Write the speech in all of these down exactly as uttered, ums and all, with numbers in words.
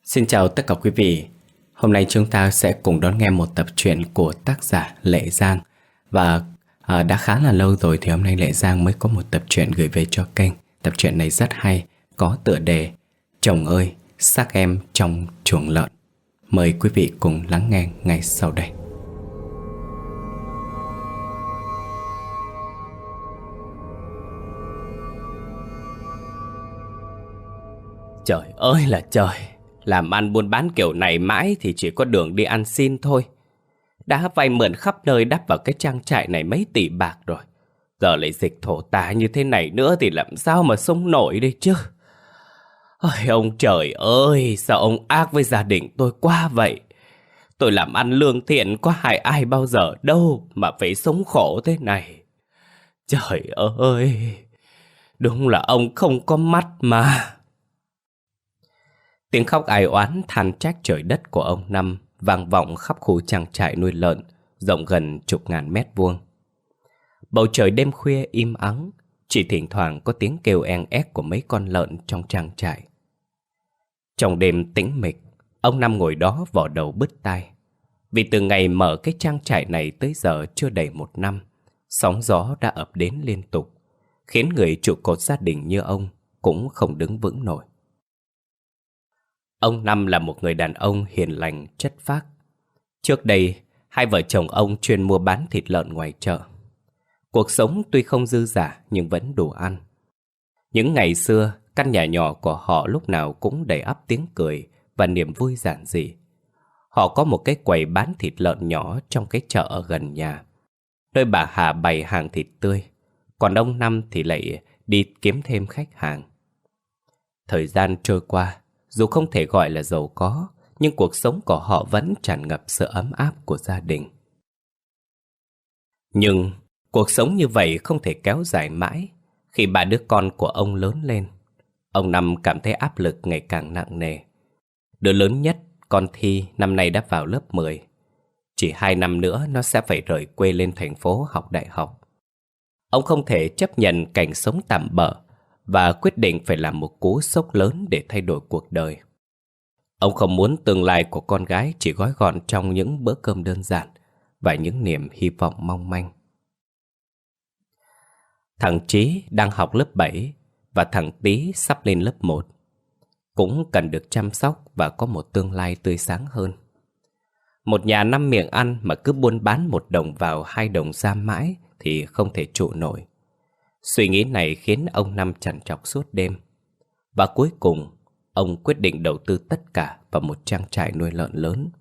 Xin chào tất cả quý vị. Hôm nay chúng ta sẽ cùng đón nghe một tập truyện của tác giả Lệ Giang. Và à, đã khá là lâu rồi thì hôm nay Lệ Giang mới có một tập truyện gửi về cho kênh. Tập truyện này rất hay, có tựa đề Chồng ơi, xác em trong chuồng lợn. Mời quý vị cùng lắng nghe ngay sau đây. Trời ơi là trời, làm ăn buôn bán kiểu này mãi thì chỉ có đường đi ăn xin thôi. Đã vay mượn khắp nơi đắp vào cái trang trại này mấy tỷ bạc rồi. Giờ lại dịch thổ tả như thế này nữa thì làm sao mà sống nổi đây chứ. Ôi ông trời ơi, sao ông ác với gia đình tôi quá vậy. Tôi làm ăn lương thiện có hại ai bao giờ đâu mà phải sống khổ thế này. Trời ơi, đúng là ông không có mắt mà. Tiếng khóc ai oán than trách trời đất của ông Năm vang vọng khắp khu trang trại nuôi lợn rộng gần chục ngàn mét vuông. Bầu trời đêm khuya im ắng, chỉ thỉnh thoảng có tiếng kêu en ép của mấy con lợn trong trang trại. Trong đêm tĩnh mịch, ông Năm ngồi đó vò đầu bứt tai. Vì từ ngày mở cái trang trại này tới giờ chưa đầy một năm, sóng gió đã ập đến liên tục, khiến người trụ cột gia đình như ông cũng không đứng vững nổi. Ông Năm là một người đàn ông hiền lành, chất phác. Trước đây, hai vợ chồng ông chuyên mua bán thịt lợn ngoài chợ. Cuộc sống tuy không dư dả nhưng vẫn đủ ăn. Những ngày xưa, căn nhà nhỏ của họ lúc nào cũng đầy ắp tiếng cười và niềm vui giản dị. Họ có một cái quầy bán thịt lợn nhỏ trong cái chợ ở gần nhà, nơi bà Hà bày hàng thịt tươi, còn ông Năm thì lại đi kiếm thêm khách hàng. Thời gian trôi qua, dù không thể gọi là giàu có, nhưng cuộc sống của họ vẫn tràn ngập sự ấm áp của gia đình. Nhưng cuộc sống như vậy không thể kéo dài mãi. Khi ba đứa con của ông lớn lên, ông Năm cảm thấy áp lực ngày càng nặng nề. Đứa lớn nhất, con Thi, năm nay đã vào lớp mười. Chỉ hai năm nữa nó sẽ phải rời quê lên thành phố học đại học. Ông không thể chấp nhận cảnh sống tạm bợ và quyết định phải làm một cú sốc lớn để thay đổi cuộc đời. Ông không muốn tương lai của con gái chỉ gói gọn trong những bữa cơm đơn giản và những niềm hy vọng mong manh. Thằng Trí đang học lớp bảy và thằng Tý sắp lên lớp một. Cũng cần được chăm sóc và có một tương lai tươi sáng hơn. Một nhà năm miệng ăn mà cứ buôn bán một đồng vào hai đồng ra mãi thì không thể trụ nổi. Suy nghĩ này khiến ông Năm trằn trọc suốt đêm. Và cuối cùng, ông quyết định đầu tư tất cả vào một trang trại nuôi lợn lớn.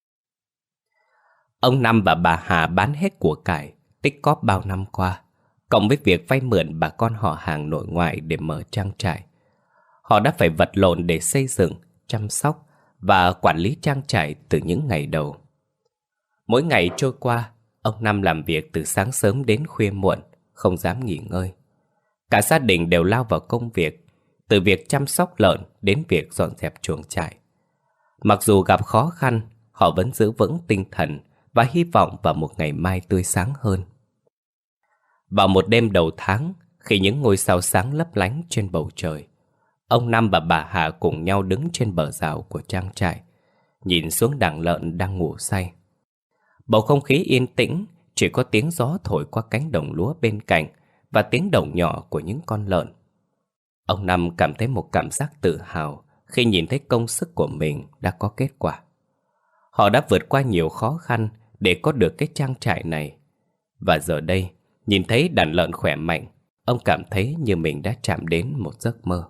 Ông Năm và bà Hà bán hết của cải, tích cóp bao năm qua, cộng với việc vay mượn bà con họ hàng nội ngoại để mở trang trại. Họ đã phải vật lộn để xây dựng, chăm sóc và quản lý trang trại từ những ngày đầu. Mỗi ngày trôi qua, ông Năm làm việc từ sáng sớm đến khuya muộn, không dám nghỉ ngơi. Cả gia đình đều lao vào công việc, từ việc chăm sóc lợn đến việc dọn dẹp chuồng trại. Mặc dù gặp khó khăn, họ vẫn giữ vững tinh thần và hy vọng vào một ngày mai tươi sáng hơn. Vào một đêm đầu tháng, khi những ngôi sao sáng lấp lánh trên bầu trời, ông Năm và bà Hà cùng nhau đứng trên bờ rào của trang trại, nhìn xuống đàn lợn đang ngủ say. Bầu không khí yên tĩnh, chỉ có tiếng gió thổi qua cánh đồng lúa bên cạnh và tiếng động nhỏ của những con lợn. Ông Năm cảm thấy một cảm giác tự hào khi nhìn thấy công sức của mình đã có kết quả. Họ đã vượt qua nhiều khó khăn để có được cái trang trại này. Và giờ đây, nhìn thấy đàn lợn khỏe mạnh, ông cảm thấy như mình đã chạm đến một giấc mơ.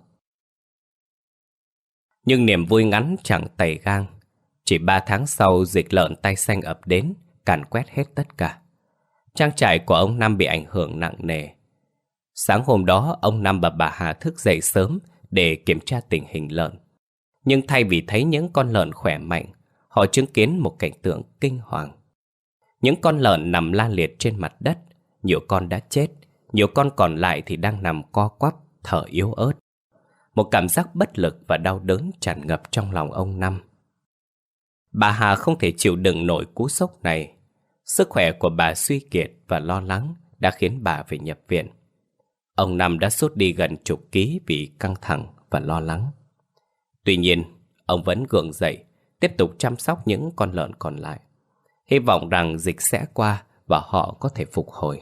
Nhưng niềm vui ngắn chẳng tày gang. Chỉ ba tháng sau, dịch lợn tai xanh ập đến, càn quét hết tất cả. Trang trại của ông Năm bị ảnh hưởng nặng nề. Sáng hôm đó, ông Năm và bà Hà thức dậy sớm để kiểm tra tình hình lợn. Nhưng thay vì thấy những con lợn khỏe mạnh, họ chứng kiến một cảnh tượng kinh hoàng. Những con lợn nằm la liệt trên mặt đất, nhiều con đã chết, nhiều con còn lại thì đang nằm co quắp, thở yếu ớt. Một cảm giác bất lực và đau đớn tràn ngập trong lòng ông Năm. Bà Hà không thể chịu đựng nổi cú sốc này. Sức khỏe của bà suy kiệt và lo lắng đã khiến bà phải nhập viện. Ông Năm đã sút đi gần chục ký vì căng thẳng và lo lắng. Tuy nhiên, ông vẫn gượng dậy, tiếp tục chăm sóc những con lợn còn lại, hy vọng rằng dịch sẽ qua và họ có thể phục hồi.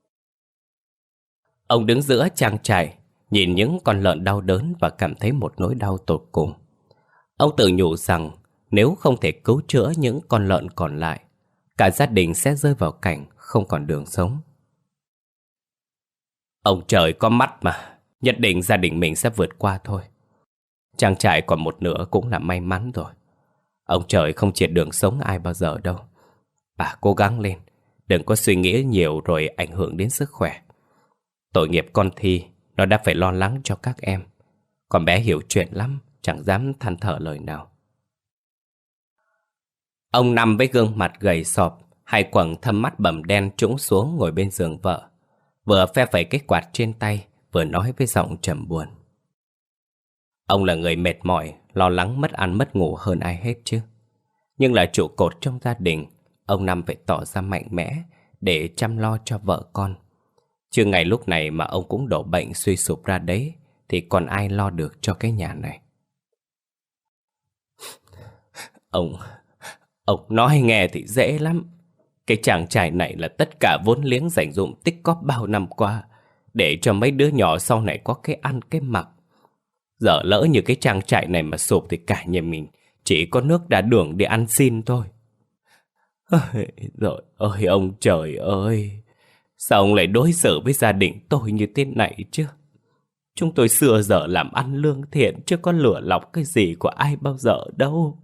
Ông đứng giữa trang trại, nhìn những con lợn đau đớn và cảm thấy một nỗi đau tột cùng. Ông tự nhủ rằng nếu không thể cứu chữa những con lợn còn lại, cả gia đình sẽ rơi vào cảnh không còn đường sống. Ông trời có mắt mà, nhất định gia đình mình sẽ vượt qua thôi. Trang trại còn một nửa cũng là may mắn rồi. Ông trời không triệt đường sống ai bao giờ đâu. Bà cố gắng lên, đừng có suy nghĩ nhiều rồi ảnh hưởng đến sức khỏe. Tội nghiệp con Thi, nó đã phải lo lắng cho các em. Con bé hiểu chuyện lắm, chẳng dám than thở lời nào. Ông nằm với gương mặt gầy sọp, hai quầng thâm mắt bầm đen trũng xuống ngồi bên giường vợ, vừa phe phẩy cái quạt trên tay, vừa nói với giọng trầm buồn. Ông là người mệt mỏi, lo lắng mất ăn mất ngủ hơn ai hết chứ. Nhưng là trụ cột trong gia đình, ông Năm phải tỏ ra mạnh mẽ để chăm lo cho vợ con. Chứ ngày lúc này mà ông cũng đổ bệnh suy sụp ra đấy, thì còn ai lo được cho cái nhà này. Ông, ông nói nghe thì dễ lắm. Cái chàng trai này là tất cả vốn liếng dành dụm tích góp bao năm qua, để cho mấy đứa nhỏ sau này có cái ăn cái mặc. Giờ lỡ như cái trang trại này mà sụp thì cả nhà mình chỉ có nước đá đường để ăn xin thôi. Rồi ơi ông trời ơi, sao ông lại đối xử với gia đình tôi như thế này chứ? Chúng tôi xưa giờ làm ăn lương thiện, chứ có lừa lọc cái gì của ai bao giờ đâu.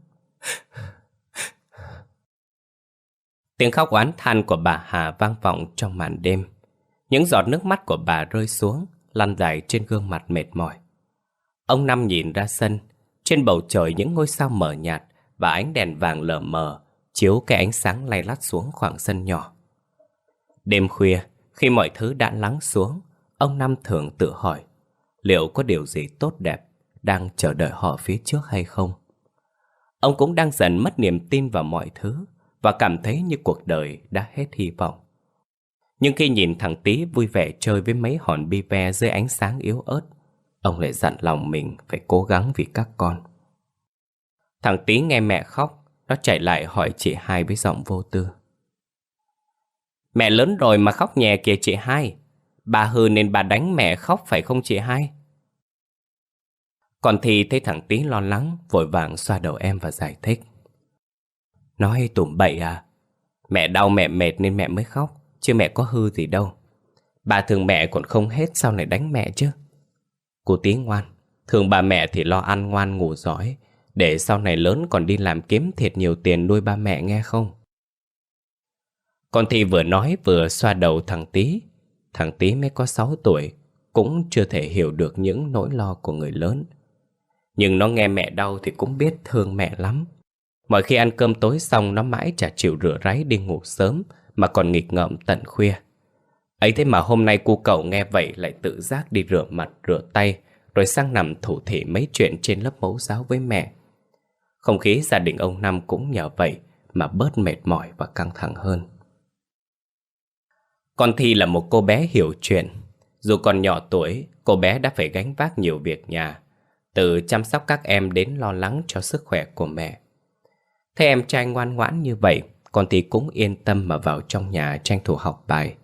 Tiếng khóc oán than của bà Hà vang vọng trong màn đêm. Những giọt nước mắt của bà rơi xuống, lăn dài trên gương mặt mệt mỏi. Ông Năm nhìn ra sân. Trên bầu trời những ngôi sao mờ nhạt và ánh đèn vàng lờ mờ chiếu cái ánh sáng lay lắt xuống khoảng sân nhỏ. Đêm khuya, khi mọi thứ đã lắng xuống, ông Năm thường tự hỏi liệu có điều gì tốt đẹp đang chờ đợi họ phía trước hay không. Ông cũng đang dần mất niềm tin vào mọi thứ và cảm thấy như cuộc đời đã hết hy vọng. Nhưng khi nhìn thằng Tý vui vẻ chơi với mấy hòn bi ve dưới ánh sáng yếu ớt, ông lại dặn lòng mình phải cố gắng vì các con. Thằng Tý nghe mẹ khóc, nó chạy lại hỏi chị Hai với giọng vô tư. Mẹ lớn rồi mà khóc nhè kìa chị Hai. Bà hư nên bà đánh mẹ khóc phải không chị Hai? Còn Thi thấy thằng Tý lo lắng, vội vàng xoa đầu em và giải thích. Nói tủm bậy à? Mẹ đau mẹ mệt nên mẹ mới khóc, chứ mẹ có hư gì đâu. Bà thương mẹ còn không hết, sao lại đánh mẹ chứ? Cô Tý ngoan, thương bà mẹ thì lo ăn ngoan ngủ giỏi, để sau này lớn còn đi làm kiếm thiệt nhiều tiền nuôi ba mẹ nghe không? Con Thi vừa nói vừa xoa đầu thằng Tý. Thằng Tý mới có sáu tuổi, cũng chưa thể hiểu được những nỗi lo của người lớn. Nhưng nó nghe mẹ đau thì cũng biết thương mẹ lắm. Mọi khi ăn cơm tối xong nó mãi chả chịu rửa ráy đi ngủ sớm, mà còn nghịch ngợm tận khuya. Ấy thế mà hôm nay cu cậu nghe vậy lại tự giác đi rửa mặt rửa tay, rồi sang nằm thủ thỉ mấy chuyện trên lớp mẫu giáo với mẹ. Không khí gia đình ông Năm cũng nhờ vậy mà bớt mệt mỏi và căng thẳng hơn. Con Thi là một cô bé hiểu chuyện. Dù còn nhỏ tuổi, cô bé đã phải gánh vác nhiều việc nhà, từ chăm sóc các em đến lo lắng cho sức khỏe của mẹ. Thấy em trai ngoan ngoãn như vậy, con Thi cũng yên tâm mà vào trong nhà tranh thủ học bài.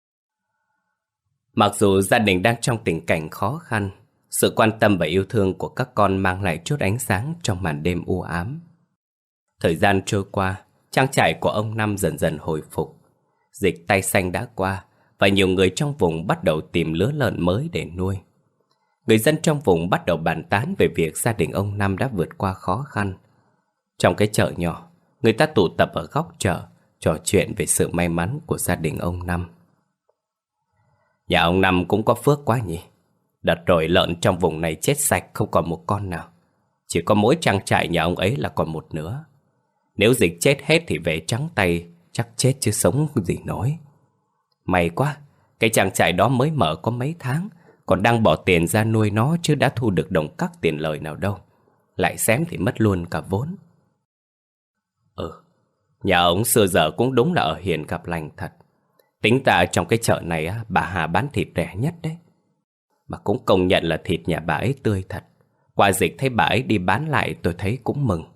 Mặc dù gia đình đang trong tình cảnh khó khăn, sự quan tâm và yêu thương của các con mang lại chút ánh sáng trong màn đêm u ám. Thời gian trôi qua, trang trại của ông Năm dần dần hồi phục. Dịch tay xanh đã qua và nhiều người trong vùng bắt đầu tìm lứa lợn mới để nuôi. Người dân trong vùng bắt đầu bàn tán về việc gia đình ông Năm đã vượt qua khó khăn. Trong cái chợ nhỏ, người ta tụ tập ở góc chợ, trò chuyện về sự may mắn của gia đình ông Năm. Nhà ông Năm cũng có phước quá nhỉ. Đợt rồi lợn trong vùng này chết sạch không còn một con nào. Chỉ có mỗi trang trại nhà ông ấy là còn một nửa. Nếu dịch chết hết thì về trắng tay, chắc chết chứ sống gì nổi. May quá, cái trang trại đó mới mở có mấy tháng, còn đang bỏ tiền ra nuôi nó chứ đã thu được đồng cắc tiền lời nào đâu. Lại xém thì mất luôn cả vốn. Ừ, nhà ông xưa giờ cũng đúng là ở hiền gặp lành thật. Tính ra trong cái chợ này á, bà Hà bán thịt rẻ nhất đấy. Mà cũng công nhận là thịt nhà bà ấy tươi thật. Qua dịch thấy bà ấy đi bán lại tôi thấy cũng mừng.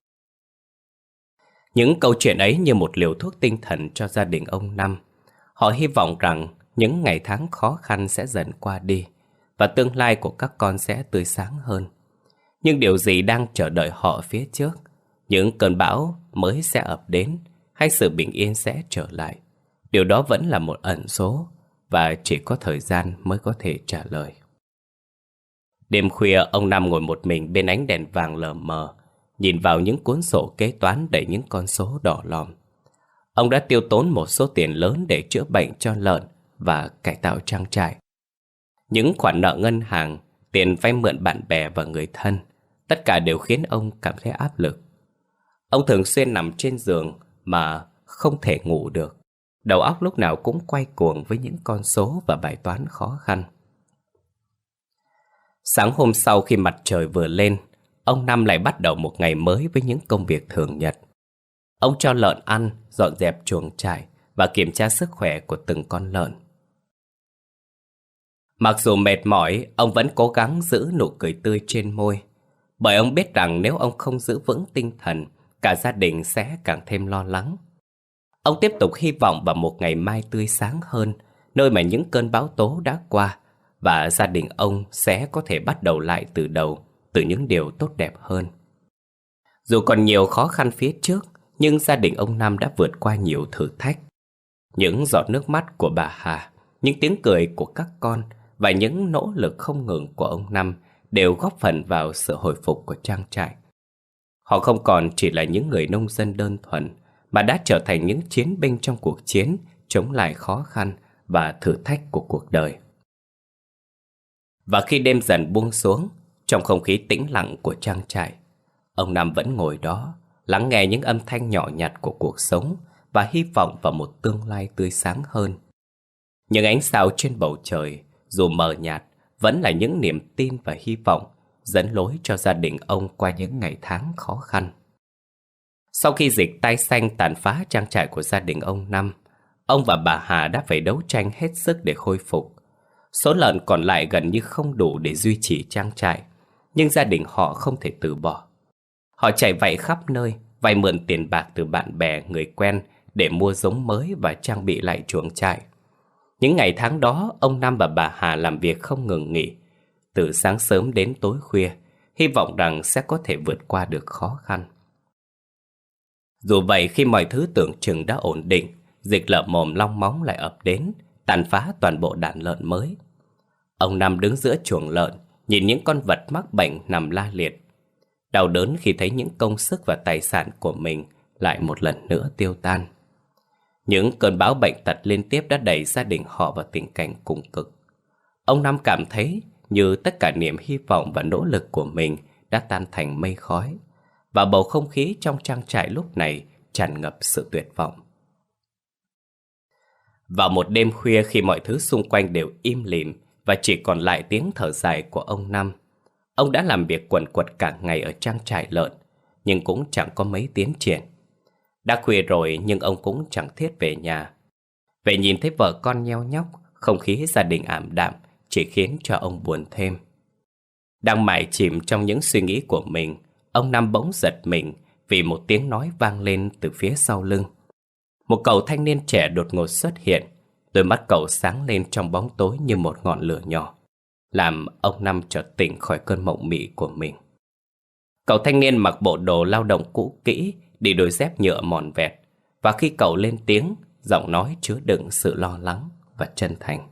Những câu chuyện ấy như một liều thuốc tinh thần cho gia đình ông Năm. Họ hy vọng rằng những ngày tháng khó khăn sẽ dần qua đi và tương lai của các con sẽ tươi sáng hơn. Nhưng điều gì đang chờ đợi họ phía trước? Những cơn bão mới sẽ ập đến hay sự bình yên sẽ trở lại? Điều đó vẫn là một ẩn số và chỉ có thời gian mới có thể trả lời. Đêm khuya ông Năm ngồi một mình bên ánh đèn vàng lờ mờ, nhìn vào những cuốn sổ kế toán đầy những con số đỏ lòm. Ông đã tiêu tốn một số tiền lớn để chữa bệnh cho lợn và cải tạo trang trại. Những khoản nợ ngân hàng, tiền vay mượn bạn bè và người thân, tất cả đều khiến ông cảm thấy áp lực. Ông thường xuyên nằm trên giường mà không thể ngủ được. Đầu óc lúc nào cũng quay cuồng với những con số và bài toán khó khăn. Sáng hôm sau khi mặt trời vừa lên, ông Năm lại bắt đầu một ngày mới với những công việc thường nhật. Ông cho lợn ăn, dọn dẹp chuồng trại và kiểm tra sức khỏe của từng con lợn. Mặc dù mệt mỏi, ông vẫn cố gắng giữ nụ cười tươi trên môi. Bởi ông biết rằng nếu ông không giữ vững tinh thần, cả gia đình sẽ càng thêm lo lắng. Ông tiếp tục hy vọng vào một ngày mai tươi sáng hơn, nơi mà những cơn bão tố đã qua, và gia đình ông sẽ có thể bắt đầu lại từ đầu, từ những điều tốt đẹp hơn. Dù còn nhiều khó khăn phía trước, nhưng gia đình ông Năm đã vượt qua nhiều thử thách. Những giọt nước mắt của bà Hà, những tiếng cười của các con và những nỗ lực không ngừng của ông Năm đều góp phần vào sự hồi phục của trang trại. Họ không còn chỉ là những người nông dân đơn thuần, mà đã trở thành những chiến binh trong cuộc chiến chống lại khó khăn và thử thách của cuộc đời. Và khi đêm dần buông xuống, trong không khí tĩnh lặng của trang trại, ông Năm vẫn ngồi đó, lắng nghe những âm thanh nhỏ nhặt của cuộc sống và hy vọng vào một tương lai tươi sáng hơn. Những ánh sao trên bầu trời, dù mờ nhạt, vẫn là những niềm tin và hy vọng dẫn lối cho gia đình ông qua những ngày tháng khó khăn. Sau khi dịch tai xanh tàn phá trang trại của gia đình ông Năm, ông và bà Hà đã phải đấu tranh hết sức để khôi phục. Số lợn còn lại gần như không đủ để duy trì trang trại, nhưng gia đình họ không thể từ bỏ. Họ chạy vạy khắp nơi, vay mượn tiền bạc từ bạn bè, người quen để mua giống mới và trang bị lại chuồng trại. Những ngày tháng đó, ông Năm và bà Hà làm việc không ngừng nghỉ, từ sáng sớm đến tối khuya, hy vọng rằng sẽ có thể vượt qua được khó khăn. Dù vậy, khi mọi thứ tưởng chừng đã ổn định, dịch lở mồm long móng lại ập đến, tàn phá toàn bộ đàn lợn mới. Ông Năm đứng giữa chuồng lợn, nhìn những con vật mắc bệnh nằm la liệt. Đau đớn khi thấy những công sức và tài sản của mình lại một lần nữa tiêu tan. Những cơn bão bệnh tật liên tiếp đã đẩy gia đình họ vào tình cảnh cùng cực. Ông Năm cảm thấy như tất cả niềm hy vọng và nỗ lực của mình đã tan thành mây khói, và bầu không khí trong trang trại lúc này tràn ngập sự tuyệt vọng. Vào một đêm khuya, khi mọi thứ xung quanh đều im lìm và chỉ còn lại tiếng thở dài của ông Năm, ông đã làm việc quần quật cả ngày ở trang trại lợn, nhưng cũng chẳng có mấy tiến triển. Đã khuya rồi nhưng ông cũng chẳng thiết về nhà. Về nhìn thấy vợ con nheo nhóc, không khí gia đình ảm đạm chỉ khiến cho ông buồn thêm. Đang mải chìm trong những suy nghĩ của mình, ông Năm bỗng giật mình vì một tiếng nói vang lên từ phía sau lưng. Một cậu thanh niên trẻ đột ngột xuất hiện, đôi mắt cậu sáng lên trong bóng tối như một ngọn lửa nhỏ, làm ông Năm chợt tỉnh khỏi cơn mộng mị của mình. Cậu thanh niên mặc bộ đồ lao động cũ kỹ, đi đôi dép nhựa mòn vẹt, và khi cậu lên tiếng, giọng nói chứa đựng sự lo lắng và chân thành.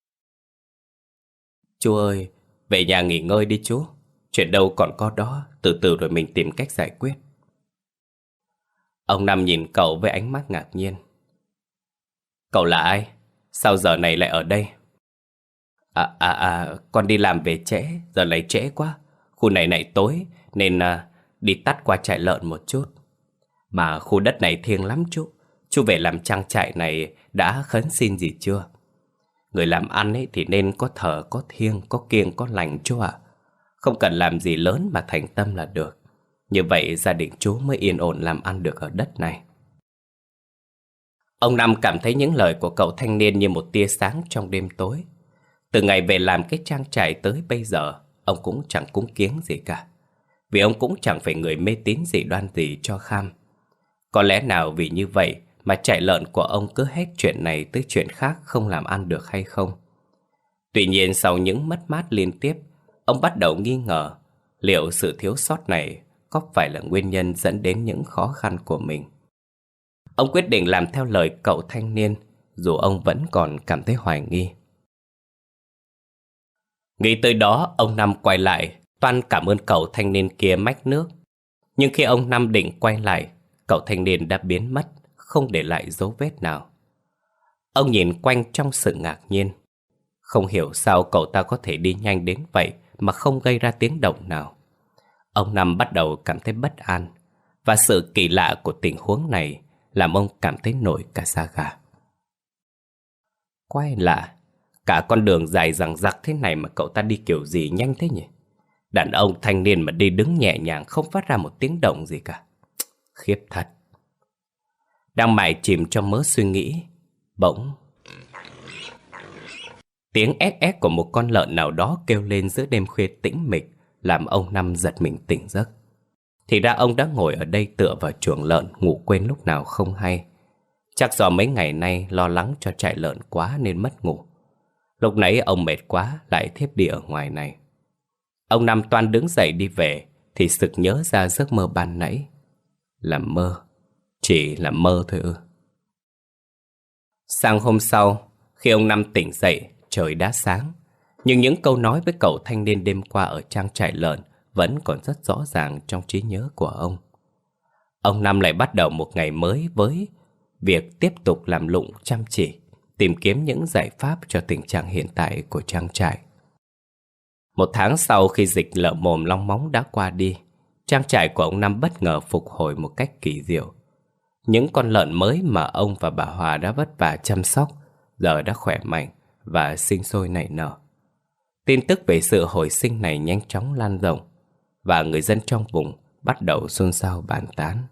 Chú ơi, về nhà nghỉ ngơi đi chú. Chuyện đâu còn có đó, từ từ rồi mình tìm cách giải quyết. Ông Năm nhìn cậu với ánh mắt ngạc nhiên. Cậu là ai? Sao giờ này lại ở đây? À, à, à, con đi làm về trễ, giờ lại trễ quá. Khu này này tối, nên à, đi tắt qua trại lợn một chút. Mà khu đất này thiêng lắm chú. Chú về làm trang trại này đã khấn xin gì chưa? Người làm ăn ấy thì nên có thờ, có thiêng, có kiêng, có lành chú ạ. Không cần làm gì lớn mà thành tâm là được. Như vậy gia đình chú mới yên ổn làm ăn được ở đất này. Ông Năm cảm thấy những lời của cậu thanh niên như một tia sáng trong đêm tối. Từ ngày về làm cái trang trại tới bây giờ, ông cũng chẳng cúng kiếng gì cả, vì ông cũng chẳng phải người mê tín dị đoan gì cho kham. Có lẽ nào vì như vậy mà trại lợn của ông cứ hết chuyện này tới chuyện khác không làm ăn được hay không? Tuy nhiên sau những mất mát liên tiếp, ông bắt đầu nghi ngờ liệu sự thiếu sót này có phải là nguyên nhân dẫn đến những khó khăn của mình. Ông quyết định làm theo lời cậu thanh niên, dù ông vẫn còn cảm thấy hoài nghi. Nghĩ tới đó, ông Năm quay lại, toan cảm ơn cậu thanh niên kia mách nước. Nhưng khi ông Năm định quay lại, cậu thanh niên đã biến mất, không để lại dấu vết nào. Ông nhìn quanh trong sự ngạc nhiên. Không hiểu sao cậu ta có thể đi nhanh đến vậy mà không gây ra tiếng động nào. Ông Năm bắt đầu cảm thấy bất an, và sự kỳ lạ của tình huống này làm ông cảm thấy nổi cả da gà. Quái lạ, cả con đường dài dằng dặc thế này mà cậu ta đi kiểu gì nhanh thế nhỉ? Đàn ông thanh niên mà đi đứng nhẹ nhàng không phát ra một tiếng động gì cả. Khiếp thật. Đang mải chìm trong mớ suy nghĩ, bỗng tiếng ét ét của một con lợn nào đó kêu lên giữa đêm khuya tĩnh mịch, làm ông Năm giật mình tỉnh giấc. Thì ra ông đã ngồi ở đây tựa vào chuồng lợn, ngủ quên lúc nào không hay. Chắc do mấy ngày nay lo lắng cho trại lợn quá nên mất ngủ. Lúc nãy ông mệt quá lại thiếp đi ở ngoài này. Ông Năm toan đứng dậy đi về thì sực nhớ ra giấc mơ ban nãy. Là mơ, chỉ là mơ thôi ư? Sáng hôm sau, khi ông Năm tỉnh dậy, trời đã sáng. Nhưng những câu nói với cậu thanh niên đêm qua ở trang trại lợn vẫn còn rất rõ ràng trong trí nhớ của ông. Ông Năm lại bắt đầu một ngày mới với việc tiếp tục làm lụng chăm chỉ, tìm kiếm những giải pháp cho tình trạng hiện tại của trang trại. Một tháng sau khi dịch lở mồm long móng đã qua đi, trang trại của ông Năm bất ngờ phục hồi một cách kỳ diệu. Những con lợn mới mà ông và bà Hòa đã vất vả chăm sóc giờ đã khỏe mạnh và sinh sôi nảy nở. Tin tức về sự hồi sinh này nhanh chóng lan rộng, và người dân trong vùng bắt đầu xôn xao bàn tán.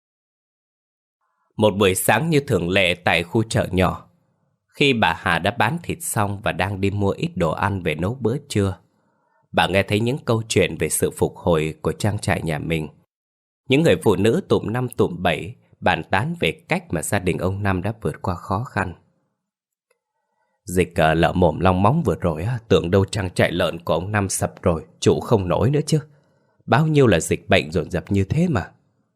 Một buổi sáng như thường lệ tại khu chợ nhỏ, khi bà Hà đã bán thịt xong và đang đi mua ít đồ ăn về nấu bữa trưa, bà nghe thấy những câu chuyện về sự phục hồi của trang trại nhà mình. Những người phụ nữ tụm năm tụm bảy bàn tán về cách mà gia đình ông Năm đã vượt qua khó khăn. Dịch uh, lở mồm long móng vừa rồi á, tưởng đâu trang trại lợn của ông Năm sập rồi, trụ không nổi nữa chứ. Bao nhiêu là dịch bệnh dồn dập như thế mà.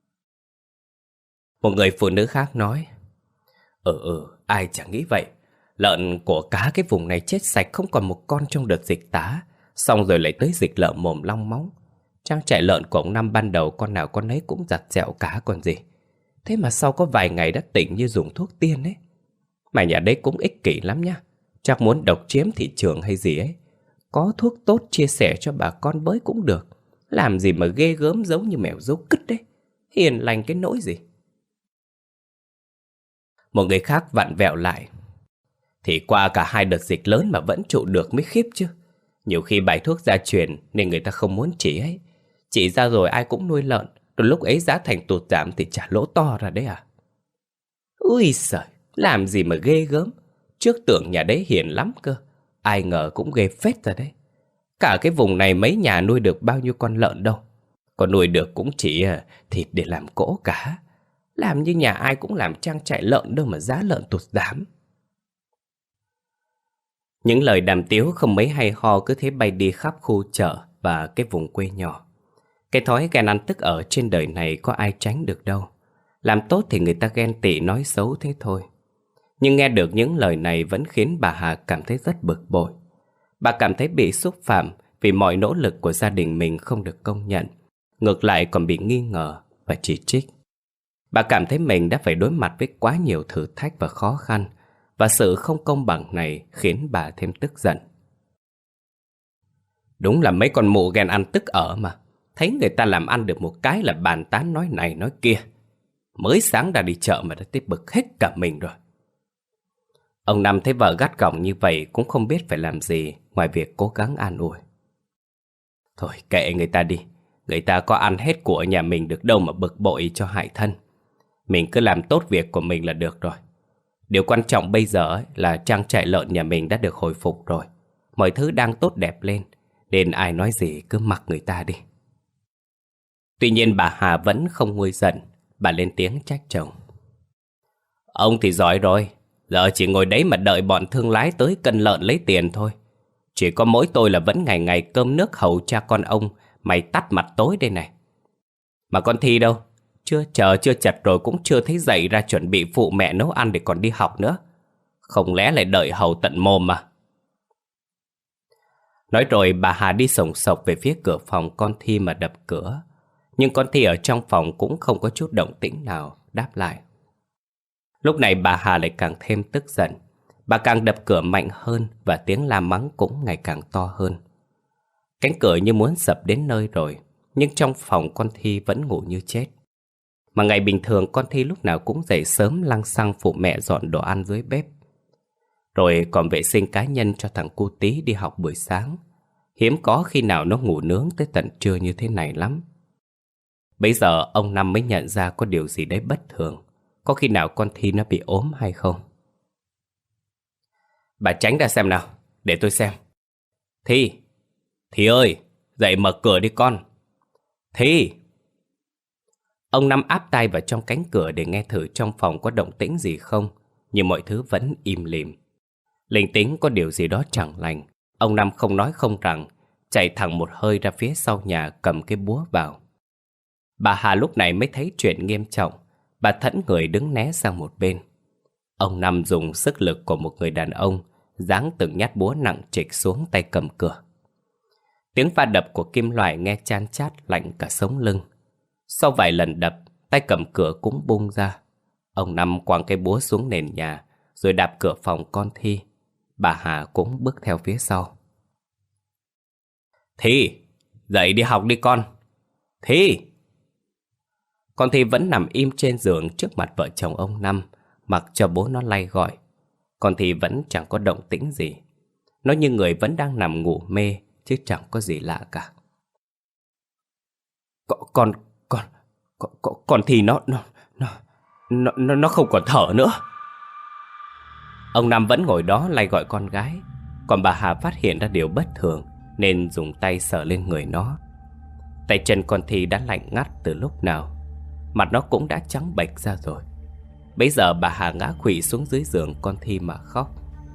Một người phụ nữ khác nói, Ừ ừ, ai chẳng nghĩ vậy. Lợn của cả cái vùng này chết sạch không còn một con trong đợt dịch tả, xong rồi lại tới dịch lở mồm long móng. Trang trại lợn của ông Năm ban đầu con nào con ấy cũng giặt dẹo cả còn gì. Thế mà sau có vài ngày đã tỉnh như dùng thuốc tiên ấy. Mà nhà đấy cũng ích kỷ lắm nhá, chắc muốn độc chiếm thị trường hay gì ấy. Có thuốc tốt chia sẻ cho bà con bới cũng được. Làm gì mà ghê gớm giống như mèo dấu cứt đấy. Hiền lành cái nỗi gì. Một người khác vặn vẹo lại, thì qua cả hai đợt dịch lớn mà vẫn trụ được mới khiếp chứ. Nhiều khi bài thuốc gia truyền nên người ta không muốn chỉ ấy. Chỉ ra rồi ai cũng nuôi lợn, rồi lúc ấy giá thành tụt giảm thì trả lỗ to ra đấy à. Ui giời, làm gì mà ghê gớm. Trước tưởng nhà đấy hiền lắm cơ, ai ngờ cũng ghê phết ra đấy. Cả cái vùng này mấy nhà nuôi được bao nhiêu con lợn đâu. Còn nuôi được cũng chỉ thịt để làm cỗ cả. Làm như nhà ai cũng làm trang trại lợn đâu mà giá lợn tụt giảm. Những lời đàm tiếu không mấy hay ho cứ thế bay đi khắp khu chợ và cái vùng quê nhỏ. Cái thói ghen ăn tức ở trên đời này có ai tránh được đâu. Làm tốt thì người ta ghen tị nói xấu thế thôi. Nhưng nghe được những lời này vẫn khiến bà Hà cảm thấy rất bực bội. Bà cảm thấy bị xúc phạm vì mọi nỗ lực của gia đình mình không được công nhận, ngược lại còn bị nghi ngờ và chỉ trích. Bà cảm thấy mình đã phải đối mặt với quá nhiều thử thách và khó khăn, và sự không công bằng này khiến bà thêm tức giận. Đúng là mấy con mụ ghen ăn tức ở mà. Thấy người ta làm ăn được một cái là bàn tán nói này nói kia. Mới sáng đã đi chợ mà đã tiếp bực hết cả mình rồi. Ông Năm thấy vợ gắt gỏng như vậy cũng không biết phải làm gì ngoài việc cố gắng an ủi. Thôi kệ người ta đi. Người ta có ăn hết của nhà mình được đâu mà bực bội cho hại thân. Mình cứ làm tốt việc của mình là được rồi. Điều quan trọng bây giờ là trang trại lợn nhà mình đã được hồi phục rồi. Mọi thứ đang tốt đẹp lên. nên ai nói gì cứ mặc người ta đi. Tuy nhiên bà Hà vẫn không nguôi giận. Bà lên tiếng trách chồng. Ông thì giỏi rồi, giờ chỉ ngồi đấy mà đợi bọn thương lái tới cân lợn lấy tiền thôi. Chỉ có mỗi tôi là vẫn ngày ngày cơm nước hầu cha con ông. Mày tắt mặt tối đây này. Mà con Thi đâu? Chưa chờ chưa chật rồi cũng chưa thấy dậy ra chuẩn bị phụ mẹ nấu ăn để còn đi học nữa. Không lẽ lại đợi hầu tận mồm mà. Nói rồi bà Hà đi sồng sộc về phía cửa phòng con Thi mà đập cửa. Nhưng con Thi ở trong phòng cũng không có chút động tĩnh nào đáp lại. Lúc này bà Hà lại càng thêm tức giận. Bà càng đập cửa mạnh hơn và tiếng la mắng cũng ngày càng to hơn. Cánh cửa như muốn sập đến nơi rồi, nhưng trong phòng con Thi vẫn ngủ như chết. Mà ngày bình thường con Thi lúc nào cũng dậy sớm lăng xăng phụ mẹ dọn đồ ăn dưới bếp. Rồi còn vệ sinh cá nhân cho thằng cu Tí đi học buổi sáng. Hiếm có khi nào nó ngủ nướng tới tận trưa như thế này lắm. Bây giờ ông Năm mới nhận ra có điều gì đấy bất thường. Có khi nào con Thi nó bị ốm hay không? Bà tránh ra xem nào, để tôi xem. Thi, Thi ơi, dậy mở cửa đi con. Thi. Ông Năm áp tay vào trong cánh cửa để nghe thử trong phòng có động tĩnh gì không. Nhưng mọi thứ vẫn im lìm. Linh tính có điều gì đó chẳng lành. Ông Năm không nói không rằng, chạy thẳng một hơi ra phía sau nhà cầm cái búa vào. Bà Hà lúc này mới thấy chuyện nghiêm trọng. Bà thẫn người đứng né sang một bên. Ông Năm dùng sức lực của một người đàn ông giáng từng nhát búa nặng trịch xuống tay cầm cửa. Tiếng va đập của kim loại nghe chan chát lạnh cả sống lưng. Sau vài lần đập, tay cầm cửa cũng bung ra. Ông Năm quăng cái búa xuống nền nhà rồi đạp cửa phòng con Thi. Bà Hà cũng bước theo phía sau. Thi, dậy đi học đi con. Thi. Con Thi vẫn nằm im trên giường trước mặt vợ chồng ông Năm, mặc cho bố nó lay gọi. Con Thi vẫn chẳng có động tĩnh gì. Nó như người vẫn đang nằm ngủ mê, chứ chẳng có gì lạ cả. Con, con, con, con, con Thi nó, nó, nó, nó, nó không còn thở nữa. Ông Năm vẫn ngồi đó lay gọi con gái. Còn bà Hà phát hiện ra điều bất thường nên dùng tay sờ lên người nó. Tay chân con Thi đã lạnh ngắt từ lúc nào. Mặt nó cũng đã trắng bệch ra rồi. Bấy giờ bà Hà ngã khuỵu xuống dưới giường con Thi mà khóc.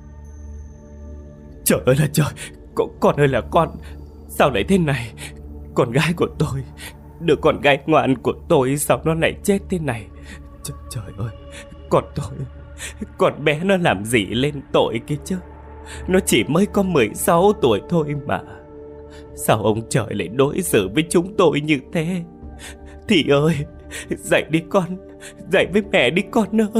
Trời ơi là trời, con, con ơi là con, sao lại thế này? Con gái của tôi, đứa con gái ngoan của tôi, sao nó lại chết thế này? Trời, trời ơi, con tôi, con bé nó làm gì lên tội kia chứ? Nó chỉ mới có mười sáu tuổi thôi mà. Sao ông trời lại đối xử với chúng tôi như thế? Thì ơi, dậy đi con, dậy với mẹ đi con ơi.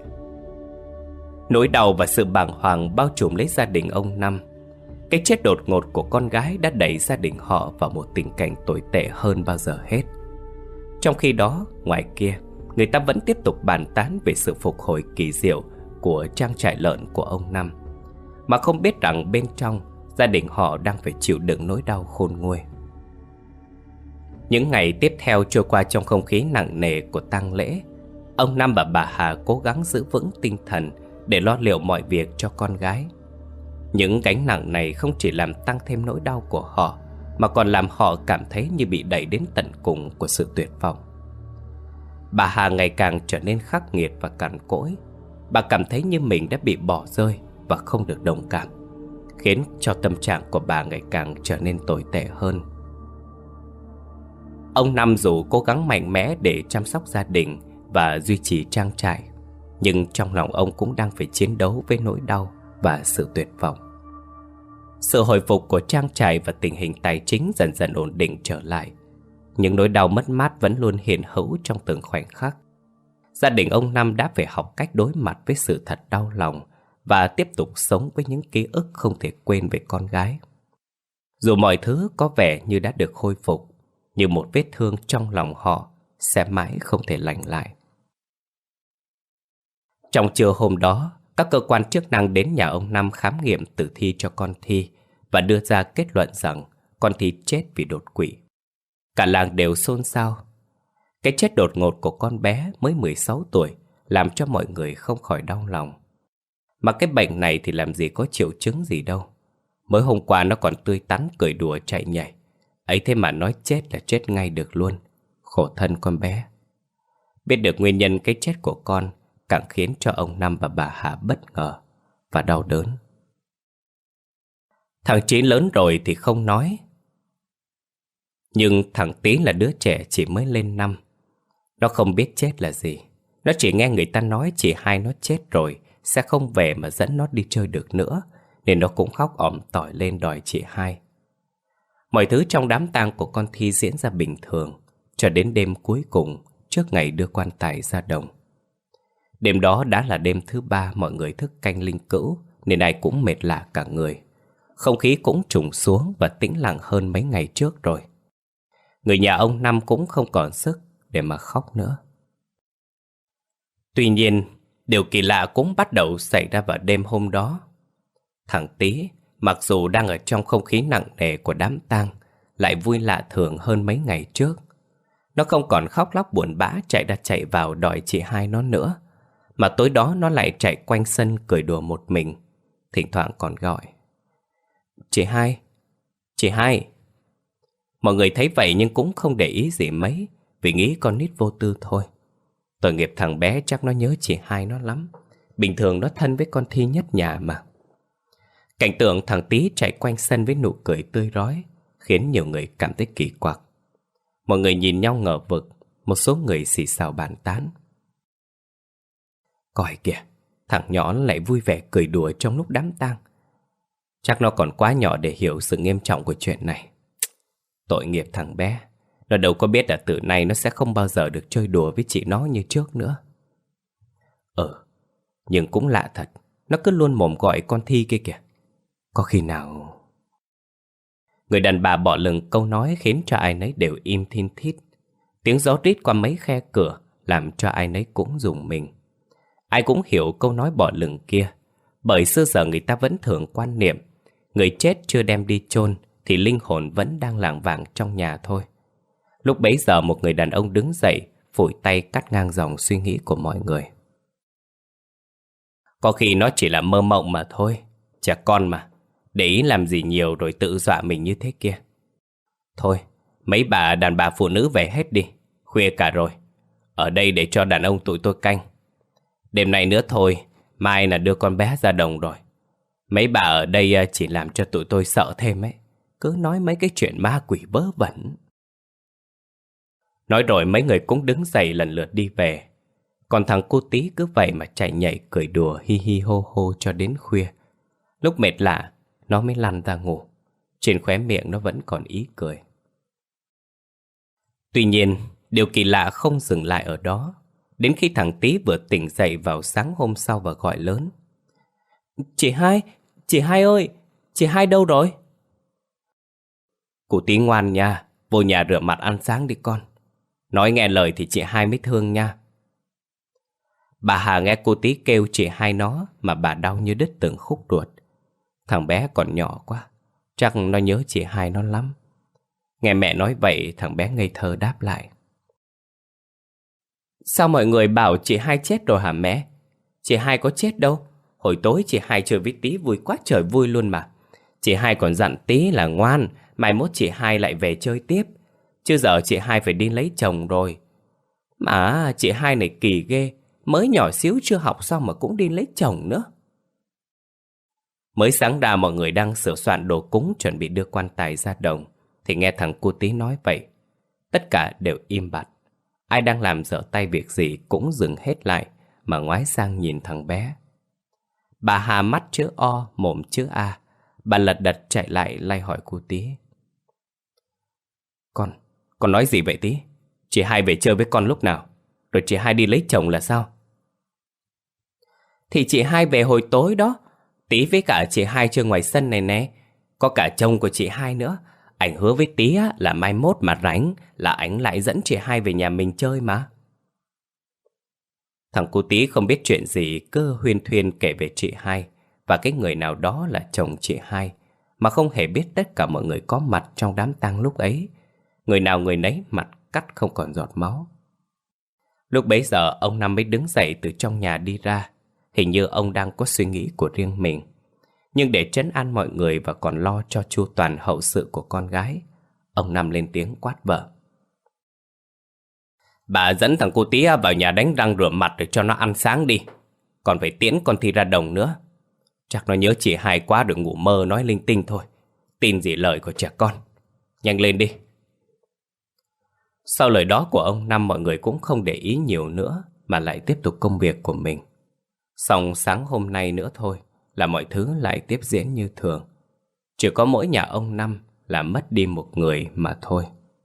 Nỗi đau và sự bàng hoàng bao trùm lấy gia đình ông Năm. Cái chết đột ngột của con gái đã đẩy gia đình họ vào một tình cảnh tồi tệ hơn bao giờ hết. Trong khi đó, ngoài kia, người ta vẫn tiếp tục bàn tán về sự phục hồi kỳ diệu của trang trại lợn của ông Năm, mà không biết rằng bên trong, gia đình họ đang phải chịu đựng nỗi đau khôn nguôi. Những ngày tiếp theo trôi qua trong không khí nặng nề của tang lễ. Ông Năm và bà Hà cố gắng giữ vững tinh thần để lo liệu mọi việc cho con gái. Những gánh nặng này không chỉ làm tăng thêm nỗi đau của họ, mà còn làm họ cảm thấy như bị đẩy đến tận cùng của sự tuyệt vọng. Bà Hà ngày càng trở nên khắc nghiệt và cằn cỗi. Bà cảm thấy như mình đã bị bỏ rơi và không được đồng cảm, khiến cho tâm trạng của bà ngày càng trở nên tồi tệ hơn. Ông Năm dù cố gắng mạnh mẽ để chăm sóc gia đình và duy trì trang trại, nhưng trong lòng ông cũng đang phải chiến đấu với nỗi đau và sự tuyệt vọng. Sự hồi phục của trang trại và tình hình tài chính dần dần ổn định trở lại, nhưng nỗi đau mất mát vẫn luôn hiện hữu trong từng khoảnh khắc. Gia đình ông Năm đã phải học cách đối mặt với sự thật đau lòng và tiếp tục sống với những ký ức không thể quên về con gái. Dù mọi thứ có vẻ như đã được khôi phục, nhưng một vết thương trong lòng họ sẽ mãi không thể lành lại. Trong trưa hôm đó, các cơ quan chức năng đến nhà ông Năm khám nghiệm tử thi cho con Thi và đưa ra kết luận rằng con Thi chết vì đột quỵ. Cả làng đều xôn xao. Cái chết đột ngột của con bé mới mười sáu tuổi làm cho mọi người không khỏi đau lòng. Mà cái bệnh này thì làm gì có triệu chứng gì đâu. Mới hôm qua nó còn tươi tắn cười đùa chạy nhảy, ấy thế mà nói chết là chết ngay được luôn. Khổ thân con bé. Biết được nguyên nhân cái chết của con càng khiến cho ông Năm và bà Hà bất ngờ và đau đớn. Thằng Chí lớn rồi thì không nói, nhưng thằng Tí là đứa trẻ chỉ mới lên năm. Nó không biết chết là gì. Nó chỉ nghe người ta nói chị hai nó chết rồi sẽ không về mà dẫn nó đi chơi được nữa, nên nó cũng khóc ỏm tỏi lên đòi chị hai. Mọi thứ trong đám tang của con Thi diễn ra bình thường cho đến đêm cuối cùng trước ngày đưa quan tài ra đồng. Đêm đó đã là đêm thứ ba mọi người thức canh linh cữu, nên ai cũng mệt lả cả người. Không khí cũng trùng xuống và tĩnh lặng hơn mấy ngày trước rồi. Người nhà ông Năm cũng không còn sức để mà khóc nữa. Tuy nhiên, điều kỳ lạ cũng bắt đầu xảy ra vào đêm hôm đó. Thằng Tí, mặc dù đang ở trong không khí nặng nề của đám tang, lại vui lạ thường hơn mấy ngày trước. Nó không còn khóc lóc buồn bã chạy ra chạy vào đòi chị hai nó nữa, mà tối đó nó lại chạy quanh sân cười đùa một mình, thỉnh thoảng còn gọi: Chị hai, chị hai. Mọi người thấy vậy nhưng cũng không để ý gì mấy, vì nghĩ con nít vô tư thôi. Tội nghiệp thằng bé chắc nó nhớ chị hai nó lắm. Bình thường nó thân với con Thi nhất nhà mà. Cảnh tượng thằng Tí chạy quanh sân với nụ cười tươi rói khiến nhiều người cảm thấy kỳ quặc. Mọi người nhìn nhau ngờ vực, một số người xì xào bàn tán. Coi kìa, thằng nhỏ nó lại vui vẻ cười đùa trong lúc đám tang. Chắc nó còn quá nhỏ để hiểu sự nghiêm trọng của chuyện này. Tội nghiệp thằng bé. Nó đâu có biết là từ nay nó sẽ không bao giờ được chơi đùa với chị nó như trước nữa. Ừ, nhưng cũng lạ thật, nó cứ luôn mồm gọi con Thi kia kìa. Có khi nào... Người đàn bà bỏ lửng câu nói khiến cho ai nấy đều im thin thít. Tiếng gió rít qua mấy khe cửa làm cho ai nấy cũng rùng mình. Ai cũng hiểu câu nói bỏ lửng kia, bởi xưa giờ người ta vẫn thường quan niệm người chết chưa đem đi chôn thì linh hồn vẫn đang lảng vảng trong nhà thôi. Lúc bấy giờ một người đàn ông đứng dậy, phủi tay cắt ngang dòng suy nghĩ của mọi người. Có khi nó chỉ là mơ mộng mà thôi. Trẻ con mà, để ý làm gì nhiều rồi tự dọa mình như thế kia. Thôi, mấy bà đàn bà phụ nữ về hết đi, khuya cả rồi. Ở đây để cho đàn ông tụi tôi canh. Đêm nay nữa thôi, mai là đưa con bé ra đồng rồi. Mấy bà ở đây chỉ làm cho tụi tôi sợ thêm ấy. Cứ nói mấy cái chuyện ma quỷ vớ vẩn. Nói rồi mấy người cũng đứng dậy lần lượt đi về. Còn thằng cu Tí cứ vậy mà chạy nhảy cười đùa hi hi hô hô cho đến khuya. Lúc mệt lạ, nó mới lăn ra ngủ. Trên khóe miệng nó vẫn còn ý cười. Tuy nhiên, điều kỳ lạ không dừng lại ở đó. Đến khi thằng Tí vừa tỉnh dậy vào sáng hôm sau và gọi lớn: Chị hai, chị hai ơi, chị hai đâu rồi? Cụ Tí ngoan nha, vô nhà rửa mặt ăn sáng đi con. Nói nghe lời thì chị hai mới thương nha. Bà Hà nghe cô Tí kêu chị hai nó mà bà đau như đứt từng khúc ruột. Thằng bé còn nhỏ quá, chắc nó nhớ chị hai nó lắm. Nghe mẹ nói vậy, thằng bé ngây thơ đáp lại: Sao mọi người bảo chị hai chết rồi hả mẹ? Chị hai có chết đâu. Hồi tối chị hai chơi với Tí vui quá trời vui luôn mà. Chị hai còn dặn Tí là ngoan, mai mốt chị hai lại về chơi tiếp. Chứ giờ chị hai phải đi lấy chồng rồi. Mà chị hai này kỳ ghê, mới nhỏ xíu chưa học xong mà cũng đi lấy chồng nữa. Mới sáng ra mọi người đang sửa soạn đồ cúng chuẩn bị đưa quan tài ra đồng, thì nghe thằng cu Tí nói vậy. Tất cả đều im bặt. Ai đang làm dở tay việc gì cũng dừng hết lại mà ngoái sang nhìn thằng bé. Bà Hà mắt chữ O, mồm chữ A. Bà lật đật chạy lại lay hỏi cu Tí: Con, con nói gì vậy Tí? Chị hai về chơi với con lúc nào? Rồi chị hai đi lấy chồng là sao? Thì chị hai về hồi tối đó. Tí với cả chị hai chơi ngoài sân này nè. Có cả chồng của chị hai nữa. Ảnh hứa với Tí á, là mai mốt mà rảnh là ảnh lại dẫn chị hai về nhà mình chơi mà. Thằng cu Tí không biết chuyện gì, cứ huyên thuyên kể về chị hai và cái người nào đó là chồng chị hai, mà không hề biết tất cả mọi người có mặt trong đám tang lúc ấy. Người nào người nấy mặt cắt không còn giọt máu. Lúc bấy giờ ông Năm mới đứng dậy từ trong nhà đi ra. Hình như ông đang có suy nghĩ của riêng mình. Nhưng để trấn an mọi người và còn lo cho chu toàn hậu sự của con gái, ông Năm lên tiếng quát vợ. Bà dẫn thằng cô Tí vào nhà đánh răng rửa mặt để cho nó ăn sáng đi. Còn phải tiễn con Thi ra đồng nữa. Chắc nó nhớ chị Hai quá được ngủ mơ nói linh tinh thôi. Tin gì lời của trẻ con. Nhanh lên đi. Sau lời đó của ông Năm, mọi người cũng không để ý nhiều nữa mà lại tiếp tục công việc của mình. Xong sáng hôm nay nữa thôi là mọi thứ lại tiếp diễn như thường. Chỉ có mỗi nhà ông Năm là mất đi một người mà thôi.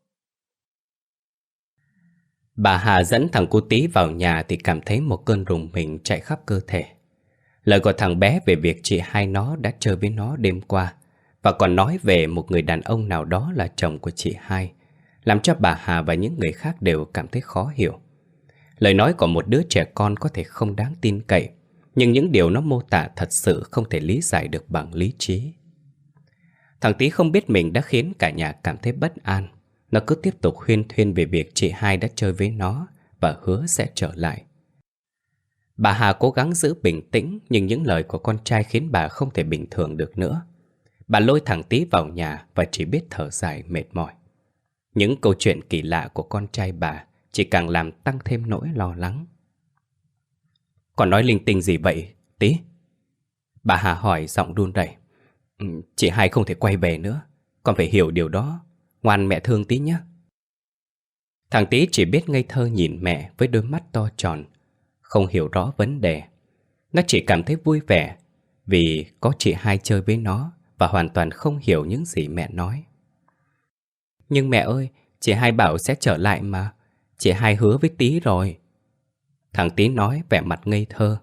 Bà Hà dẫn thằng cu Tí vào nhà thì cảm thấy một cơn rùng mình chạy khắp cơ thể. Lời của thằng bé về việc chị Hai nó đã chơi với nó đêm qua, và còn nói về một người đàn ông nào đó là chồng của chị Hai, làm cho bà Hà và những người khác đều cảm thấy khó hiểu. Lời nói của một đứa trẻ con có thể không đáng tin cậy, nhưng những điều nó mô tả thật sự không thể lý giải được bằng lý trí. Thằng Tí không biết mình đã khiến cả nhà cảm thấy bất an. Nó cứ tiếp tục huyên thuyên về việc chị Hai đã chơi với nó và hứa sẽ trở lại. Bà Hà cố gắng giữ bình tĩnh, nhưng những lời của con trai khiến bà không thể bình thường được nữa. Bà lôi thằng Tí vào nhà và chỉ biết thở dài mệt mỏi. Những câu chuyện kỳ lạ của con trai bà chỉ càng làm tăng thêm nỗi lo lắng. Còn nói linh tinh gì vậy, Tí? Bà Hà hỏi giọng run rẩy. Ừ, chị Hai không thể quay về nữa. Con phải hiểu điều đó. Ngoan mẹ thương Tí nhé. Thằng Tí chỉ biết ngây thơ nhìn mẹ với đôi mắt to tròn, không hiểu rõ vấn đề. Nó chỉ cảm thấy vui vẻ vì có chị Hai chơi với nó và hoàn toàn không hiểu những gì mẹ nói. Nhưng mẹ ơi, chị Hai bảo sẽ trở lại mà. Chị Hai hứa với Tí rồi. Thằng Tí nói vẻ mặt ngây thơ.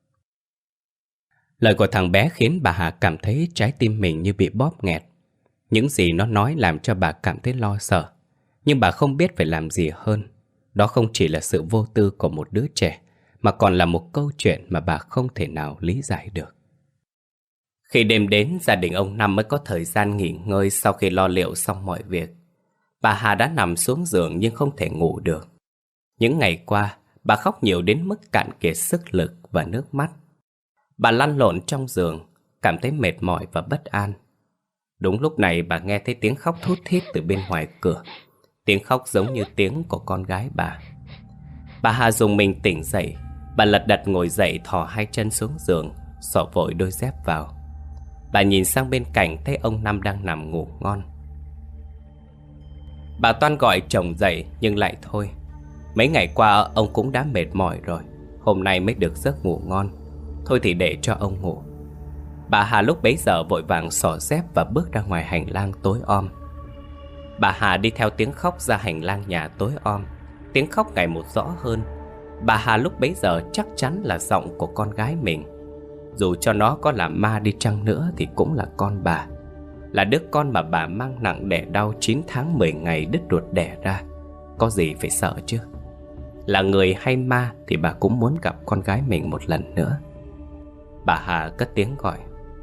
Lời của thằng bé khiến bà Hà cảm thấy trái tim mình như bị bóp nghẹt. Những gì nó nói làm cho bà cảm thấy lo sợ. Nhưng bà không biết phải làm gì hơn. Đó không chỉ là sự vô tư của một đứa trẻ, mà còn là một câu chuyện mà bà không thể nào lý giải được. Khi đêm đến, gia đình ông Năm mới có thời gian nghỉ ngơi sau khi lo liệu xong mọi việc. Bà Hà đã nằm xuống giường nhưng không thể ngủ được. Những ngày qua, bà khóc nhiều đến mức cạn kiệt sức lực và nước mắt. Bà lăn lộn trong giường, cảm thấy mệt mỏi và bất an. Đúng lúc này bà nghe thấy tiếng khóc thút thít từ bên ngoài cửa. Tiếng khóc giống như tiếng của con gái bà. Bà Hà dùng mình tỉnh dậy. Bà lật đật ngồi dậy, thò hai chân xuống giường, xỏ vội đôi dép vào. Bà nhìn sang bên cạnh thấy ông Năm đang nằm ngủ ngon. Bà toan gọi chồng dậy nhưng lại thôi. Mấy ngày qua ông cũng đã mệt mỏi rồi, hôm nay mới được giấc ngủ ngon. Thôi thì để cho ông ngủ. Bà Hà lúc bấy giờ vội vàng xỏ dép và bước ra ngoài hành lang tối om. Bà Hà đi theo tiếng khóc ra hành lang nhà tối om. Tiếng khóc ngày một rõ hơn. Bà Hà lúc bấy giờ chắc chắn là giọng của con gái mình. Dù cho nó có là ma đi chăng nữa thì cũng là con bà, là đứa con mà bà mang nặng đẻ đau chín tháng mười ngày đứt ruột đẻ ra. Có gì phải sợ chứ. Là người hay ma thì bà cũng muốn gặp con gái mình một lần nữa. Bà Hà cất tiếng gọi.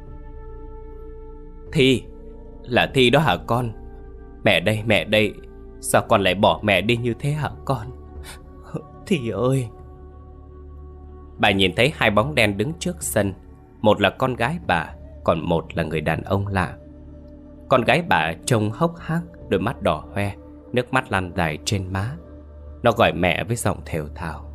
Thi, là Thi đó hả con? Mẹ đây, mẹ đây. Sao con lại bỏ mẹ đi như thế hả con? Thi ơi. Bà nhìn thấy hai bóng đen đứng trước sân. Một là con gái bà, còn một là người đàn ông lạ. Con gái bà trông hốc hác, đôi mắt đỏ hoe, nước mắt lăn dài trên má. Nó gọi mẹ với giọng thều thào.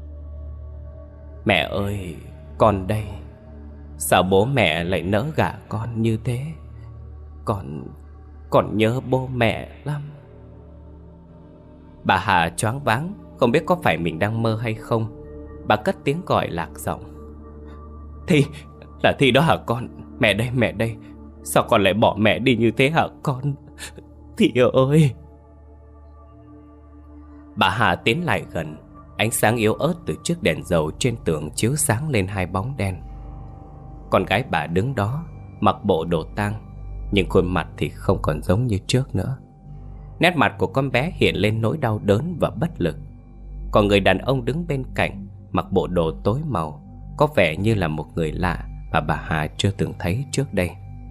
Mẹ ơi, con đây. Sao bố mẹ lại nỡ gả con như thế? Con... con nhớ bố mẹ lắm. Bà Hà choáng váng, không biết có phải mình đang mơ hay không. Bà cất tiếng gọi lạc giọng. Thi, là Thi đó hả con? Mẹ đây, mẹ đây. Sao con lại bỏ mẹ đi như thế hả con? Thi ơi. Bà Hà tiến lại gần. Ánh sáng yếu ớt từ chiếc đèn dầu trên tường chiếu sáng lên hai bóng đen. Con gái bà đứng đó, mặc bộ đồ tang, nhưng khuôn mặt thì không còn giống như trước nữa. Nét mặt của con bé hiện lên nỗi đau đớn và bất lực. Còn người đàn ông đứng bên cạnh, mặc bộ đồ tối màu, có vẻ như là một người lạ mà bà Hà chưa từng thấy trước đây.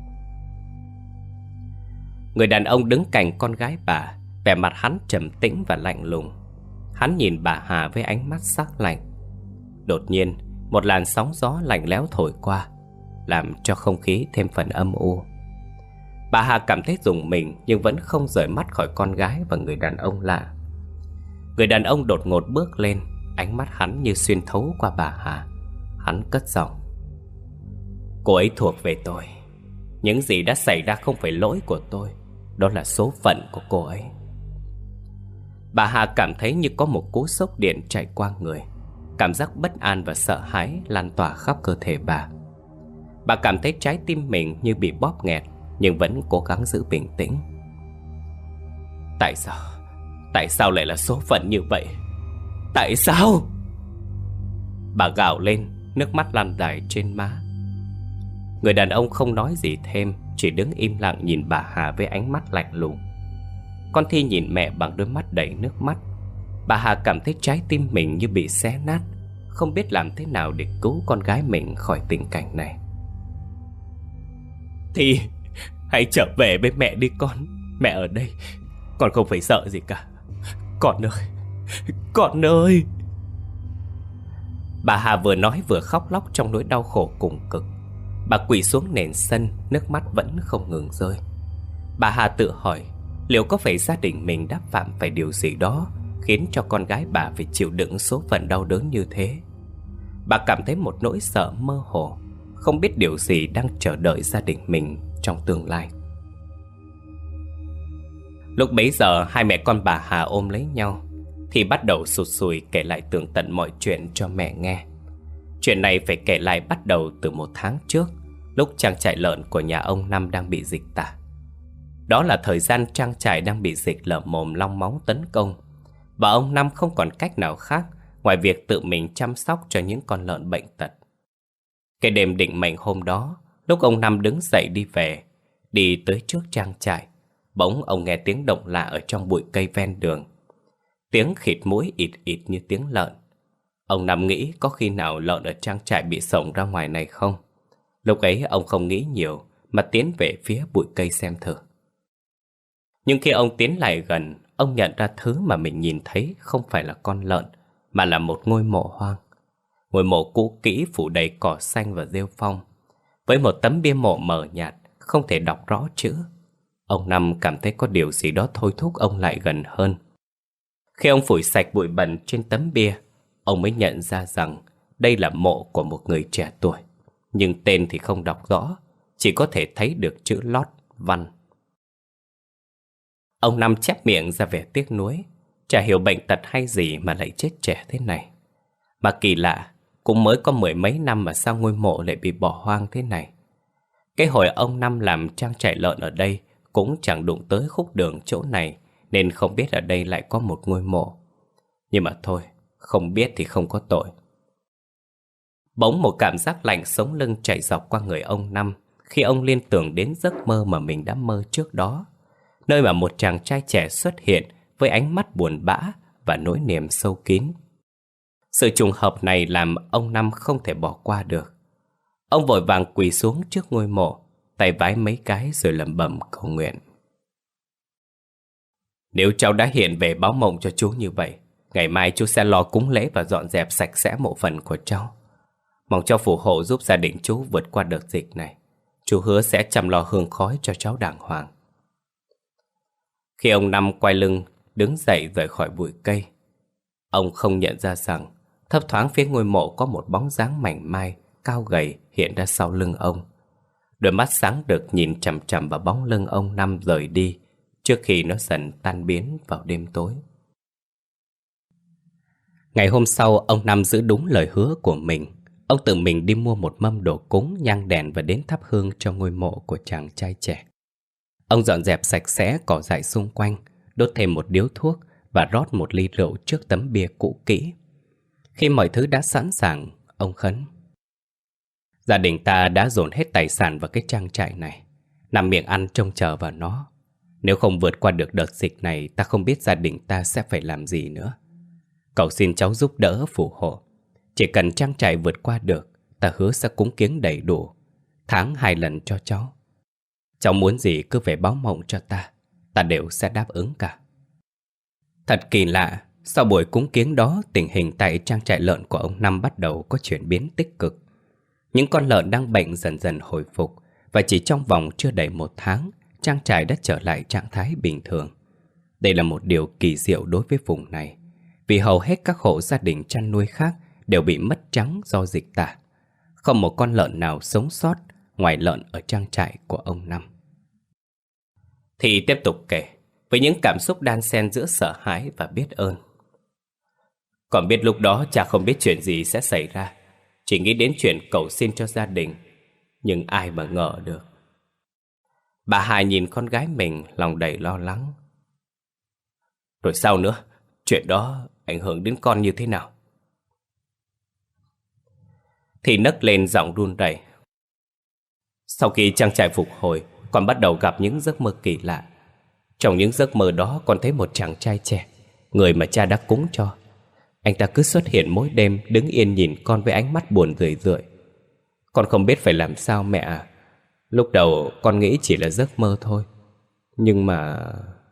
Người đàn ông đứng cạnh con gái bà, vẻ mặt hắn trầm tĩnh và lạnh lùng. Hắn nhìn bà Hà với ánh mắt sắc lạnh. Đột nhiên, một làn sóng gió lạnh lẽo thổi qua. làm cho không khí thêm phần âm u. Bà Hà cảm thấy rùng mình nhưng vẫn không rời mắt khỏi con gái và người đàn ông lạ. Người đàn ông đột ngột bước lên, ánh mắt hắn như xuyên thấu qua bà Hà. Hắn cất giọng: "Cô ấy thuộc về tôi. Những gì đã xảy ra không phải lỗi của tôi, đó là số phận của cô ấy." Bà Hà cảm thấy như có một cú sốc điện chạy qua người. Cảm giác bất an và sợ hãi lan tỏa khắp cơ thể bà. Bà cảm thấy trái tim mình như bị bóp nghẹt, nhưng vẫn cố gắng giữ bình tĩnh. Tại sao? Tại sao lại là số phận như vậy? Tại sao? Bà gào lên, nước mắt lăn dài trên má. Người đàn ông không nói gì thêm, chỉ đứng im lặng nhìn bà Hà với ánh mắt lạnh lùng. Con Thi nhìn mẹ bằng đôi mắt đầy nước mắt. Bà Hà cảm thấy trái tim mình như bị xé nát, không biết làm thế nào để cứu con gái mình khỏi tình cảnh này. "Thi, hãy trở về với mẹ đi con. Mẹ ở đây, con không phải sợ gì cả. Con ơi, con ơi." Bà Hà vừa nói vừa khóc lóc trong nỗi đau khổ cùng cực. Bà quỳ xuống nền sân, nước mắt vẫn không ngừng rơi. Bà Hà tự hỏi liệu có phải gia đình mình đã phạm phải điều gì đó khiến cho con gái bà phải chịu đựng số phận đau đớn như thế. Bà cảm thấy một nỗi sợ mơ hồ, không biết điều gì đang chờ đợi gia đình mình trong tương lai. Lúc bấy giờ hai mẹ con bà Hà ôm lấy nhau thì bắt đầu sụt sùi kể lại tường tận mọi chuyện cho mẹ nghe. Chuyện này phải kể lại bắt đầu từ một tháng trước, lúc trang trại lợn của nhà ông Năm đang bị dịch tả. Đó là thời gian trang trại đang bị dịch lở mồm long móng tấn công, và ông Năm không còn cách nào khác ngoài việc tự mình chăm sóc cho những con lợn bệnh tật. Cái đêm định mệnh hôm đó, lúc ông Năm đứng dậy đi về, đi tới trước trang trại, bỗng ông nghe tiếng động lạ ở trong bụi cây ven đường. Tiếng khịt mũi ịt ịt như tiếng lợn. Ông Năm nghĩ có khi nào lợn ở trang trại bị xổng ra ngoài này không? Lúc ấy ông không nghĩ nhiều mà tiến về phía bụi cây xem thử. Nhưng khi ông tiến lại gần, ông nhận ra thứ mà mình nhìn thấy không phải là con lợn, mà là một ngôi mộ hoang. Ngôi mộ cũ kỹ phủ đầy cỏ xanh và rêu phong, với một tấm bia mộ mờ nhạt, không thể đọc rõ chữ. Ông Năm cảm thấy có điều gì đó thôi thúc ông lại gần hơn. Khi ông phủi sạch bụi bẩn trên tấm bia, ông mới nhận ra rằng đây là mộ của một người trẻ tuổi, nhưng tên thì không đọc rõ, chỉ có thể thấy được chữ lót văn. Ông Năm chép miệng ra vẻ tiếc nuối, chả hiểu bệnh tật hay gì mà lại chết trẻ thế này. Mà kỳ lạ, cũng mới có mười mấy năm mà sao ngôi mộ lại bị bỏ hoang thế này. Cái hồi ông Năm làm trang trại lợn ở đây cũng chẳng đụng tới khúc đường chỗ này, nên không biết ở đây lại có một ngôi mộ. Nhưng mà thôi, không biết thì không có tội. Bỗng một cảm giác lạnh sống lưng chạy dọc qua người ông Năm khi ông liên tưởng đến giấc mơ mà mình đã mơ trước đó, nơi mà một chàng trai trẻ xuất hiện với ánh mắt buồn bã và nỗi niềm sâu kín. Sự trùng hợp này làm ông Năm không thể bỏ qua được. Ông vội vàng quỳ xuống trước ngôi mộ, tay vái mấy cái rồi lẩm bẩm cầu nguyện. Nếu cháu đã hiện về báo mộng cho chú như vậy, ngày mai chú sẽ lo cúng lễ và dọn dẹp sạch sẽ mộ phần của cháu. Mong cháu phù hộ giúp gia đình chú vượt qua đợt dịch này. Chú hứa sẽ chăm lo hương khói cho cháu đàng hoàng. Khi ông Năm quay lưng, đứng dậy rời khỏi bụi cây, ông không nhận ra rằng thấp thoáng phía ngôi mộ có một bóng dáng mảnh mai, cao gầy hiện ra sau lưng ông. Đôi mắt sáng rực nhìn chằm chằm vào bóng lưng ông Năm rời đi, trước khi nó dần tan biến vào đêm tối. Ngày hôm sau, ông Năm giữ đúng lời hứa của mình. Ông tự mình đi mua một mâm đồ cúng, nhang đèn và đến thắp hương cho ngôi mộ của chàng trai trẻ. Ông dọn dẹp sạch sẽ cỏ dại xung quanh, đốt thêm một điếu thuốc và rót một ly rượu trước tấm bia cũ kỹ. Khi mọi thứ đã sẵn sàng, ông khấn: Gia đình ta đã dồn hết tài sản vào cái trang trại này, nằm miệng ăn trông chờ vào nó. Nếu không vượt qua được đợt dịch này, ta không biết gia đình ta sẽ phải làm gì nữa. Cầu xin cháu giúp đỡ phù hộ. Chỉ cần trang trại vượt qua được, ta hứa sẽ cúng kiếng đầy đủ, tháng hai lần cho cháu. Cháu muốn gì cứ về báo mộng cho ta, ta đều sẽ đáp ứng cả. Thật kỳ lạ, sau buổi cúng kiếng đó, tình hình tại trang trại lợn của ông Năm bắt đầu có chuyển biến tích cực. Những con lợn đang bệnh dần dần hồi phục, và chỉ trong vòng chưa đầy một tháng, trang trại đã trở lại trạng thái bình thường. Đây là một điều kỳ diệu đối với vùng này, vì hầu hết các hộ gia đình chăn nuôi khác đều bị mất trắng do dịch tả. Không một con lợn nào sống sót ngoài lợn ở trang trại của ông Năm. Thì tiếp tục kể, với những cảm xúc đan xen giữa sợ hãi và biết ơn. Còn biết lúc đó cha không biết chuyện gì sẽ xảy ra, chỉ nghĩ đến chuyện cầu xin cho gia đình, nhưng ai mà ngờ được. Bà Hà nhìn con gái mình lòng đầy lo lắng. Rồi sao nữa? Chuyện đó ảnh hưởng đến con như thế nào? Thì nấc lên giọng run rẩy. Sau khi trang trại phục hồi, con bắt đầu gặp những giấc mơ kỳ lạ. Trong những giấc mơ đó con thấy một chàng trai trẻ, người mà cha đã cúng cho. Anh ta cứ xuất hiện mỗi đêm, đứng yên nhìn con với ánh mắt buồn rười rượi. Con không biết phải làm sao mẹ à. Lúc đầu con nghĩ chỉ là giấc mơ thôi, nhưng mà...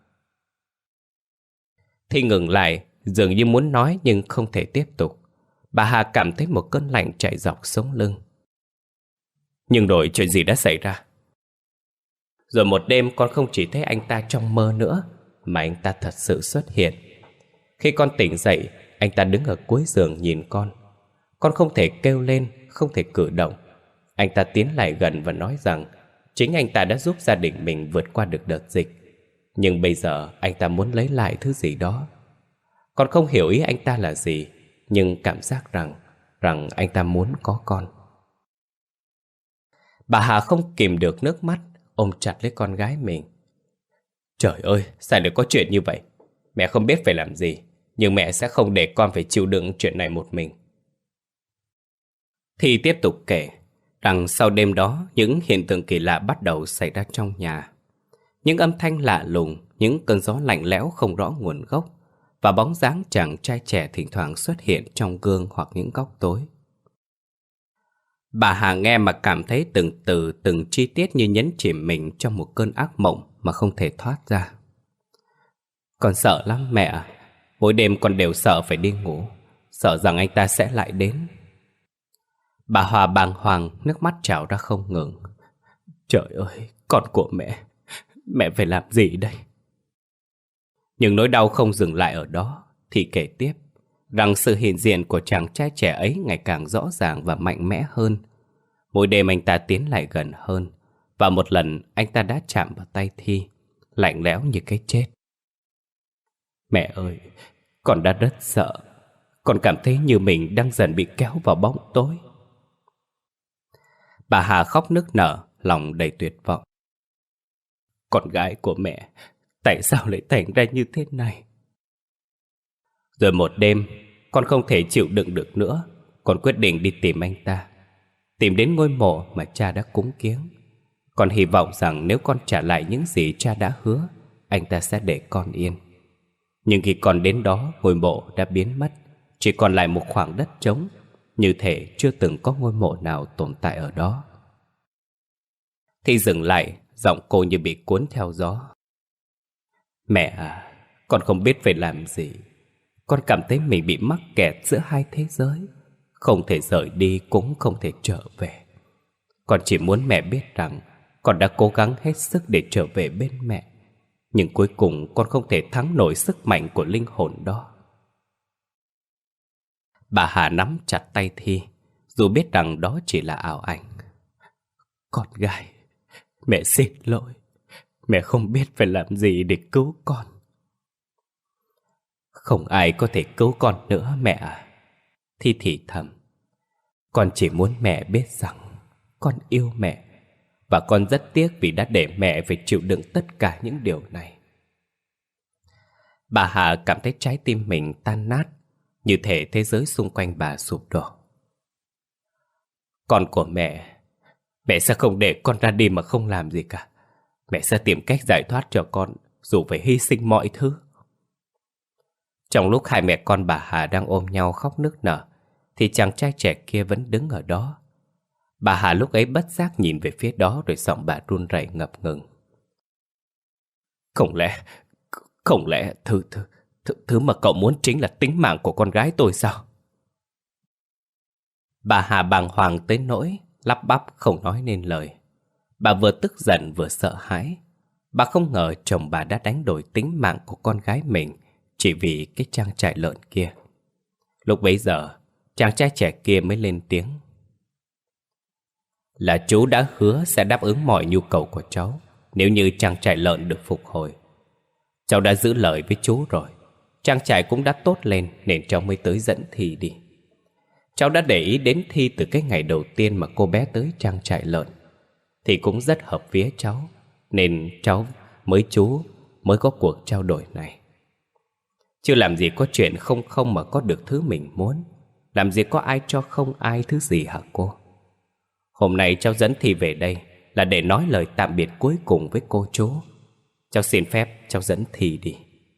Thì ngừng lại, dường như muốn nói nhưng không thể tiếp tục. Bà Hà cảm thấy một cơn lạnh chạy dọc sống lưng. Nhưng rồi chuyện gì đã xảy ra? Rồi một đêm con không chỉ thấy anh ta trong mơ nữa, mà anh ta thật sự xuất hiện. Khi con tỉnh dậy, anh ta đứng ở cuối giường nhìn con. Con không thể kêu lên, không thể cử động. Anh ta tiến lại gần và nói rằng chính anh ta đã giúp gia đình mình vượt qua được đợt dịch. Nhưng bây giờ anh ta muốn lấy lại thứ gì đó. Con không hiểu ý anh ta là gì, nhưng cảm giác rằng Rằng anh ta muốn có con. Bà Hà không kìm được nước mắt, ôm chặt lấy con gái mình. Trời ơi, sao lại có chuyện như vậy? Mẹ không biết phải làm gì, nhưng mẹ sẽ không để con phải chịu đựng chuyện này một mình. Thì tiếp tục kể rằng sau đêm đó, những hiện tượng kỳ lạ bắt đầu xảy ra trong nhà. Những âm thanh lạ lùng, những cơn gió lạnh lẽo không rõ nguồn gốc, và bóng dáng chàng trai trẻ thỉnh thoảng xuất hiện trong gương hoặc những góc tối. Bà Hà nghe mà cảm thấy từng từ từng chi tiết như nhấn chìm mình trong một cơn ác mộng mà không thể thoát ra. Con sợ lắm mẹ ạ. Mỗi đêm con đều sợ phải đi ngủ, sợ rằng anh ta sẽ lại đến. Bà Hòa bàng hoàng, nước mắt trào ra không ngừng. Trời ơi, con của mẹ, mẹ phải làm gì đây? Nhưng nỗi đau không dừng lại ở đó. Thì kể tiếp rằng sự hiện diện của chàng trai trẻ ấy ngày càng rõ ràng và mạnh mẽ hơn. Mỗi đêm anh ta tiến lại gần hơn, và một lần anh ta đã chạm vào tay Thi, lạnh lẽo như cái chết. Mẹ ơi, con đã rất sợ. Con cảm thấy như mình đang dần bị kéo vào bóng tối. Bà Hà khóc nức nở, lòng đầy tuyệt vọng. Con gái của mẹ, tại sao lại thành ra như thế này? Rồi một đêm, con không thể chịu đựng được nữa. Con quyết định đi tìm anh ta, tìm đến ngôi mộ mà cha đã cúng kiếng. Con hy vọng rằng nếu con trả lại những gì cha đã hứa, anh ta sẽ để con yên. Nhưng khi con đến đó, ngôi mộ đã biến mất, chỉ còn lại một khoảng đất trống, như thể chưa từng có ngôi mộ nào tồn tại ở đó. Thì dừng lại, giọng cô như bị cuốn theo gió. Mẹ à, con không biết phải làm gì. Con cảm thấy mình bị mắc kẹt giữa hai thế giới, không thể rời đi cũng không thể trở về. Con chỉ muốn mẹ biết rằng con đã cố gắng hết sức để trở về bên mẹ, nhưng cuối cùng con không thể thắng nổi sức mạnh của linh hồn đó. Bà Hà nắm chặt tay Thi, dù biết rằng đó chỉ là ảo ảnh. Con gái, mẹ xin lỗi. Mẹ không biết phải làm gì để cứu con. Không ai có thể cứu con nữa mẹ à. Thi thì thầm. Con chỉ muốn mẹ biết rằng con yêu mẹ, và con rất tiếc vì đã để mẹ phải chịu đựng tất cả những điều này. Bà Hà cảm thấy trái tim mình tan nát, như thể thế giới xung quanh bà sụp đổ. Con của mẹ, mẹ sẽ không để con ra đi mà không làm gì cả. Mẹ sẽ tìm cách giải thoát cho con, dù phải hy sinh mọi thứ. Trong lúc hai mẹ con bà Hà đang ôm nhau khóc nức nở, thì chàng trai trẻ kia vẫn đứng ở đó. Bà Hà lúc ấy bất giác nhìn về phía đó, rồi giọng bà run rẩy ngập ngừng. Không lẽ, không lẽ thứ, thứ, thứ, thứ mà cậu muốn chính là tính mạng của con gái tôi sao? Bà Hà bàng hoàng tới nỗi lắp bắp không nói nên lời. Bà vừa tức giận vừa sợ hãi. Bà không ngờ chồng bà đã đánh đổi tính mạng của con gái mình chỉ vì cái trang trại lợn kia. Lúc bấy giờ, chàng trai trẻ kia mới lên tiếng. Là chú đã hứa sẽ đáp ứng mọi nhu cầu của cháu nếu như trang trại lợn được phục hồi. Cháu đã giữ lời với chú rồi. Trang trại cũng đã tốt lên nên cháu mới tới dẫn Thi đi. Cháu đã để ý đến Thi từ cái ngày đầu tiên mà cô bé tới trang trại lợn. Thì cũng rất hợp vía cháu, nên cháu mới chú mới có cuộc trao đổi này. Chứ làm gì có chuyện không không mà có được thứ mình muốn. Làm gì có ai cho không ai thứ gì hả cô? Hôm nay cháu dẫn Thi về đây là để nói lời tạm biệt cuối cùng với cô chú. Cháu xin phép cháu dẫn Thi đi.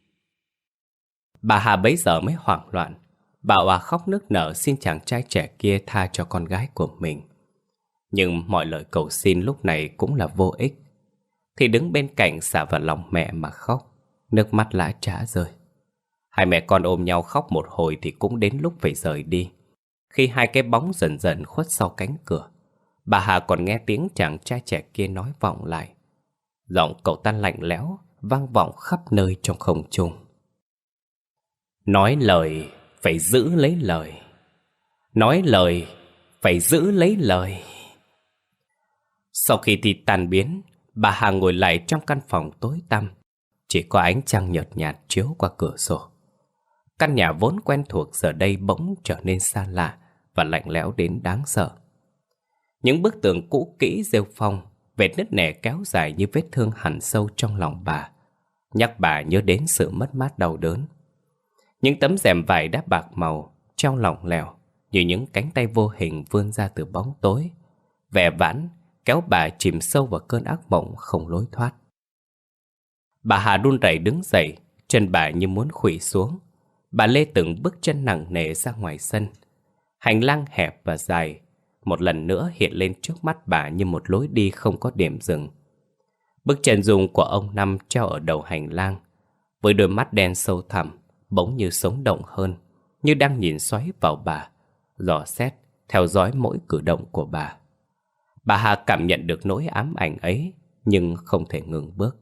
Bà Hà bấy giờ mới hoảng loạn. Bà òa khóc nức nở xin chàng trai trẻ kia tha cho con gái của mình. Nhưng mọi lời cầu xin lúc này cũng là vô ích. Thì đứng bên cạnh xả vào lòng mẹ mà khóc, nước mắt lã chã rơi. Hai mẹ con ôm nhau khóc một hồi thì cũng đến lúc phải rời đi. Khi hai cái bóng dần dần khuất sau cánh cửa, bà Hà còn nghe tiếng chàng trai trẻ kia nói vọng lại. Giọng cậu ta lạnh lẽo, vang vọng khắp nơi trong không trung. Nói lời phải giữ lấy lời. Nói lời phải giữ lấy lời. Sau khi Thi tan biến, bà Hà ngồi lại trong căn phòng tối tăm. Chỉ có ánh trăng nhợt nhạt chiếu qua cửa sổ. Căn nhà vốn quen thuộc giờ đây bỗng trở nên xa lạ và lạnh lẽo đến đáng sợ. Những bức tường cũ kỹ rêu phong, vết nứt nẻ kéo dài như vết thương hằn sâu trong lòng bà, nhắc bà nhớ đến sự mất mát đau đớn. Những tấm rèm vải đã bạc màu, treo lỏng lẻo như những cánh tay vô hình vươn ra từ bóng tối, vẻ vãn kéo bà chìm sâu vào cơn ác mộng không lối thoát. Bà Hà run rẩy đứng dậy, chân bà như muốn khuỵu xuống. Bà lê từng bước chân nặng nề ra ngoài sân. Hành lang hẹp và dài một lần nữa hiện lên trước mắt bà như một lối đi không có điểm dừng. Bức chân dung của ông Năm treo ở đầu hành lang, với đôi mắt đen sâu thẳm, bỗng như sống động hơn, như đang nhìn xoáy vào bà, dò xét, theo dõi mỗi cử động của bà. Bà Hà cảm nhận được nỗi ám ảnh ấy, nhưng không thể ngừng bước.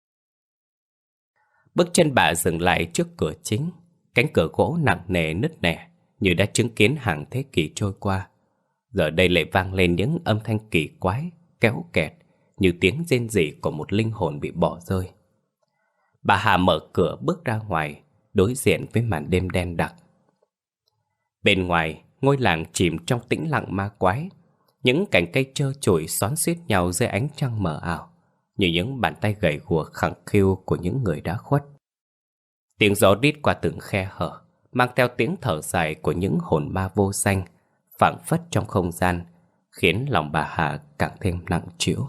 Bước chân bà dừng lại trước cửa chính. Cánh cửa gỗ nặng nề nứt nẻ, như đã chứng kiến hàng thế kỷ trôi qua. Giờ đây lại vang lên những âm thanh kỳ quái, kéo kẹt, như tiếng rên rỉ của một linh hồn bị bỏ rơi. Bà Hà mở cửa bước ra ngoài, đối diện với màn đêm đen đặc. Bên ngoài, ngôi làng chìm trong tĩnh lặng ma quái. Những cành cây trơ trụi xoắn xuýt nhau dưới ánh trăng mờ ảo, như những bàn tay gầy guộc khẳng khiu của những người đã khuất. Tiếng gió rít qua từng khe hở, mang theo tiếng thở dài của những hồn ma vô danh, phảng phất trong không gian, khiến lòng bà Hà càng thêm nặng trĩu.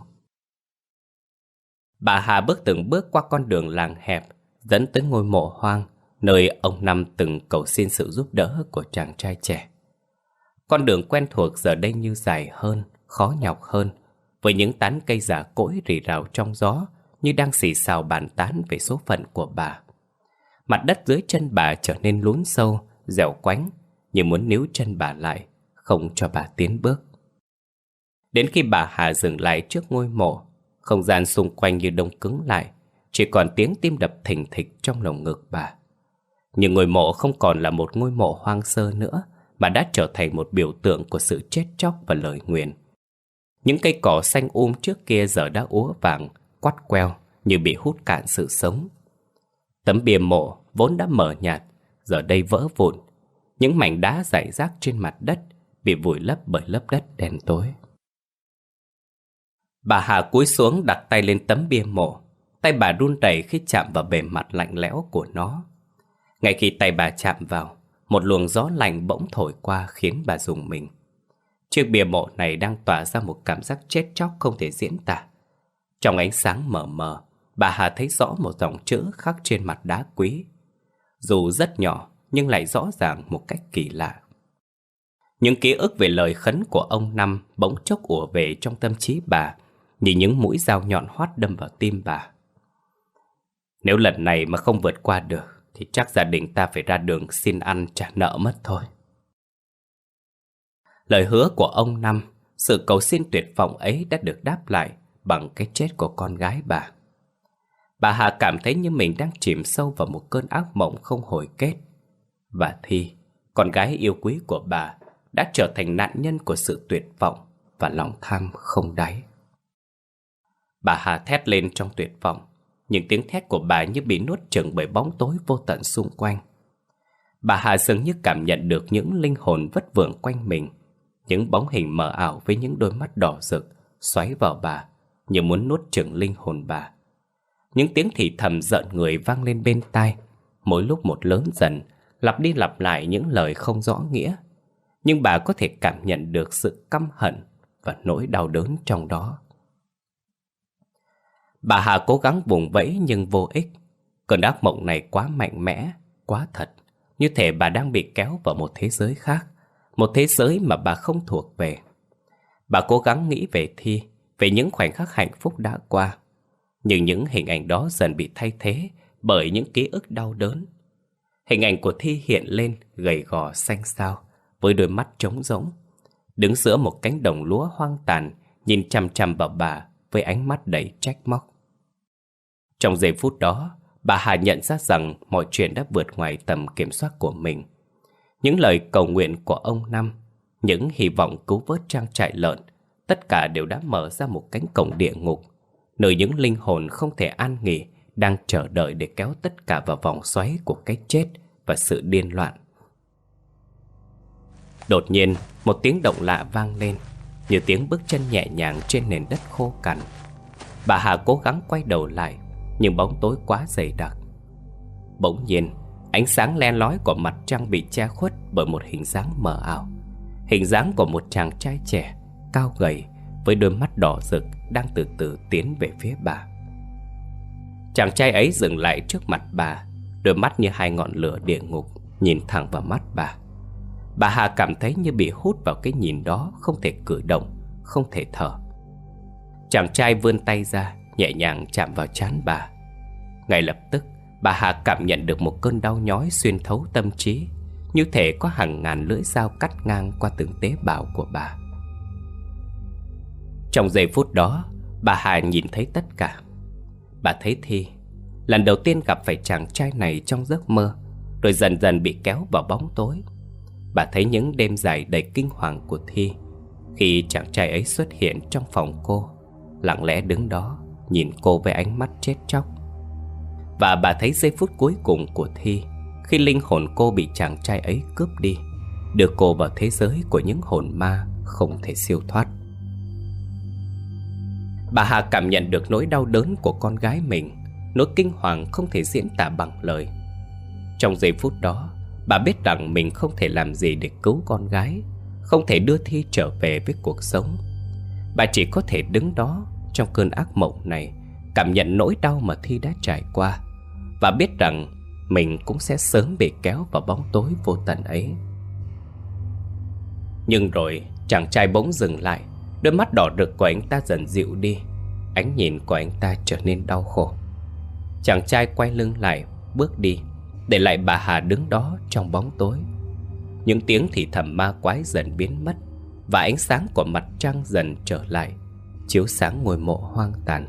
Bà Hà bước từng bước qua con đường làng hẹp, dẫn tới ngôi mộ hoang, nơi ông Năm từng cầu xin sự giúp đỡ của chàng trai trẻ. Con đường quen thuộc giờ đây như dài hơn, khó nhọc hơn, với những tán cây già cỗi rì rào trong gió, như đang xì xào bàn tán về số phận của bà. Mặt đất dưới chân bà trở nên lún sâu, dẻo quánh, như muốn níu chân bà lại, không cho bà tiến bước. Đến khi bà Hà dừng lại trước ngôi mộ, không gian xung quanh như đông cứng lại, chỉ còn tiếng tim đập thình thịch trong lồng ngực bà. Nhưng ngôi mộ không còn là một ngôi mộ hoang sơ nữa, mà đã trở thành một biểu tượng của sự chết chóc và lời nguyền. Những cây cỏ xanh um trước kia giờ đã úa vàng, quắt queo, như bị hút cạn sự sống. Tấm bia mộ vốn đã mờ nhạt, giờ đây vỡ vụn. Những mảnh đá rải rác trên mặt đất bị vùi lấp bởi lớp đất đen tối. Bà Hà cúi xuống đặt tay lên tấm bia mộ. Tay bà run rẩy khi chạm vào bề mặt lạnh lẽo của nó. Ngay khi tay bà chạm vào, một luồng gió lạnh bỗng thổi qua khiến bà rùng mình. Chiếc bia mộ này đang tỏa ra một cảm giác chết chóc không thể diễn tả. Trong ánh sáng mờ mờ, bà Hà thấy rõ một dòng chữ khắc trên mặt đá quý. Dù rất nhỏ, nhưng lại rõ ràng một cách kỳ lạ. Những ký ức về lời khấn của ông Năm bỗng chốc ùa về trong tâm trí bà, như những mũi dao nhọn hoắt đâm vào tim bà. Nếu lần này mà không vượt qua được, thì chắc gia đình ta phải ra đường xin ăn trả nợ mất thôi. Lời hứa của ông Năm Sự cầu xin tuyệt vọng ấy đã được đáp lại bằng cái chết của con gái bà. Bà Hà cảm thấy như mình đang chìm sâu vào một cơn ác mộng không hồi kết. Và Thi, con gái yêu quý của bà, đã trở thành nạn nhân của sự tuyệt vọng và lòng tham không đáy. Bà Hà thét lên trong tuyệt vọng, những tiếng thét của bà như bị nuốt chửng bởi bóng tối vô tận xung quanh. Bà Hà dường như cảm nhận được những linh hồn vất vưởng quanh mình, những bóng hình mờ ảo với những đôi mắt đỏ rực xoáy vào bà, như muốn nuốt chửng linh hồn bà. Những tiếng thì thầm rợn người vang lên bên tai, mỗi lúc một lớn dần, lặp đi lặp lại những lời không rõ nghĩa. Nhưng bà có thể cảm nhận được sự căm hận và nỗi đau đớn trong đó. Bà Hà cố gắng vùng vẫy nhưng vô ích. Cơn ác mộng này quá mạnh mẽ, quá thật, như thể bà đang bị kéo vào một thế giới khác, một thế giới mà bà không thuộc về. Bà cố gắng nghĩ về Thi, về những khoảnh khắc hạnh phúc đã qua. Nhưng những hình ảnh đó dần bị thay thế bởi những ký ức đau đớn. Hình ảnh của Thi hiện lên gầy gò xanh xao, với đôi mắt trống rỗng, đứng giữa một cánh đồng lúa hoang tàn, nhìn chằm chằm vào bà với ánh mắt đầy trách móc. Trong giây phút đó, bà Hà nhận ra rằng mọi chuyện đã vượt ngoài tầm kiểm soát của mình. Những lời cầu nguyện của ông Năm, những hy vọng cứu vớt trang trại lợn, tất cả đều đã mở ra một cánh cổng địa ngục, nơi những linh hồn không thể an nghỉ đang chờ đợi để kéo tất cả vào vòng xoáy của cái chết và sự điên loạn. Đột nhiên, một tiếng động lạ vang lên, như tiếng bước chân nhẹ nhàng trên nền đất khô cằn. Bà Hà cố gắng quay đầu lại, nhưng bóng tối quá dày đặc. Bỗng nhiên, ánh sáng le lói của mặt trăng bị che khuất bởi một hình dáng mờ ảo. Hình dáng của một chàng trai trẻ, cao gầy, với đôi mắt đỏ rực đang từ từ tiến về phía bà. Chàng trai ấy dừng lại trước mặt bà, đôi mắt như hai ngọn lửa địa ngục nhìn thẳng vào mắt bà. Bà Hà cảm thấy như bị hút vào cái nhìn đó, không thể cử động, không thể thở. Chàng trai vươn tay ra, nhẹ nhàng chạm vào trán bà. Ngay lập tức, bà Hà cảm nhận được một cơn đau nhói xuyên thấu tâm trí, như thể có hàng ngàn lưỡi dao cắt ngang qua từng tế bào của bà. Trong giây phút đó, bà Hà nhìn thấy tất cả. Bà thấy Thi, lần đầu tiên gặp phải chàng trai này trong giấc mơ, rồi dần dần bị kéo vào bóng tối. Bà thấy những đêm dài đầy kinh hoàng của Thi, khi chàng trai ấy xuất hiện trong phòng cô, lặng lẽ đứng đó nhìn cô với ánh mắt chết chóc. Và bà thấy giây phút cuối cùng của Thi, khi linh hồn cô bị chàng trai ấy cướp đi, đưa cô vào thế giới của những hồn ma không thể siêu thoát. Bà Hà cảm nhận được nỗi đau đớn của con gái mình, nỗi kinh hoàng không thể diễn tả bằng lời. Trong giây phút đó, bà biết rằng mình không thể làm gì để cứu con gái, không thể đưa Thi trở về với cuộc sống. Bà chỉ có thể đứng đó trong cơn ác mộng này, cảm nhận nỗi đau mà Thi đã trải qua, và biết rằng mình cũng sẽ sớm bị kéo vào bóng tối vô tận ấy. Nhưng rồi chàng trai bỗng dừng lại, đôi mắt đỏ rực của anh ta dần dịu đi, ánh nhìn của anh ta trở nên đau khổ. Chàng trai quay lưng lại, bước đi, để lại bà Hà đứng đó trong bóng tối. Những tiếng thì thầm ma quái dần biến mất, và ánh sáng của mặt trăng dần trở lại, chiếu sáng ngôi mộ hoang tàn.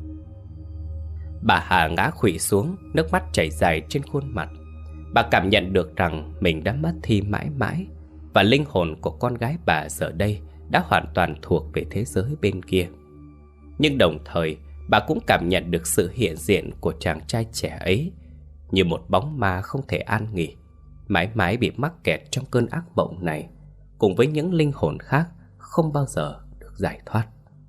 Bà Hà ngã khuỵu xuống, nước mắt chảy dài trên khuôn mặt. Bà cảm nhận được rằng mình đã mất Thi mãi mãi, và linh hồn của con gái bà giờ đây đã hoàn toàn thuộc về thế giới bên kia. Nhưng đồng thời, bà cũng cảm nhận được sự hiện diện của chàng trai trẻ ấy, như một bóng ma không thể an nghỉ, mãi mãi bị mắc kẹt trong cơn ác mộng này, cùng với những linh hồn khác không bao giờ được giải thoát.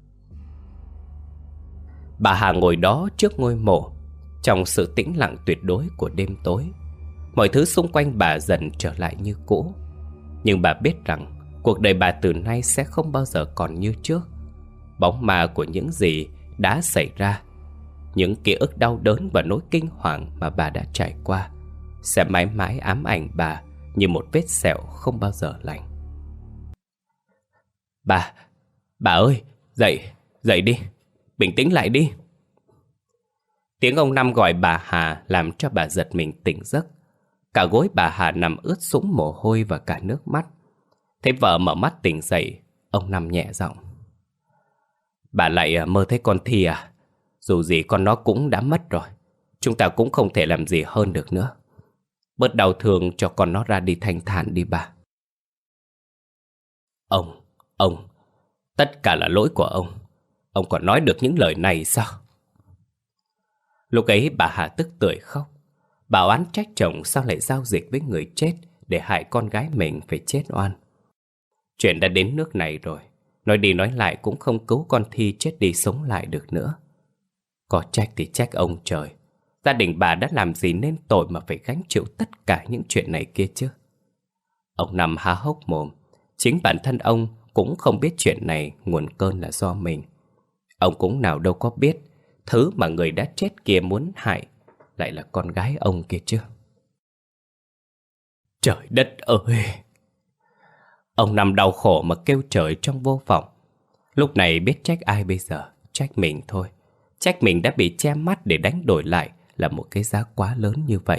Bà Hà ngồi đó trước ngôi mộ, trong sự tĩnh lặng tuyệt đối của đêm tối. Mọi thứ xung quanh bà dần trở lại như cũ. Nhưng bà biết rằng cuộc đời bà từ nay sẽ không bao giờ còn như trước. Bóng ma của những gì đã xảy ra, những ký ức đau đớn và nỗi kinh hoàng mà bà đã trải qua, sẽ mãi mãi ám ảnh bà như một vết sẹo không bao giờ lành. Bà, bà ơi, dậy, dậy đi, bình tĩnh lại đi. Tiếng ông Năm gọi bà Hà làm cho bà giật mình tỉnh giấc. Cả gối bà Hà nằm ướt sũng mồ hôi và cả nước mắt. Thấy vợ mở mắt tỉnh dậy, Ông Năm nhẹ giọng. Bà lại mơ thấy con Thi à? Dù gì con nó cũng đã mất rồi. Chúng ta cũng không thể làm gì hơn được nữa. Bớt đau thương cho con nó ra đi thanh thản đi bà. Ông, ông, tất cả là lỗi của ông. Ông còn nói được những lời này sao? Lúc ấy bà Hà tức tưởi khóc. Bà oán trách chồng sao lại giao dịch với người chết để hại con gái mình phải chết oan. Chuyện đã đến nước này rồi, nói đi nói lại cũng không cứu con Thi chết đi sống lại được nữa. Có trách thì trách ông trời. Gia đình bà đã làm gì nên tội mà phải gánh chịu tất cả những chuyện này kia chứ? Ông Năm há hốc mồm. Chính bản thân ông cũng không biết chuyện này nguồn cơn là do mình. Ông cũng nào đâu có biết thứ mà người đã chết kia muốn hại lại là con gái ông kia chứ. Trời đất ơi! Ông Năm đau khổ mà kêu trời trong vô vọng. Lúc này biết trách ai bây giờ? Trách mình thôi. Trách mình đã bị che mắt để đánh đổi lại là một cái giá quá lớn như vậy.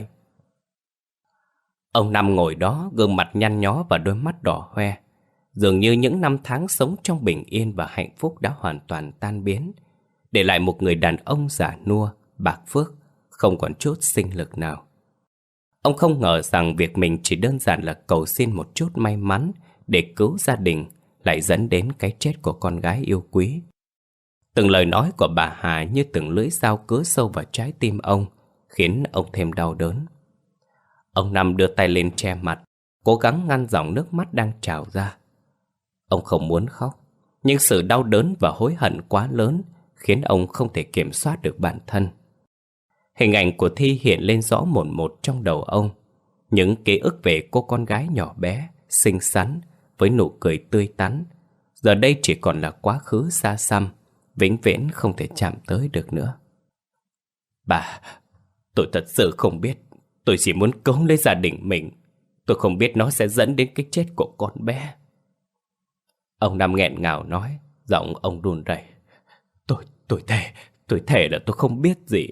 Ông Năm ngồi đó, gương mặt nhăn nhó và đôi mắt đỏ hoe. Dường như những năm tháng sống trong bình yên và hạnh phúc đã hoàn toàn tan biến, để lại một người đàn ông già nua, bạc phước, không còn chút sinh lực nào. Ông không ngờ rằng việc mình chỉ đơn giản là cầu xin một chút may mắn để cứu gia đình lại dẫn đến cái chết của con gái yêu quý. Từng lời nói của bà Hà như từng lưỡi dao cứa sâu vào trái tim ông, khiến ông thêm đau đớn. Ông Năm đưa tay lên che mặt, cố gắng ngăn dòng nước mắt đang trào ra. Ông không muốn khóc, nhưng sự đau đớn và hối hận quá lớn khiến ông không thể kiểm soát được bản thân. Hình ảnh của Thi hiện lên rõ mồn một trong đầu ông. Những ký ức về cô con gái nhỏ bé, xinh xắn, với nụ cười tươi tắn, giờ đây chỉ còn là quá khứ xa xăm, vĩnh viễn không thể chạm tới được nữa. Bà, tôi thật sự không biết. Tôi chỉ muốn cứu lấy gia đình mình. Tôi không biết nó sẽ dẫn đến cái chết của con bé. Ông Năm nghẹn ngào nói, giọng ông run rẩy. Tôi, tôi thề, tôi thề là tôi không biết gì.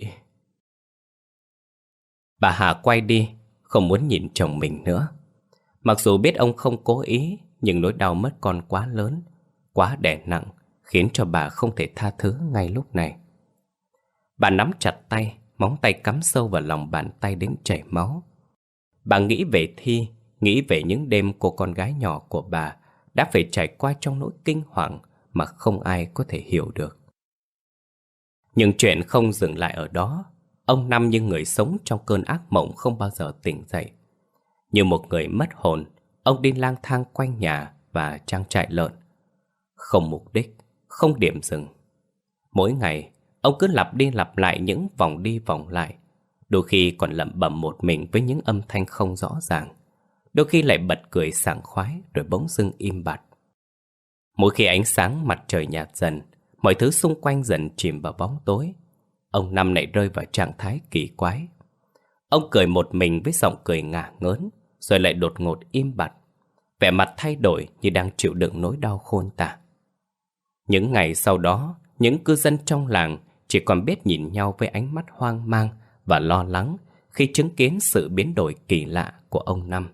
Bà Hà quay đi, không muốn nhìn chồng mình nữa. Mặc dù biết ông không cố ý, nhưng nỗi đau mất con quá lớn, quá đè nặng, khiến cho bà không thể tha thứ ngay lúc này. Bà nắm chặt tay, móng tay cắm sâu vào lòng bàn tay đến chảy máu. Bà nghĩ về Thi, nghĩ về những đêm cô con gái nhỏ của bà đã phải trải qua trong nỗi kinh hoàng mà không ai có thể hiểu được. Nhưng chuyện không dừng lại ở đó. Ông Năm như người sống trong cơn ác mộng không bao giờ tỉnh dậy. Như một người mất hồn, ông đi lang thang quanh nhà và trang trại lợn. Không mục đích, không điểm dừng. Mỗi ngày, ông cứ lặp đi lặp lại những vòng đi vòng lại. Đôi khi còn lẩm bẩm một mình với những âm thanh không rõ ràng. Đôi khi lại bật cười sảng khoái rồi bỗng dưng im bặt. Mỗi khi ánh sáng mặt trời nhạt dần, mọi thứ xung quanh dần chìm vào bóng tối, ông Năm lại rơi vào trạng thái kỳ quái. Ông cười một mình với giọng cười ngả ngớn, rồi lại đột ngột im bặt, vẻ mặt thay đổi như đang chịu đựng nỗi đau khôn tả. Những ngày sau đó, những cư dân trong làng chỉ còn biết nhìn nhau với ánh mắt hoang mang và lo lắng khi chứng kiến sự biến đổi kỳ lạ của ông Năm.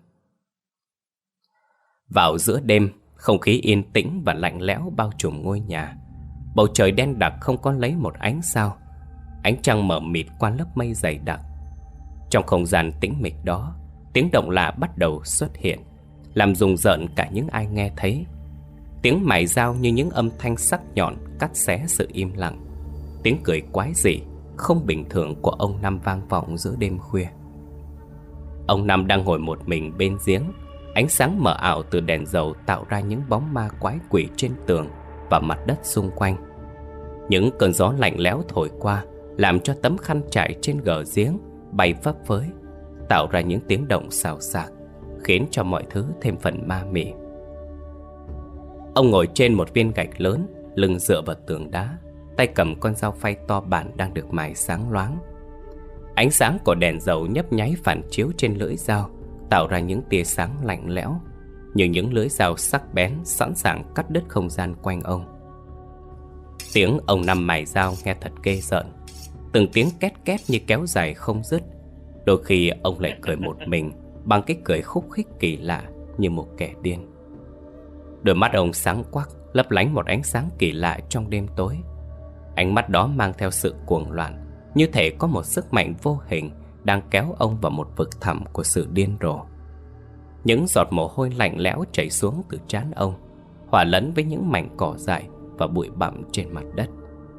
Vào giữa đêm, không khí yên tĩnh và lạnh lẽo bao trùm ngôi nhà. Bầu trời đen đặc không có lấy một ánh sao. Ánh trăng mờ mịt qua lớp mây dày đặc. Trong không gian tĩnh mịch đó, tiếng động lạ bắt đầu xuất hiện, làm rùng rợn cả những ai nghe thấy. Tiếng mài dao như những âm thanh sắc nhọn cắt xé sự im lặng. Tiếng cười quái dị, không bình thường của ông Năm vang vọng giữa đêm khuya. Ông Năm đang ngồi một mình bên giếng. Ánh sáng mờ ảo từ đèn dầu tạo ra những bóng ma quái quỷ trên tường và mặt đất xung quanh. Những cơn gió lạnh lẽo thổi qua, làm cho tấm khăn trải trên gờ giếng bay phấp phới, tạo ra những tiếng động xào xạc, khiến cho mọi thứ thêm phần ma mị. Ông ngồi trên một viên gạch lớn, lưng dựa vào tường đá, tay cầm con dao phay to bản đang được mài sáng loáng. Ánh sáng của đèn dầu nhấp nháy phản chiếu trên lưỡi dao, tạo ra những tia sáng lạnh lẽo, như những lưỡi dao sắc bén sẵn sàng cắt đứt không gian quanh ông. Tiếng ông Năm mài dao nghe thật ghê rợn, từng tiếng két két như kéo dài không dứt. Đôi khi ông lại cười một mình bằng cái cười khúc khích kỳ lạ như một kẻ điên. Đôi mắt ông sáng quắc, lấp lánh một ánh sáng kỳ lạ trong đêm tối. Ánh mắt đó mang theo sự cuồng loạn, như thể có một sức mạnh vô hình đang kéo ông vào một vực thẳm của sự điên rồ. Những giọt mồ hôi lạnh lẽo chảy xuống từ trán ông, hòa lẫn với những mảnh cỏ dại và bụi bặm trên mặt đất.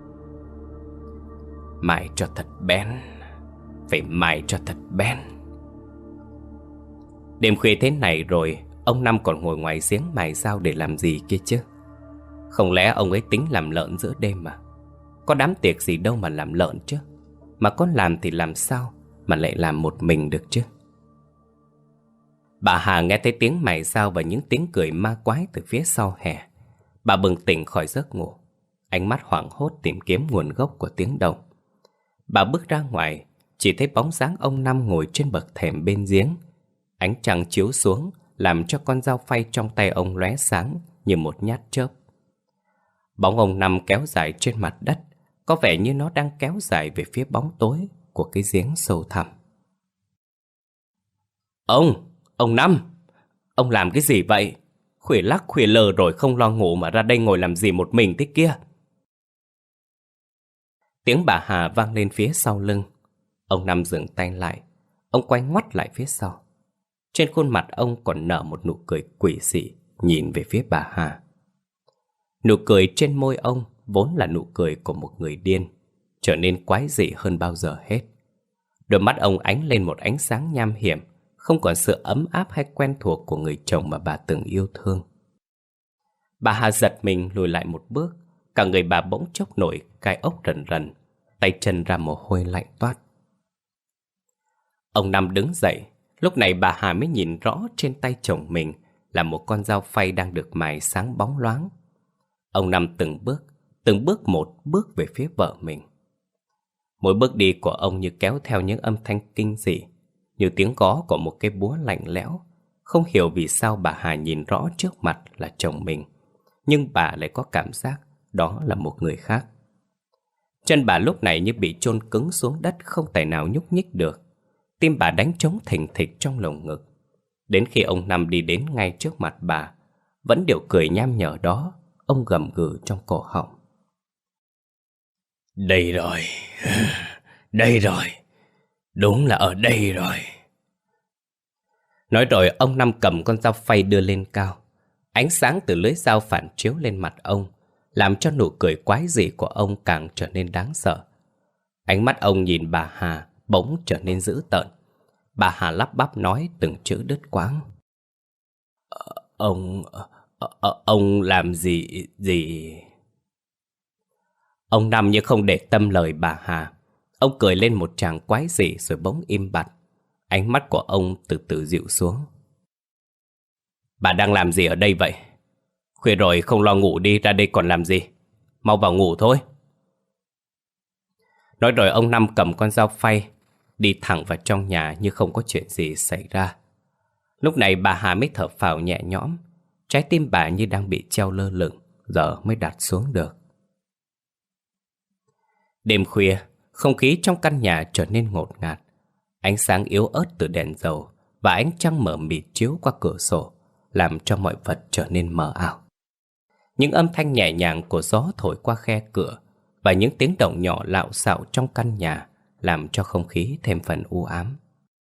Mài cho thật bén, phải mài cho thật bén. Đêm khuya thế này rồi, ông Năm còn ngồi ngoài giếng mài dao để làm gì kia chứ? Không lẽ ông ấy tính làm lợn giữa đêm mà? Có đám tiệc gì đâu mà làm lợn chứ? Mà có làm thì làm sao mà lại làm một mình được chứ? Bà Hà nghe thấy tiếng mài dao và những tiếng cười ma quái từ phía sau hè. Bà bừng tỉnh khỏi giấc ngủ, ánh mắt hoảng hốt tìm kiếm nguồn gốc của tiếng động. Bà bước ra ngoài, chỉ thấy bóng dáng ông Năm ngồi trên bậc thềm bên giếng. Ánh trăng chiếu xuống làm cho con dao phay trong tay ông lóe sáng như một nhát chớp. Bóng ông Năm kéo dài trên mặt đất, có vẻ như nó đang kéo dài về phía bóng tối của cái giếng sâu thẳm. Ông, ông Năm, ông làm cái gì vậy? Khuya lắc khuya lờ rồi không lo ngủ mà ra đây ngồi làm gì một mình thế kia? Tiếng bà Hà vang lên phía sau lưng. Ông Năm dừng tay lại, ông quay ngoắt lại phía sau. Trên khuôn mặt ông còn nở một nụ cười quỷ dị nhìn về phía bà Hà. Nụ cười trên môi ông vốn là nụ cười của một người điên, trở nên quái dị hơn bao giờ hết. Đôi mắt ông ánh lên một ánh sáng nham hiểm, không còn sự ấm áp hay quen thuộc của người chồng mà bà từng yêu thương. Bà Hà giật mình lùi lại một bước, cả người bà bỗng chốc nổi gai ốc rần rần, tay chân ra mồ hôi lạnh toát. Ông Năm đứng dậy, lúc này bà Hà mới nhìn rõ trên tay chồng mình là một con dao phay đang được mài sáng bóng loáng. Ông Năm từng bước, từng bước một bước về phía vợ mình. Mỗi bước đi của ông như kéo theo những âm thanh kinh dị, như tiếng gõ của một cái búa lạnh lẽo. Không hiểu vì sao bà Hà nhìn rõ trước mặt là chồng mình, nhưng bà lại có cảm giác đó là một người khác. Chân bà lúc này như bị chôn cứng xuống đất, không tài nào nhúc nhích được. Tim bà đánh trống thình thịch trong lồng ngực. Đến khi ông Năm đi đến ngay trước mặt bà, vẫn điệu cười nham nhở đó, ông gầm gừ trong cổ họng. Đây rồi, đây rồi, đúng là ở đây rồi. Nói rồi ông Năm cầm con dao phay đưa lên cao. Ánh sáng từ lưỡi dao phản chiếu lên mặt ông, làm cho nụ cười quái dị của ông càng trở nên đáng sợ. Ánh mắt ông nhìn bà Hà bỗng trở nên dữ tợn. Bà Hà lắp bắp nói từng chữ đứt quãng. Ờ, ông... Ờ, ông làm gì... gì... Ông Năm như không để tâm lời bà Hà. Ông cười lên một tràng quái dị rồi bỗng im bặt. Ánh mắt của ông từ từ dịu xuống. Bà đang làm gì ở đây vậy? Khuya rồi không lo ngủ đi, ra đây còn làm gì? Mau vào ngủ thôi. Nói rồi ông Năm cầm con dao phay, đi thẳng vào trong nhà như không có chuyện gì xảy ra. Lúc này bà Hà mới thở phào nhẹ nhõm. Trái tim bà như đang bị treo lơ lửng, giờ mới đặt xuống được. Đêm khuya, không khí trong căn nhà trở nên ngột ngạt. Ánh sáng yếu ớt từ đèn dầu và ánh trăng mờ mịt chiếu qua cửa sổ làm cho mọi vật trở nên mờ ảo. Những âm thanh nhẹ nhàng của gió thổi qua khe cửa và những tiếng động nhỏ lạo xạo trong căn nhà làm cho không khí thêm phần u ám.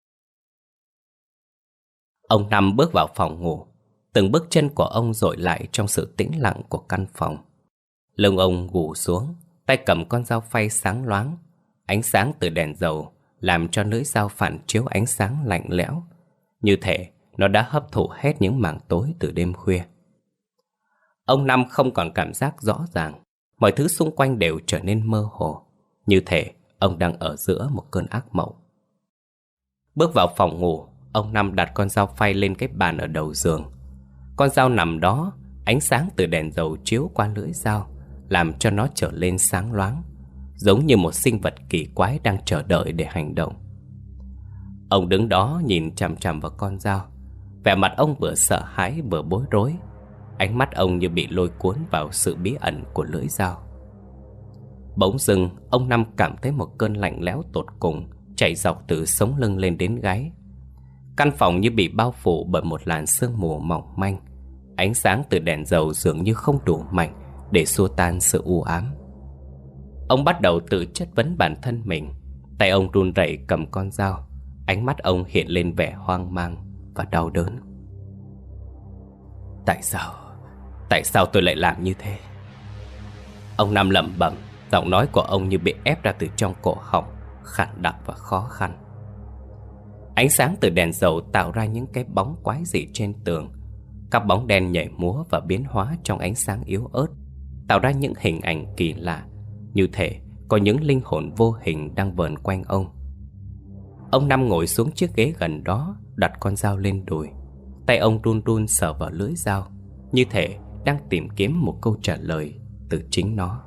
Ông Năm bước vào phòng ngủ. Từng bước chân của ông dội lại trong sự tĩnh lặng của căn phòng. Lưng ông gù xuống, tay cầm con dao phay sáng loáng. Ánh sáng từ đèn dầu làm cho lưỡi dao phản chiếu ánh sáng lạnh lẽo, như thể nó đã hấp thụ hết những mảng tối từ đêm khuya. Ông Năm không còn cảm giác rõ ràng. Mọi thứ xung quanh đều trở nên mơ hồ, như thể ông đang ở giữa một cơn ác mộng. Bước vào phòng ngủ, ông Năm đặt con dao phay lên cái bàn ở đầu giường. Con dao nằm đó, ánh sáng từ đèn dầu chiếu qua lưỡi dao làm cho nó trở lên sáng loáng, giống như một sinh vật kỳ quái đang chờ đợi để hành động. Ông đứng đó nhìn chằm chằm vào con dao. Vẻ mặt ông vừa sợ hãi vừa bối rối. Ánh mắt ông như bị lôi cuốn vào sự bí ẩn của lưỡi dao. Bỗng dưng, ông Năm cảm thấy một cơn lạnh lẽo tột cùng chạy dọc từ sống lưng lên đến gáy. Căn phòng như bị bao phủ bởi một làn sương mù mỏng manh. Ánh sáng từ đèn dầu dường như không đủ mạnh để xua tan sự u ám. Ông bắt đầu tự chất vấn bản thân mình. Tay ông run rẩy cầm con dao. Ánh mắt ông hiện lên vẻ hoang mang và đau đớn. Tại sao? Tại sao tôi lại làm như thế? Ông Năm lẩm bẩm, giọng nói của ông như bị ép ra từ trong cổ họng, khản đặc và khó khăn. Ánh sáng từ đèn dầu tạo ra những cái bóng quái dị trên tường. Các bóng đen nhảy múa và biến hóa trong ánh sáng yếu ớt, tạo ra những hình ảnh kỳ lạ, như thể có những linh hồn vô hình đang vờn quanh ông. Ông Năm ngồi xuống chiếc ghế gần đó, đặt con dao lên đùi. Tay ông run run sờ vào lưỡi dao, như thể đang tìm kiếm một câu trả lời từ chính nó.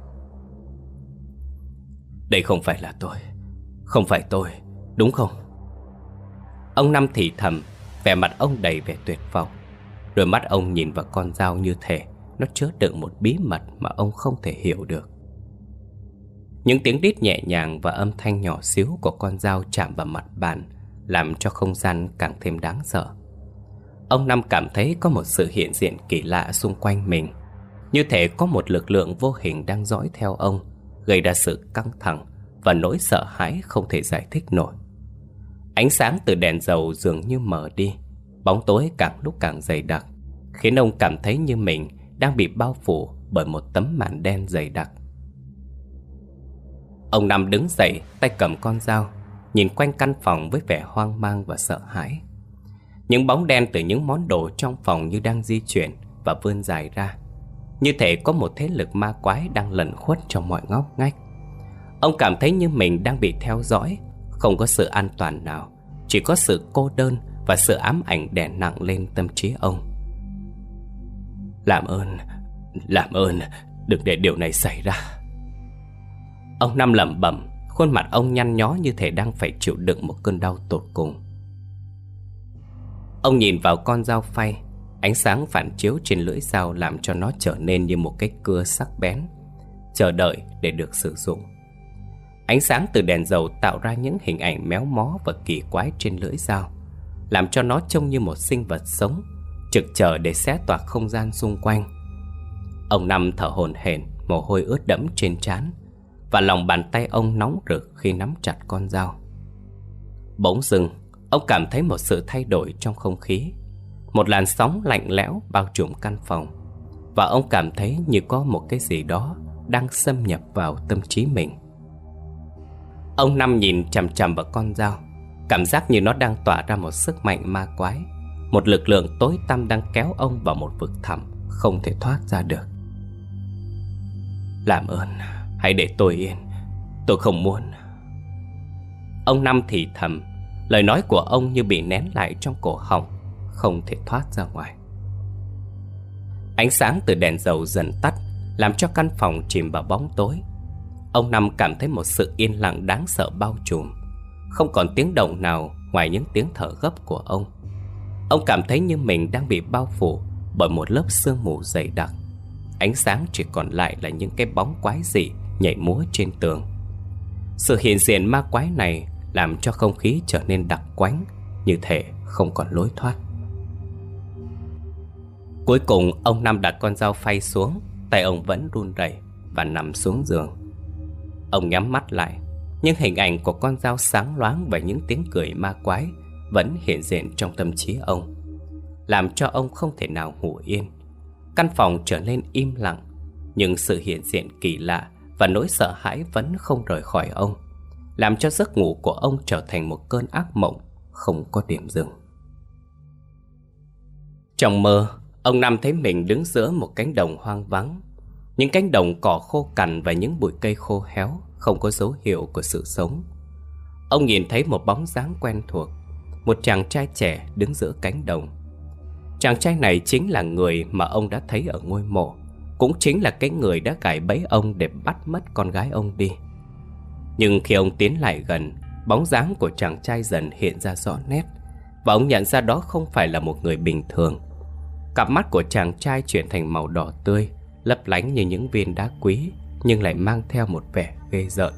Đây không phải là tôi. Không phải tôi, đúng không? Ông Năm thì thầm, vẻ mặt ông đầy vẻ tuyệt vọng. Đôi mắt ông nhìn vào con dao như thể nó chứa đựng một bí mật mà ông không thể hiểu được. Những tiếng rít nhẹ nhàng và âm thanh nhỏ xíu của con dao chạm vào mặt bàn làm cho không gian càng thêm đáng sợ. Ông Năm cảm thấy có một sự hiện diện kỳ lạ xung quanh mình, như thể có một lực lượng vô hình đang dõi theo ông, gây ra sự căng thẳng và nỗi sợ hãi không thể giải thích nổi. Ánh sáng từ đèn dầu dường như mờ đi, bóng tối càng lúc càng dày đặc, khiến ông cảm thấy như mình đang bị bao phủ bởi một tấm màn đen dày đặc. Ông Năm đứng dậy, tay cầm con dao, nhìn quanh căn phòng với vẻ hoang mang và sợ hãi. Những bóng đen từ những món đồ trong phòng như đang di chuyển và vươn dài ra, như thể có một thế lực ma quái đang lẩn khuất trong mọi ngóc ngách. Ông cảm thấy như mình đang bị theo dõi, không có sự an toàn nào, chỉ có sự cô đơn và sự ám ảnh đè nặng lên tâm trí ông. Làm ơn, làm ơn, đừng để điều này xảy ra. Ông Năm lẩm bẩm, khuôn mặt ông nhăn nhó như thể đang phải chịu đựng một cơn đau tột cùng. Ông nhìn vào con dao phay, ánh sáng phản chiếu trên lưỡi dao làm cho nó trở nên như một cái cưa sắc bén, chờ đợi để được sử dụng. Ánh sáng từ đèn dầu tạo ra những hình ảnh méo mó và kỳ quái trên lưỡi dao, làm cho nó trông như một sinh vật sống, trực chờ để xé toạc không gian xung quanh. Ông Năm thở hổn hển, mồ hôi ướt đẫm trên trán, và lòng bàn tay ông nóng rực khi nắm chặt con dao. Bỗng dưng, ông cảm thấy một sự thay đổi trong không khí. Một làn sóng lạnh lẽo bao trùm căn phòng, và ông cảm thấy như có một cái gì đó đang xâm nhập vào tâm trí mình. Ông Năm nhìn chằm chằm vào con dao, cảm giác như nó đang tỏa ra một sức mạnh ma quái, một lực lượng tối tăm đang kéo ông vào một vực thẳm không thể thoát ra được. Làm ơn, hãy để tôi yên, tôi không muốn. Ông Năm thì thầm, lời nói của ông như bị nén lại trong cổ họng, không thể thoát ra ngoài. Ánh sáng từ đèn dầu dần tắt, làm cho căn phòng chìm vào bóng tối. Ông Năm cảm thấy một sự yên lặng đáng sợ bao trùm, không còn tiếng động nào ngoài những tiếng thở gấp của ông. Ông cảm thấy như mình đang bị bao phủ bởi một lớp sương mù dày đặc. Ánh sáng chỉ còn lại là những cái bóng quái dị nhảy múa trên tường. Sự hiện diện ma quái này làm cho không khí trở nên đặc quánh, như thể không còn lối thoát. Cuối cùng ông Năm đặt con dao phay xuống, tay ông vẫn run rẩy và nằm xuống giường. Ông nhắm mắt lại, nhưng hình ảnh của con dao sáng loáng và những tiếng cười ma quái vẫn hiện diện trong tâm trí ông, làm cho ông không thể nào ngủ yên. Căn phòng trở nên im lặng, nhưng sự hiện diện kỳ lạ và nỗi sợ hãi vẫn không rời khỏi ông, làm cho giấc ngủ của ông trở thành một cơn ác mộng không có điểm dừng. Trong mơ, ông Năm thấy mình đứng giữa một cánh đồng hoang vắng. Những cánh đồng cỏ khô cằn và những bụi cây khô héo, không có dấu hiệu của sự sống. Ông nhìn thấy một bóng dáng quen thuộc, một chàng trai trẻ đứng giữa cánh đồng. Chàng trai này chính là người mà ông đã thấy ở ngôi mộ, cũng chính là cái người đã gài bẫy ông để bắt mất con gái ông đi. Nhưng khi ông tiến lại gần, bóng dáng của chàng trai dần hiện ra rõ nét, và ông nhận ra đó không phải là một người bình thường. Cặp mắt của chàng trai chuyển thành màu đỏ tươi, lấp lánh như những viên đá quý, nhưng lại mang theo một vẻ ghê rợn.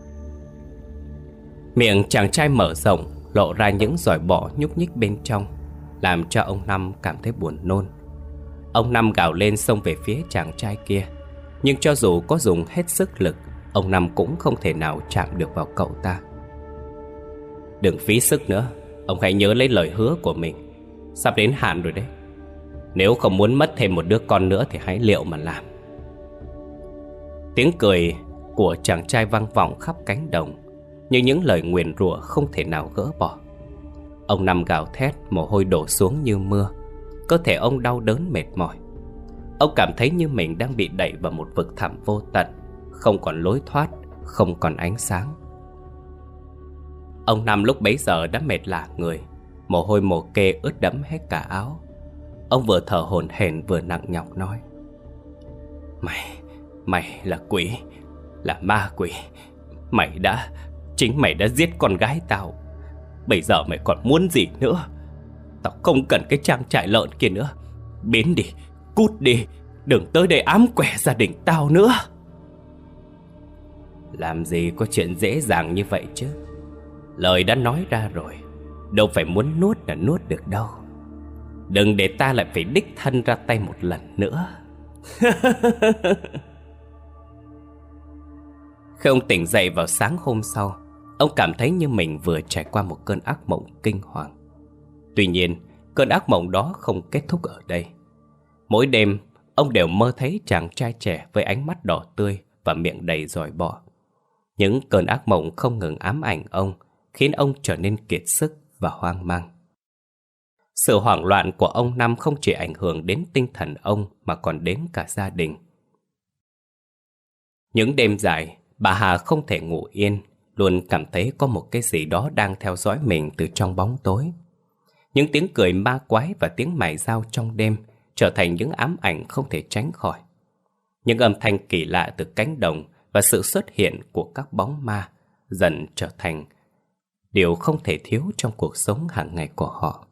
Miệng chàng trai mở rộng, lộ ra những giỏi bọ nhúc nhích bên trong, làm cho ông Năm cảm thấy buồn nôn. Ông Năm gào lên xông về phía chàng trai kia. Nhưng cho dù có dùng hết sức lực, ông Năm cũng không thể nào chạm được vào cậu ta. Đừng phí sức nữa, ông hãy nhớ lấy lời hứa của mình. Sắp đến hạn rồi đấy. Nếu không muốn mất thêm một đứa con nữa thì hãy liệu mà làm. Tiếng cười của chàng trai vang vọng khắp cánh đồng, như những lời nguyền rủa không thể nào gỡ bỏ. Ông Năm gào thét, mồ hôi đổ xuống như mưa. Cơ thể ông đau đớn mệt mỏi. Ông cảm thấy như mình đang bị đẩy vào một vực thẳm vô tận, không còn lối thoát, không còn ánh sáng. Ông Năm lúc bấy giờ đã mệt lả người, mồ hôi mồ kê ướt đẫm hết cả áo. Ông vừa thở hổn hển vừa nặng nhọc nói: Mày, mày là quỷ, là ma quỷ. Mày đã, chính mày đã giết con gái tao. Bây giờ mày còn muốn gì nữa? Tao không cần cái trang trại lợn kia nữa. Biến đi, cút đi, đừng tới đây ám quẻ gia đình tao nữa. Làm gì có chuyện dễ dàng như vậy chứ. Lời đã nói ra rồi, đâu phải muốn nuốt là nuốt được đâu. Đừng để ta lại phải đích thân ra tay một lần nữa. Khi ông tỉnh dậy vào sáng hôm sau, ông cảm thấy như mình vừa trải qua một cơn ác mộng kinh hoàng. Tuy nhiên, cơn ác mộng đó không kết thúc ở đây. Mỗi đêm, ông đều mơ thấy chàng trai trẻ với ánh mắt đỏ tươi và miệng đầy dòi bọ. Những cơn ác mộng không ngừng ám ảnh ông, khiến ông trở nên kiệt sức và hoang mang. Sự hoảng loạn của ông Năm không chỉ ảnh hưởng đến tinh thần ông mà còn đến cả gia đình. Những đêm dài, bà Hà không thể ngủ yên, luôn cảm thấy có một cái gì đó đang theo dõi mình từ trong bóng tối. Những tiếng cười ma quái và tiếng mài dao trong đêm trở thành những ám ảnh không thể tránh khỏi. Những âm thanh kỳ lạ từ cánh đồng và sự xuất hiện của các bóng ma dần trở thành điều không thể thiếu trong cuộc sống hàng ngày của họ.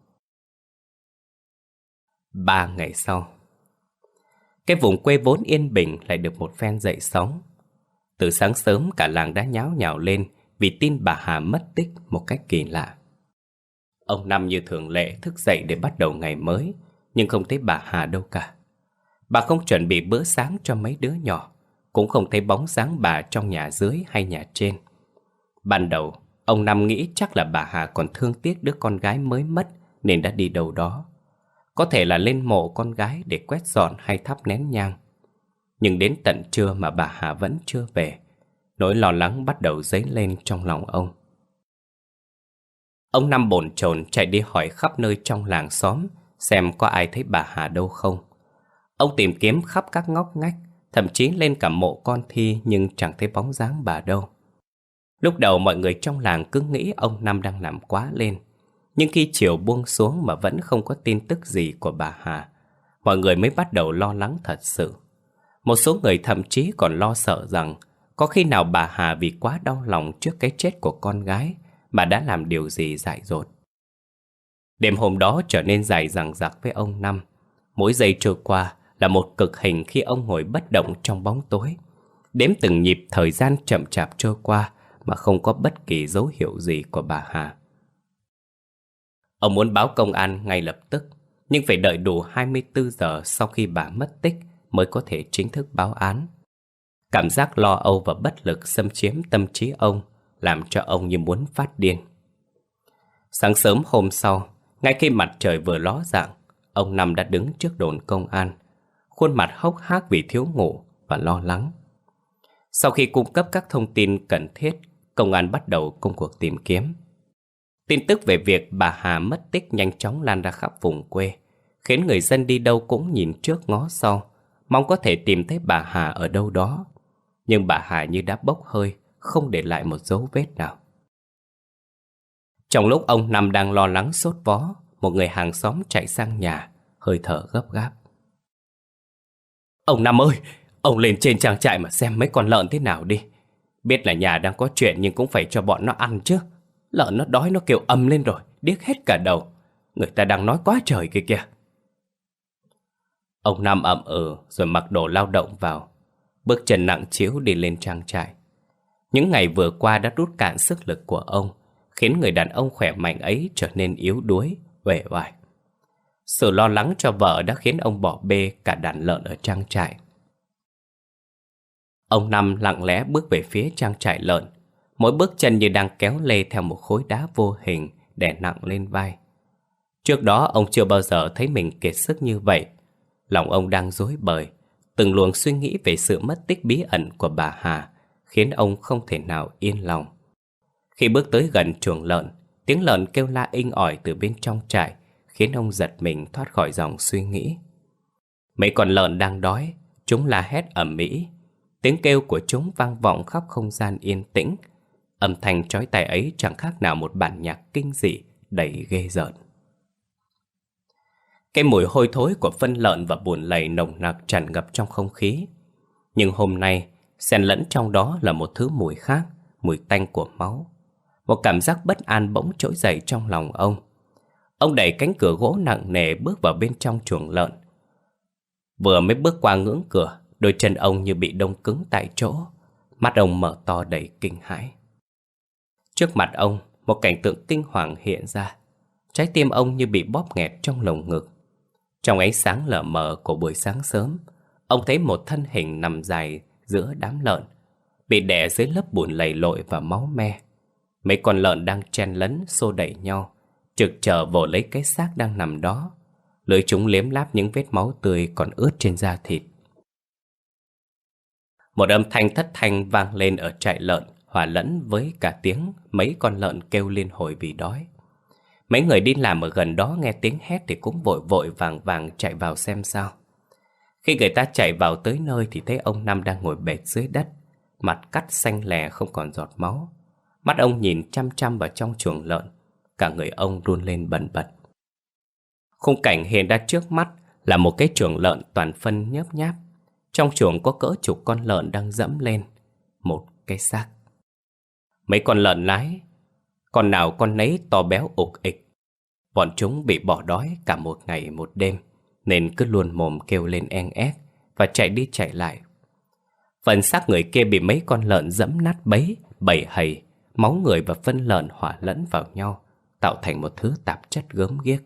Ba ngày sau, cái vùng quê vốn yên bình lại được một phen dậy sóng. Từ sáng sớm cả làng đã nháo nhào lên vì tin bà Hà mất tích một cách kỳ lạ. Ông Năm như thường lệ thức dậy để bắt đầu ngày mới, nhưng không thấy bà Hà đâu cả. Bà không chuẩn bị bữa sáng cho mấy đứa nhỏ, cũng không thấy bóng dáng bà trong nhà dưới hay nhà trên. Ban đầu, ông Năm nghĩ chắc là bà Hà còn thương tiếc đứa con gái mới mất nên đã đi đâu đó. Có thể là lên mộ con gái để quét dọn hay thắp nén nhang. Nhưng đến tận trưa mà bà Hà vẫn chưa về, nỗi lo lắng bắt đầu dấy lên trong lòng ông. Ông Năm bồn chồn chạy đi hỏi khắp nơi trong làng xóm xem có ai thấy bà Hà đâu không. Ông tìm kiếm khắp các ngóc ngách, thậm chí lên cả mộ con thi nhưng chẳng thấy bóng dáng bà đâu. Lúc đầu mọi người trong làng cứ nghĩ ông Năm đang làm quá lên. Nhưng khi chiều buông xuống mà vẫn không có tin tức gì của bà Hà, mọi người mới bắt đầu lo lắng thật sự. Một số người thậm chí còn lo sợ rằng có khi nào bà Hà vì quá đau lòng trước cái chết của con gái mà đã làm điều gì dại dột. Đêm hôm đó trở nên dài dằng dặc với ông Năm. Mỗi giây trôi qua là một cực hình khi ông ngồi bất động trong bóng tối, đếm từng nhịp thời gian chậm chạp trôi qua mà không có bất kỳ dấu hiệu gì của bà Hà. Ông muốn báo công an ngay lập tức, nhưng phải đợi đủ hai mươi tư giờ sau khi bà mất tích mới có thể chính thức báo án. Cảm giác lo âu và bất lực xâm chiếm tâm trí ông, làm cho ông như muốn phát điên. Sáng sớm hôm sau, ngay khi mặt trời vừa ló dạng, ông Năm đã đứng trước đồn công an, khuôn mặt hốc hác vì thiếu ngủ và lo lắng. Sau khi cung cấp các thông tin cần thiết, công an bắt đầu công cuộc tìm kiếm. Tin tức về việc bà Hà mất tích nhanh chóng lan ra khắp vùng quê, khiến người dân đi đâu cũng nhìn trước ngó sau, mong có thể tìm thấy bà Hà ở đâu đó. Nhưng bà Hà như đã bốc hơi, không để lại một dấu vết nào. Trong lúc ông Năm đang lo lắng sốt vó, một người hàng xóm chạy sang nhà, hơi thở gấp gáp. Ông Năm ơi, ông lên trên trang trại mà xem mấy con lợn thế nào đi. Biết là nhà đang có chuyện nhưng cũng phải cho bọn nó ăn chứ. Lợn nó đói nó kêu ầm lên rồi, điếc hết cả đầu. Người ta đang nói quá trời kìa kìa. Ông Năm ậm ừ rồi mặc đồ lao động vào, bước chân nặng trĩu đi lên trang trại. Những ngày vừa qua đã rút cạn sức lực của ông, khiến người đàn ông khỏe mạnh ấy trở nên yếu đuối, uể oải. Sự lo lắng cho vợ đã khiến ông bỏ bê cả đàn lợn ở trang trại. Ông Năm lặng lẽ bước về phía trang trại lợn, mỗi bước chân như đang kéo lê theo một khối đá vô hình đè nặng lên vai. Trước đó ông chưa bao giờ thấy mình kiệt sức như vậy. Lòng ông đang rối bời. Từng luồng suy nghĩ về sự mất tích bí ẩn của bà Hà khiến ông không thể nào yên lòng. Khi bước tới gần chuồng lợn, tiếng lợn kêu la inh ỏi từ bên trong trại khiến ông giật mình thoát khỏi dòng suy nghĩ. Mấy con lợn đang đói, chúng la hét ầm ĩ. Tiếng kêu của chúng vang vọng khắp không gian yên tĩnh. Âm thanh chói tai ấy chẳng khác nào một bản nhạc kinh dị đầy ghê rợn. Cái mùi hôi thối của phân lợn và bùn lầy nồng nặc tràn ngập trong không khí. Nhưng hôm nay, xen lẫn trong đó là một thứ mùi khác, mùi tanh của máu. Một cảm giác bất an bỗng trỗi dậy trong lòng ông. Ông đẩy cánh cửa gỗ nặng nề bước vào bên trong chuồng lợn. Vừa mới bước qua ngưỡng cửa, đôi chân ông như bị đông cứng tại chỗ. Mắt ông mở to đầy kinh hãi. Trước mặt ông, một cảnh tượng kinh hoàng hiện ra. Trái tim ông như bị bóp nghẹt trong lồng ngực. Trong ánh sáng lờ mờ của buổi sáng sớm, ông thấy một thân hình nằm dài giữa đám lợn, bị đè dưới lớp bùn lầy lội và máu me. Mấy con lợn đang chen lấn xô đẩy nhau, trực chờ vồ lấy cái xác đang nằm đó. Lưỡi chúng liếm láp những vết máu tươi còn ướt trên da thịt. Một âm thanh thất thanh vang lên ở trại lợn, hòa lẫn với cả tiếng mấy con lợn kêu liên hồi vì đói. Mấy người đi làm ở gần đó nghe tiếng hét thì cũng vội vội vàng vàng chạy vào xem sao. Khi người ta chạy vào tới nơi thì thấy ông Năm đang ngồi bệt dưới đất, mặt cắt xanh lè không còn giọt máu. Mắt ông nhìn chăm chăm vào trong chuồng lợn, cả người ông run lên bần bật. Khung cảnh hiện ra trước mắt là một cái chuồng lợn toàn phân nhớp nháp. Trong chuồng có cỡ chục con lợn đang dẫm lên một cái xác. Mấy con lợn lái, con nào con nấy to béo ục ịch. Bọn chúng bị bỏ đói cả một ngày một đêm, nên cứ luôn mồm kêu lên en ép và chạy đi chạy lại. Phần xác người kia bị mấy con lợn dẫm nát bấy, bầy hầy, máu người và phân lợn hòa lẫn vào nhau, tạo thành một thứ tạp chất gớm ghiếc.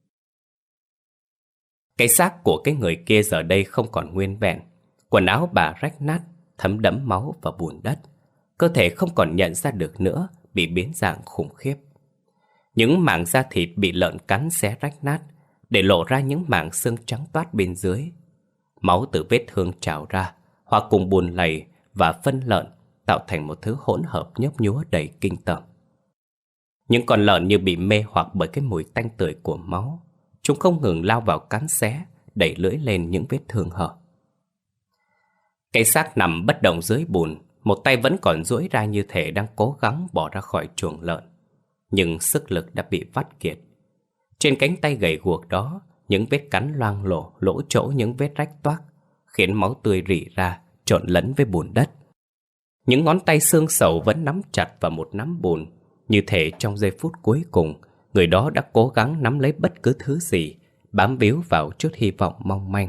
Cái xác của cái người kia giờ đây không còn nguyên vẹn. Quần áo bà rách nát, thấm đẫm máu và bùn đất. Cơ thể không còn nhận ra được nữa, bị biến dạng khủng khiếp. Những mảng da thịt bị lợn cắn xé rách nát, để lộ ra những mảng xương trắng toát bên dưới. Máu từ vết thương trào ra, hòa cùng bùn lầy và phân lợn, tạo thành một thứ hỗn hợp nhấp nhúa đầy kinh tởm. Những con lợn như bị mê hoặc bởi cái mùi tanh tưởi của máu. Chúng không ngừng lao vào cắn xé, đẩy lưỡi lên những vết thương hở. Cái xác nằm bất động dưới bùn, một tay vẫn còn duỗi ra như thể đang cố gắng bỏ ra khỏi chuồng lợn. Nhưng sức lực đã bị vắt kiệt. Trên cánh tay gầy guộc đó, những vết cắn loang lổ, lỗ chỗ những vết rách toác, khiến máu tươi rỉ ra, trộn lẫn với bùn đất. Những ngón tay xương sầu vẫn nắm chặt vào một nắm bùn, như thể trong giây phút cuối cùng, người đó đã cố gắng nắm lấy bất cứ thứ gì, bám víu vào chút hy vọng mong manh.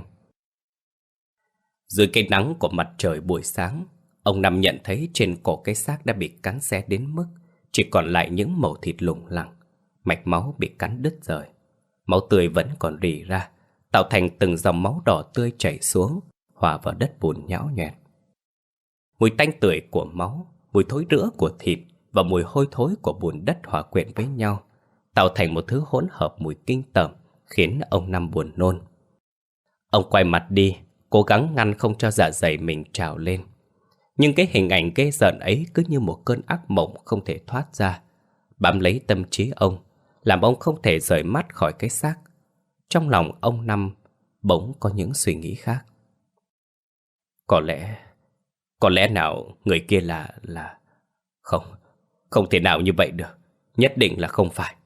Dưới cái nắng của mặt trời buổi sáng, ông Năm nhận thấy trên cổ cái xác đã bị cắn xé đến mức chỉ còn lại những mẩu thịt lủng lẳng, mạch máu bị cắn đứt rời. Máu tươi vẫn còn rỉ ra, tạo thành từng dòng máu đỏ tươi chảy xuống, hòa vào đất bùn nhão nhoẹt. Mùi tanh tưởi của máu, mùi thối rữa của thịt và mùi hôi thối của bùn đất hòa quyện với nhau, tạo thành một thứ hỗn hợp mùi kinh tởm, khiến ông Năm buồn nôn. Ông quay mặt đi, cố gắng ngăn không cho dạ dày mình trào lên. Nhưng cái hình ảnh ghê rợn ấy cứ như một cơn ác mộng không thể thoát ra, bám lấy tâm trí ông, làm ông không thể rời mắt khỏi cái xác. Trong lòng ông Năm bỗng có những suy nghĩ khác. Có lẽ, có lẽ nào người kia là, là... Không, không thể nào như vậy được, nhất định là không phải.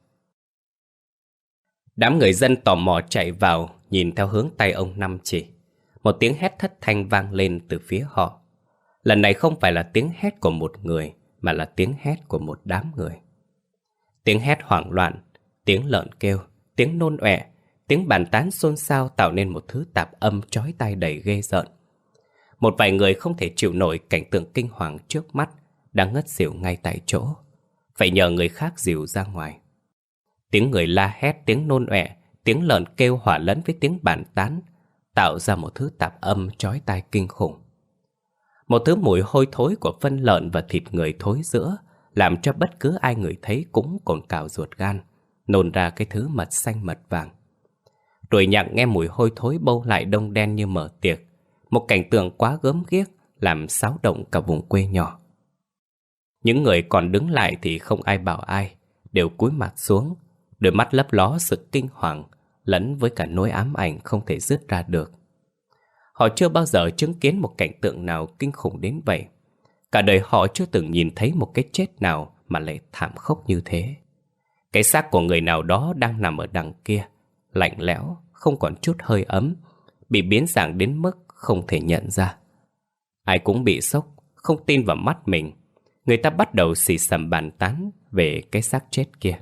Đám người dân tò mò chạy vào, nhìn theo hướng tay ông Năm chỉ. Một tiếng hét thất thanh vang lên từ phía họ. Lần này không phải là tiếng hét của một người, mà là tiếng hét của một đám người. Tiếng hét hoảng loạn, tiếng lợn kêu, tiếng nôn ọe, tiếng bàn tán xôn xao tạo nên một thứ tạp âm chói tai đầy ghê rợn. Một vài người không thể chịu nổi cảnh tượng kinh hoàng trước mắt, đang ngất xỉu ngay tại chỗ, phải nhờ người khác dìu ra ngoài. Tiếng người la hét, tiếng nôn ọe, tiếng lợn kêu hòa lẫn với tiếng bàn tán, tạo ra một thứ tạp âm chói tai kinh khủng. Một thứ mùi hôi thối của phân lợn và thịt người thối rữa, làm cho bất cứ ai người thấy cũng cồn cào ruột gan, nôn ra cái thứ mật xanh mật vàng. Ruồi nhặng nghe mùi hôi thối bâu lại đông đen như mở tiệc, một cảnh tượng quá gớm ghiếc làm xáo động cả vùng quê nhỏ. Những người còn đứng lại thì không ai bảo ai, đều cúi mặt xuống, đôi mắt lấp ló sự kinh hoàng lẫn với cả nỗi ám ảnh không thể dứt ra được. Họ chưa bao giờ chứng kiến một cảnh tượng nào kinh khủng đến vậy. Cả đời họ chưa từng nhìn thấy một cái chết nào mà lại thảm khốc như thế. Cái xác của người nào đó đang nằm ở đằng kia, lạnh lẽo, không còn chút hơi ấm, bị biến dạng đến mức không thể nhận ra. Ai cũng bị sốc, không tin vào mắt mình. Người ta bắt đầu xì xầm bàn tán về cái xác chết kia.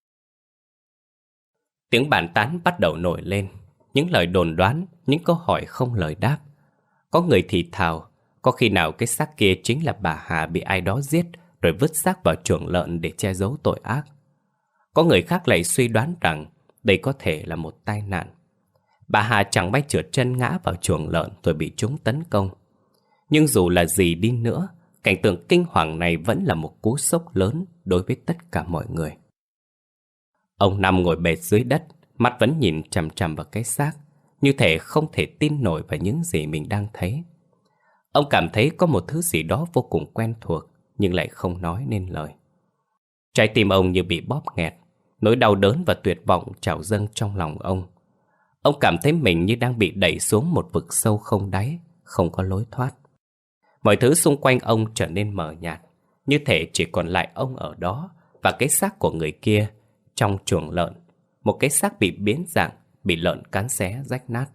Tiếng bàn tán bắt đầu nổi lên, những lời đồn đoán, những câu hỏi không lời đáp. Có người thì thào, có khi nào cái xác kia chính là bà Hà bị ai đó giết rồi vứt xác vào chuồng lợn để che giấu tội ác. Có người khác lại suy đoán rằng đây có thể là một tai nạn. Bà Hà chẳng may trượt chân ngã vào chuồng lợn rồi bị chúng tấn công. Nhưng dù là gì đi nữa, cảnh tượng kinh hoàng này vẫn là một cú sốc lớn đối với tất cả mọi người. Ông Năm ngồi bệt dưới đất, mắt vẫn nhìn chằm chằm vào cái xác, như thể không thể tin nổi vào những gì mình đang thấy. Ông cảm thấy có một thứ gì đó vô cùng quen thuộc, nhưng lại không nói nên lời. Trái tim ông như bị bóp nghẹt, nỗi đau đớn và tuyệt vọng trào dâng trong lòng ông. Ông cảm thấy mình như đang bị đẩy xuống một vực sâu không đáy, không có lối thoát. Mọi thứ xung quanh ông trở nên mờ nhạt, như thể chỉ còn lại ông ở đó và cái xác của người kia trong chuồng lợn. Một cái xác bị biến dạng, bị lợn cắn xé rách nát.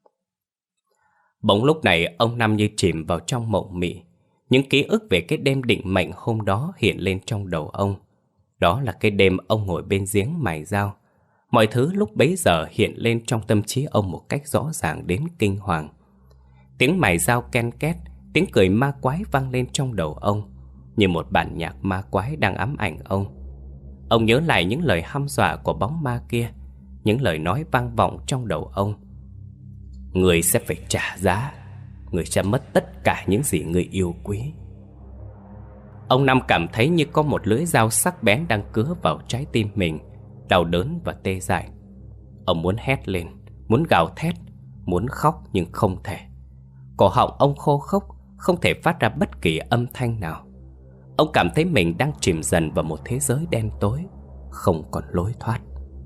Bỗng lúc này ông Năm như chìm vào trong mộng mị. Những ký ức về cái đêm định mệnh hôm đó hiện lên trong đầu ông. Đó là cái đêm ông ngồi bên giếng mài dao. Mọi thứ lúc bấy giờ hiện lên trong tâm trí ông một cách rõ ràng đến kinh hoàng. Tiếng mài dao ken két, tiếng cười ma quái vang lên trong đầu ông, như một bản nhạc ma quái đang ám ảnh ông. Ông nhớ lại những lời hăm dọa của bóng ma kia, những lời nói vang vọng trong đầu ông. Người sẽ phải trả giá, người sẽ mất tất cả những gì người yêu quý. Ông Năm cảm thấy như có một lưỡi dao sắc bén đang cứa vào trái tim mình, đau đớn và tê dại. Ông muốn hét lên, muốn gào thét, muốn khóc nhưng không thể. Cổ họng ông khô khốc, không thể phát ra bất kỳ âm thanh nào. Ông cảm thấy mình đang chìm dần vào một thế giới đen tối, không còn lối thoát.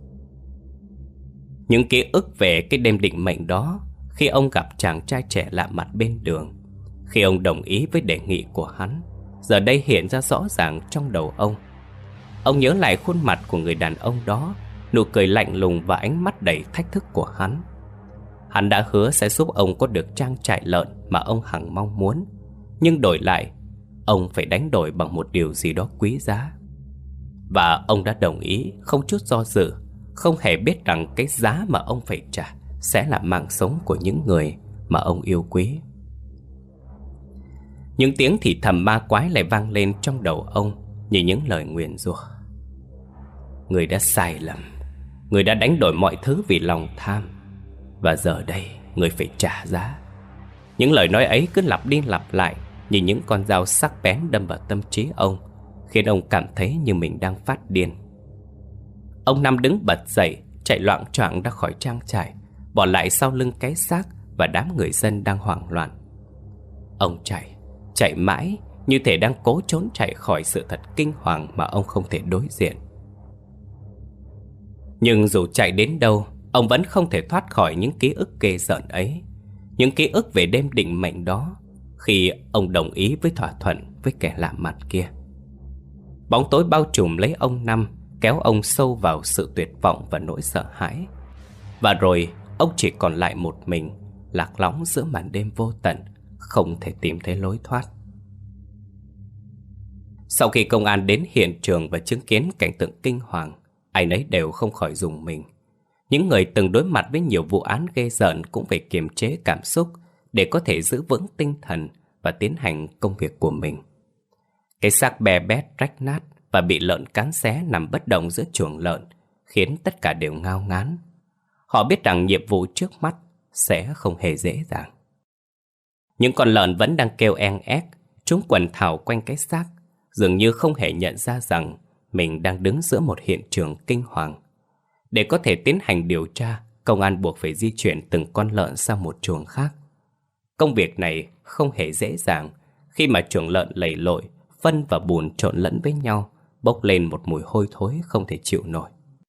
Những ký ức về cái đêm định mệnh đó, khi ông gặp chàng trai trẻ lạ mặt bên đường, khi ông đồng ý với đề nghị của hắn, giờ đây hiện ra rõ ràng trong đầu ông. Ông nhớ lại khuôn mặt của người đàn ông đó, nụ cười lạnh lùng và ánh mắt đầy thách thức của hắn. Hắn đã hứa sẽ giúp ông có được trang trại lợn mà ông hằng mong muốn, nhưng đổi lại, ông phải đánh đổi bằng một điều gì đó quý giá. Và ông đã đồng ý không chút do dự, không hề biết rằng cái giá mà ông phải trả sẽ là mạng sống của những người mà ông yêu quý. Những tiếng thì thầm ma quái lại vang lên trong đầu ông như những lời nguyền rủa. Người đã sai lầm, người đã đánh đổi mọi thứ vì lòng tham, và giờ đây người phải trả giá. Những lời nói ấy cứ lặp đi lặp lại như những con dao sắc bén đâm vào tâm trí ông, khiến ông cảm thấy như mình đang phát điên. Ông Năm đứng bật dậy, chạy loạng choạng ra khỏi trang trại, bỏ lại sau lưng cái xác và đám người dân đang hoảng loạn. Ông chạy, chạy mãi, như thể đang cố trốn chạy khỏi sự thật kinh hoàng mà ông không thể đối diện. Nhưng dù chạy đến đâu, ông vẫn không thể thoát khỏi những ký ức ghê rợn ấy. Những ký ức về đêm định mệnh đó, khi ông đồng ý với thỏa thuận với kẻ lạ mặt kia. Bóng tối bao trùm lấy ông Năm, kéo ông sâu vào sự tuyệt vọng và nỗi sợ hãi. Và rồi ông chỉ còn lại một mình, lạc lõng giữa màn đêm vô tận, không thể tìm thấy lối thoát. Sau khi công an đến hiện trường và chứng kiến cảnh tượng kinh hoàng, ai nấy đều không khỏi rùng mình. Những người từng đối mặt với nhiều vụ án ghê rợn cũng phải kiềm chế cảm xúc để có thể giữ vững tinh thần và tiến hành công việc của mình. Cái xác bè bét rách nát và bị lợn cắn xé nằm bất động giữa chuồng lợn khiến tất cả đều ngao ngán. Họ biết rằng nhiệm vụ trước mắt sẽ không hề dễ dàng. Những con lợn vẫn đang kêu en ép, chúng quần thảo quanh cái xác, dường như không hề nhận ra rằng mình đang đứng giữa một hiện trường kinh hoàng. Để có thể tiến hành điều tra, công an buộc phải di chuyển từng con lợn sang một chuồng khác. Công việc này không hề dễ dàng khi mà chuồng lợn lầy lội, phân và bùn trộn lẫn với nhau, bốc lên một mùi hôi thối không thể chịu nổi.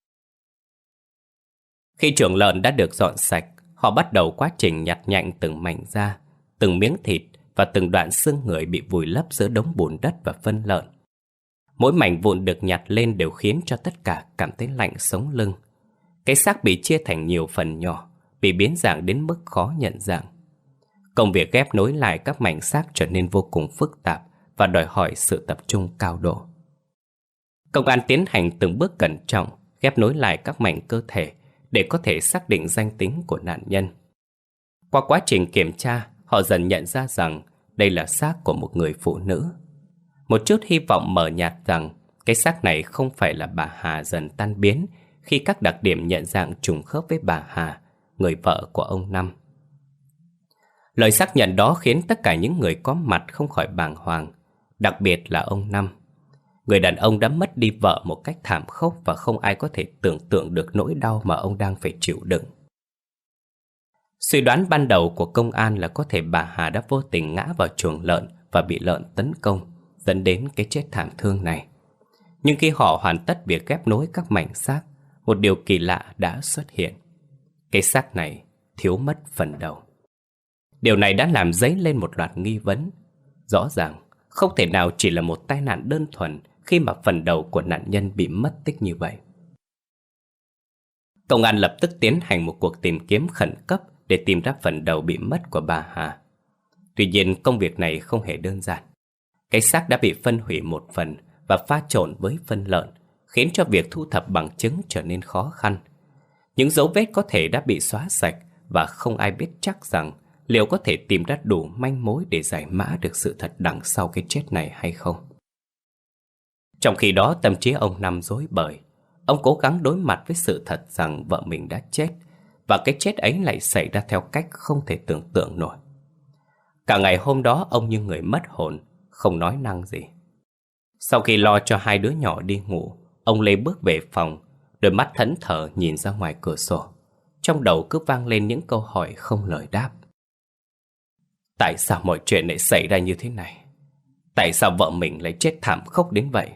Khi chuồng lợn đã được dọn sạch, họ bắt đầu quá trình nhặt nhạnh từng mảnh da, từng miếng thịt và từng đoạn xương người bị vùi lấp giữa đống bùn đất và phân lợn. Mỗi mảnh vụn được nhặt lên đều khiến cho tất cả cảm thấy lạnh sống lưng. Cái xác bị chia thành nhiều phần nhỏ, bị biến dạng đến mức khó nhận dạng. Công việc ghép nối lại các mảnh xác trở nên vô cùng phức tạp và đòi hỏi sự tập trung cao độ. Công an tiến hành từng bước cẩn trọng, ghép nối lại các mảnh cơ thể để có thể xác định danh tính của nạn nhân. Qua quá trình kiểm tra, họ dần nhận ra rằng đây là xác của một người phụ nữ. Một chút hy vọng mờ nhạt rằng cái xác này không phải là bà Hà dần tan biến khi các đặc điểm nhận dạng trùng khớp với bà Hà, người vợ của ông Năm. Lời xác nhận đó khiến tất cả những người có mặt không khỏi bàng hoàng, đặc biệt là ông Năm. Người đàn ông đã mất đi vợ một cách thảm khốc và không ai có thể tưởng tượng được nỗi đau mà ông đang phải chịu đựng. Suy đoán ban đầu của công an là có thể bà Hà đã vô tình ngã vào chuồng lợn và bị lợn tấn công, dẫn đến cái chết thảm thương này. Nhưng khi họ hoàn tất việc ghép nối các mảnh xác, một điều kỳ lạ đã xuất hiện. Cái xác này thiếu mất phần đầu. Điều này đã làm dấy lên một loạt nghi vấn. Rõ ràng, không thể nào chỉ là một tai nạn đơn thuần khi mà phần đầu của nạn nhân bị mất tích như vậy. Công an lập tức tiến hành một cuộc tìm kiếm khẩn cấp để tìm ra phần đầu bị mất của bà Hà. Tuy nhiên, công việc này không hề đơn giản. Cái xác đã bị phân hủy một phần và pha trộn với phân lợn, khiến cho việc thu thập bằng chứng trở nên khó khăn. Những dấu vết có thể đã bị xóa sạch và không ai biết chắc rằng liệu có thể tìm ra đủ manh mối để giải mã được sự thật đằng sau cái chết này hay không. Trong khi đó, tâm trí ông Năm rối bời. Ông cố gắng đối mặt với sự thật rằng vợ mình đã chết, và cái chết ấy lại xảy ra theo cách không thể tưởng tượng nổi. Cả ngày hôm đó ông như người mất hồn, không nói năng gì. Sau khi lo cho hai đứa nhỏ đi ngủ, ông Lê bước về phòng, đôi mắt thẫn thờ nhìn ra ngoài cửa sổ. Trong đầu cứ vang lên những câu hỏi không lời đáp. Tại sao mọi chuyện lại xảy ra như thế này? Tại sao vợ mình lại chết thảm khốc đến vậy?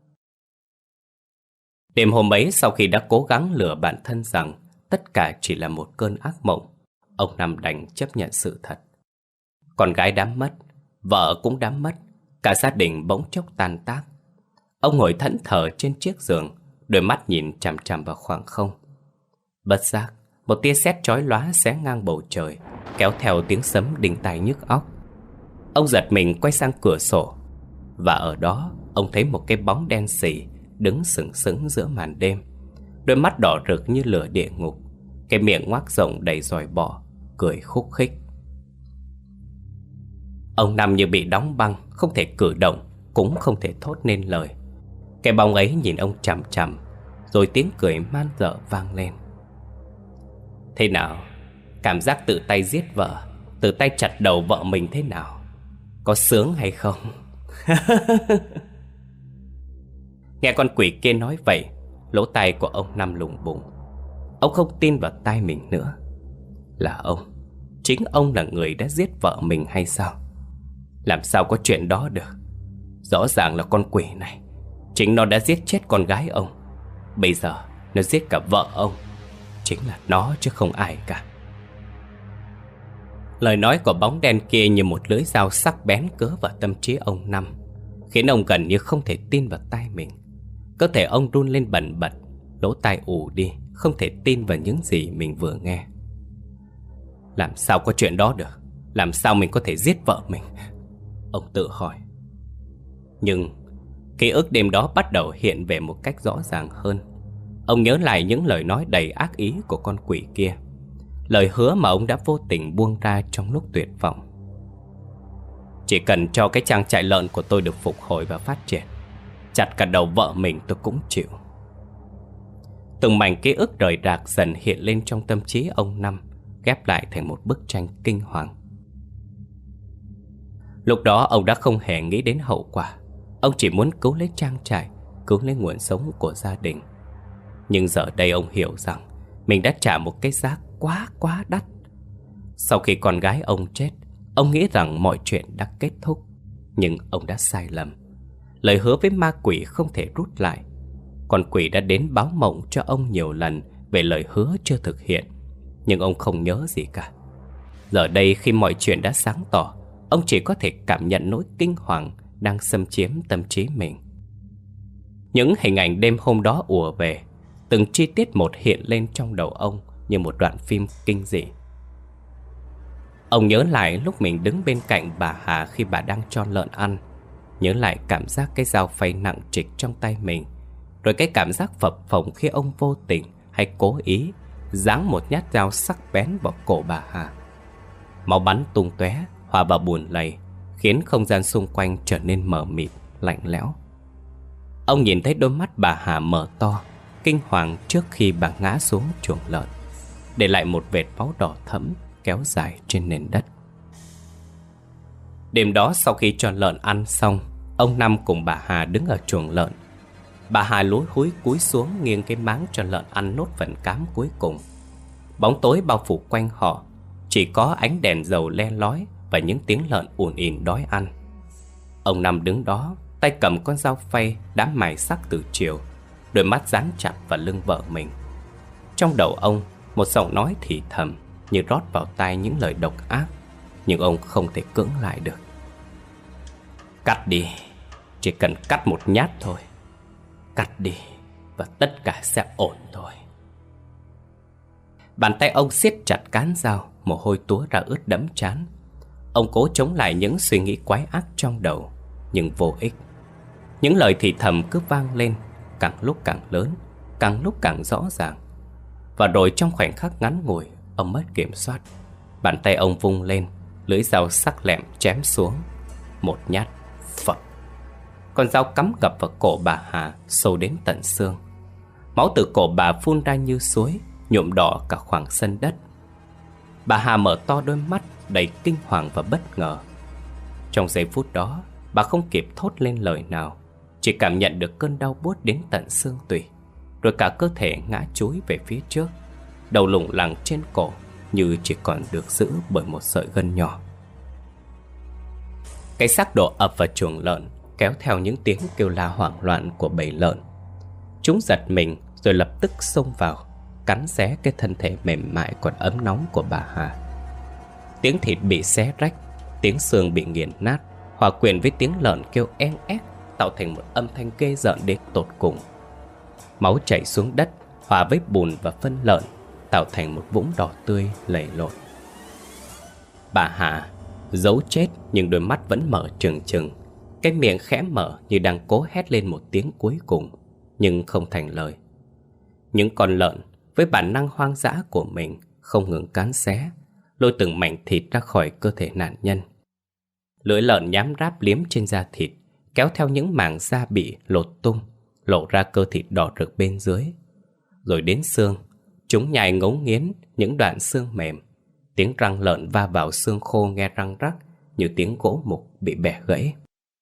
Đêm hôm ấy, sau khi đã cố gắng lừa bản thân rằng tất cả chỉ là một cơn ác mộng, ông Năm đành chấp nhận sự thật. Con gái đã mất, vợ cũng đã mất, cả gia đình bỗng chốc tan tác. Ông ngồi thẫn thờ trên chiếc giường, đôi mắt nhìn chằm chằm vào khoảng không. Bất giác, một tia sét chói lóa xé ngang bầu trời, kéo theo tiếng sấm đinh tai nhức óc. Ông giật mình quay sang cửa sổ, và ở đó ông thấy một cái bóng đen sì đứng sừng sững giữa màn đêm. Đôi mắt đỏ rực như lửa địa ngục, cái miệng ngoác rộng đầy giòi bọ, cười khúc khích. Ông Năm như bị đóng băng, không thể cử động, cũng không thể thốt nên lời. Cái bóng ấy nhìn ông chằm chằm, rồi tiếng cười man dợ vang lên. Thế nào? Cảm giác tự tay giết vợ, tự tay chặt đầu vợ mình thế nào? Có sướng hay không? Nghe con quỷ kia nói vậy, lỗ tai của ông Năm lùng bùng. Ông không tin vào tai mình nữa. Là ông, chính ông là người đã giết vợ mình hay sao? Làm sao có chuyện đó được? Rõ ràng là con quỷ này, chính nó đã giết chết con gái ông. Bây giờ nó giết cả vợ ông. Chính là nó chứ không ai cả. Lời nói của bóng đen kia như một lưỡi dao sắc bén cứa vào tâm trí ông Năm, khiến ông gần như không thể tin vào tai mình. Cơ thể ông run lên bần bật, lỗ tai ù đi, không thể tin vào những gì mình vừa nghe. Làm sao có chuyện đó được? Làm sao mình có thể giết vợ mình? Ông tự hỏi. Nhưng ký ức đêm đó bắt đầu hiện về một cách rõ ràng hơn. Ông nhớ lại những lời nói đầy ác ý của con quỷ kia, lời hứa mà ông đã vô tình buông ra trong lúc tuyệt vọng. Chỉ cần cho cái trang trại lợn của tôi được phục hồi và phát triển, chặt cả đầu vợ mình tôi cũng chịu. Từng mảnh ký ức rời rạc dần hiện lên trong tâm trí ông Năm, ghép lại thành một bức tranh kinh hoàng. Lúc đó ông đã không hề nghĩ đến hậu quả. Ông chỉ muốn cứu lấy trang trại, cứu lấy nguồn sống của gia đình. Nhưng giờ đây ông hiểu rằng mình đã trả một cái giá quá quá đắt. Sau khi con gái ông chết, ông nghĩ rằng mọi chuyện đã kết thúc. Nhưng ông đã sai lầm. Lời hứa với ma quỷ không thể rút lại. Con quỷ đã đến báo mộng cho ông nhiều lần về lời hứa chưa thực hiện, nhưng ông không nhớ gì cả. Giờ đây khi mọi chuyện đã sáng tỏ, ông chỉ có thể cảm nhận nỗi kinh hoàng đang xâm chiếm tâm trí mình. Những hình ảnh đêm hôm đó ùa về, từng chi tiết một hiện lên trong đầu ông như một đoạn phim kinh dị. Ông nhớ lại lúc mình đứng bên cạnh bà Hà khi bà đang cho lợn ăn, nhớ lại cảm giác cái dao phay nặng trịch trong tay mình, rồi cái cảm giác phập phồng khi ông vô tình hay cố ý giáng một nhát dao sắc bén vào cổ bà Hà. Máu bắn tung tóe, hòa vào bùn lầy, khiến không gian xung quanh trở nên mờ mịt, lạnh lẽo. Ông nhìn thấy đôi mắt bà Hà mở to, kinh hoàng trước khi bà ngã xuống chuồng lợn, để lại một vệt máu đỏ thẫm kéo dài trên nền đất. Đêm đó sau khi cho lợn ăn xong, ông Năm cùng bà Hà đứng ở chuồng lợn. Bà Hà lúi húi cúi xuống nghiêng cái máng cho lợn ăn nốt phần cám cuối cùng. Bóng tối bao phủ quanh họ, chỉ có ánh đèn dầu le lói và những tiếng lợn ùn ìn đói ăn. Ông Năm đứng đó, tay cầm con dao phay đã mài sắc từ chiều, đôi mắt dán chặt vào lưng vợ mình. Trong đầu ông, một giọng nói thì thầm như rót vào tai những lời độc ác, nhưng ông không thể cưỡng lại được. Cắt đi, chỉ cần cắt một nhát thôi. Cắt đi và tất cả sẽ ổn thôi. Bàn tay ông siết chặt cán dao, mồ hôi túa ra ướt đẫm trán. Ông cố chống lại những suy nghĩ quái ác trong đầu, nhưng vô ích. Những lời thì thầm cứ vang lên, càng lúc càng lớn, càng lúc càng rõ ràng. Và rồi trong khoảnh khắc ngắn ngủi, ông mất kiểm soát. Bàn tay ông vung lên, lưỡi dao sắc lẹm chém xuống. Một nhát, phập. Con dao cắm gập vào cổ bà Hà, sâu đến tận xương. Máu từ cổ bà phun ra như suối, nhuộm đỏ cả khoảng sân đất. Bà Hà mở to đôi mắt đầy kinh hoàng và bất ngờ. Trong giây phút đó, bà không kịp thốt lên lời nào, chỉ cảm nhận được cơn đau buốt đến tận xương tủy, rồi cả cơ thể ngã chúi về phía trước, đầu lủng lẳng trên cổ như chỉ còn được giữ bởi một sợi gân nhỏ. Cái xác đổ ập vào chuồng lợn, kéo theo những tiếng kêu la hoảng loạn của bầy lợn. Chúng giật mình rồi lập tức xông vào, cắn xé cái thân thể mềm mại còn ấm nóng của bà Hà. Tiếng thịt bị xé rách, tiếng xương bị nghiền nát, hòa quyện với tiếng lợn kêu en ép, tạo thành một âm thanh ghê rợn đến tột cùng. Máu chảy xuống đất, hòa với bùn và phân lợn, tạo thành một vũng đỏ tươi lầy lội. Bà Hà giấu chết nhưng đôi mắt vẫn mở trừng trừng, cái miệng khẽ mở như đang cố hét lên một tiếng cuối cùng, nhưng không thành lời. Những con lợn với bản năng hoang dã của mình không ngừng cắn xé, lôi từng mảnh thịt ra khỏi cơ thể nạn nhân. Lưỡi lợn nhám ráp liếm trên da thịt, kéo theo những mảng da bị lột tung, lộ ra cơ thịt đỏ rực bên dưới. Rồi đến xương, chúng nhai ngấu nghiến những đoạn xương mềm. Tiếng răng lợn va vào xương khô nghe răng rắc như tiếng gỗ mục bị bẻ gãy.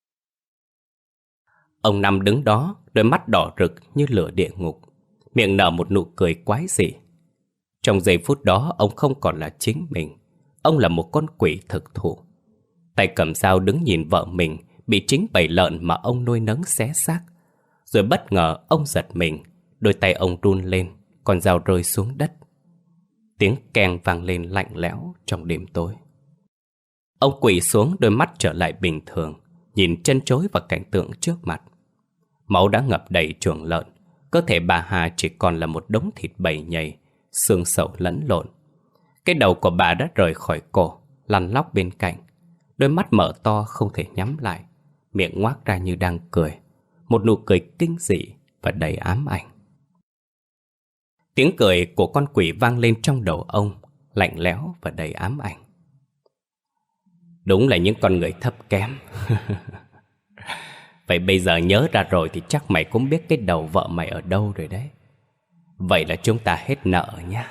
Ông Năm đứng đó, đôi mắt đỏ rực như lửa địa ngục, miệng nở một nụ cười quái dị. Trong giây phút đó, ông không còn là chính mình. Ông là một con quỷ thực thụ. Tay cầm dao đứng nhìn vợ mình bị chính bầy lợn mà ông nuôi nấng xé xác. Rồi bất ngờ ông giật mình, đôi tay ông run lên, con dao rơi xuống đất. Tiếng keng vang lên lạnh lẽo trong đêm tối. Ông quỳ xuống, đôi mắt trở lại bình thường, nhìn chân chối vào cảnh tượng trước mặt. Máu đã ngập đầy chuồng lợn, cơ thể bà Hà chỉ còn là một đống thịt bầy nhầy, xương sầu lẫn lộn. Cái đầu của bà đã rời khỏi cổ, lăn lóc bên cạnh. Đôi mắt mở to không thể nhắm lại, miệng ngoác ra như đang cười, một nụ cười kinh dị và đầy ám ảnh. Tiếng cười của con quỷ vang lên trong đầu ông, lạnh lẽo và đầy ám ảnh. Đúng là những con người thấp kém. Vậy bây giờ nhớ ra rồi thì chắc mày cũng biết cái đầu vợ mày ở đâu rồi đấy. Vậy là chúng ta hết nợ nhé.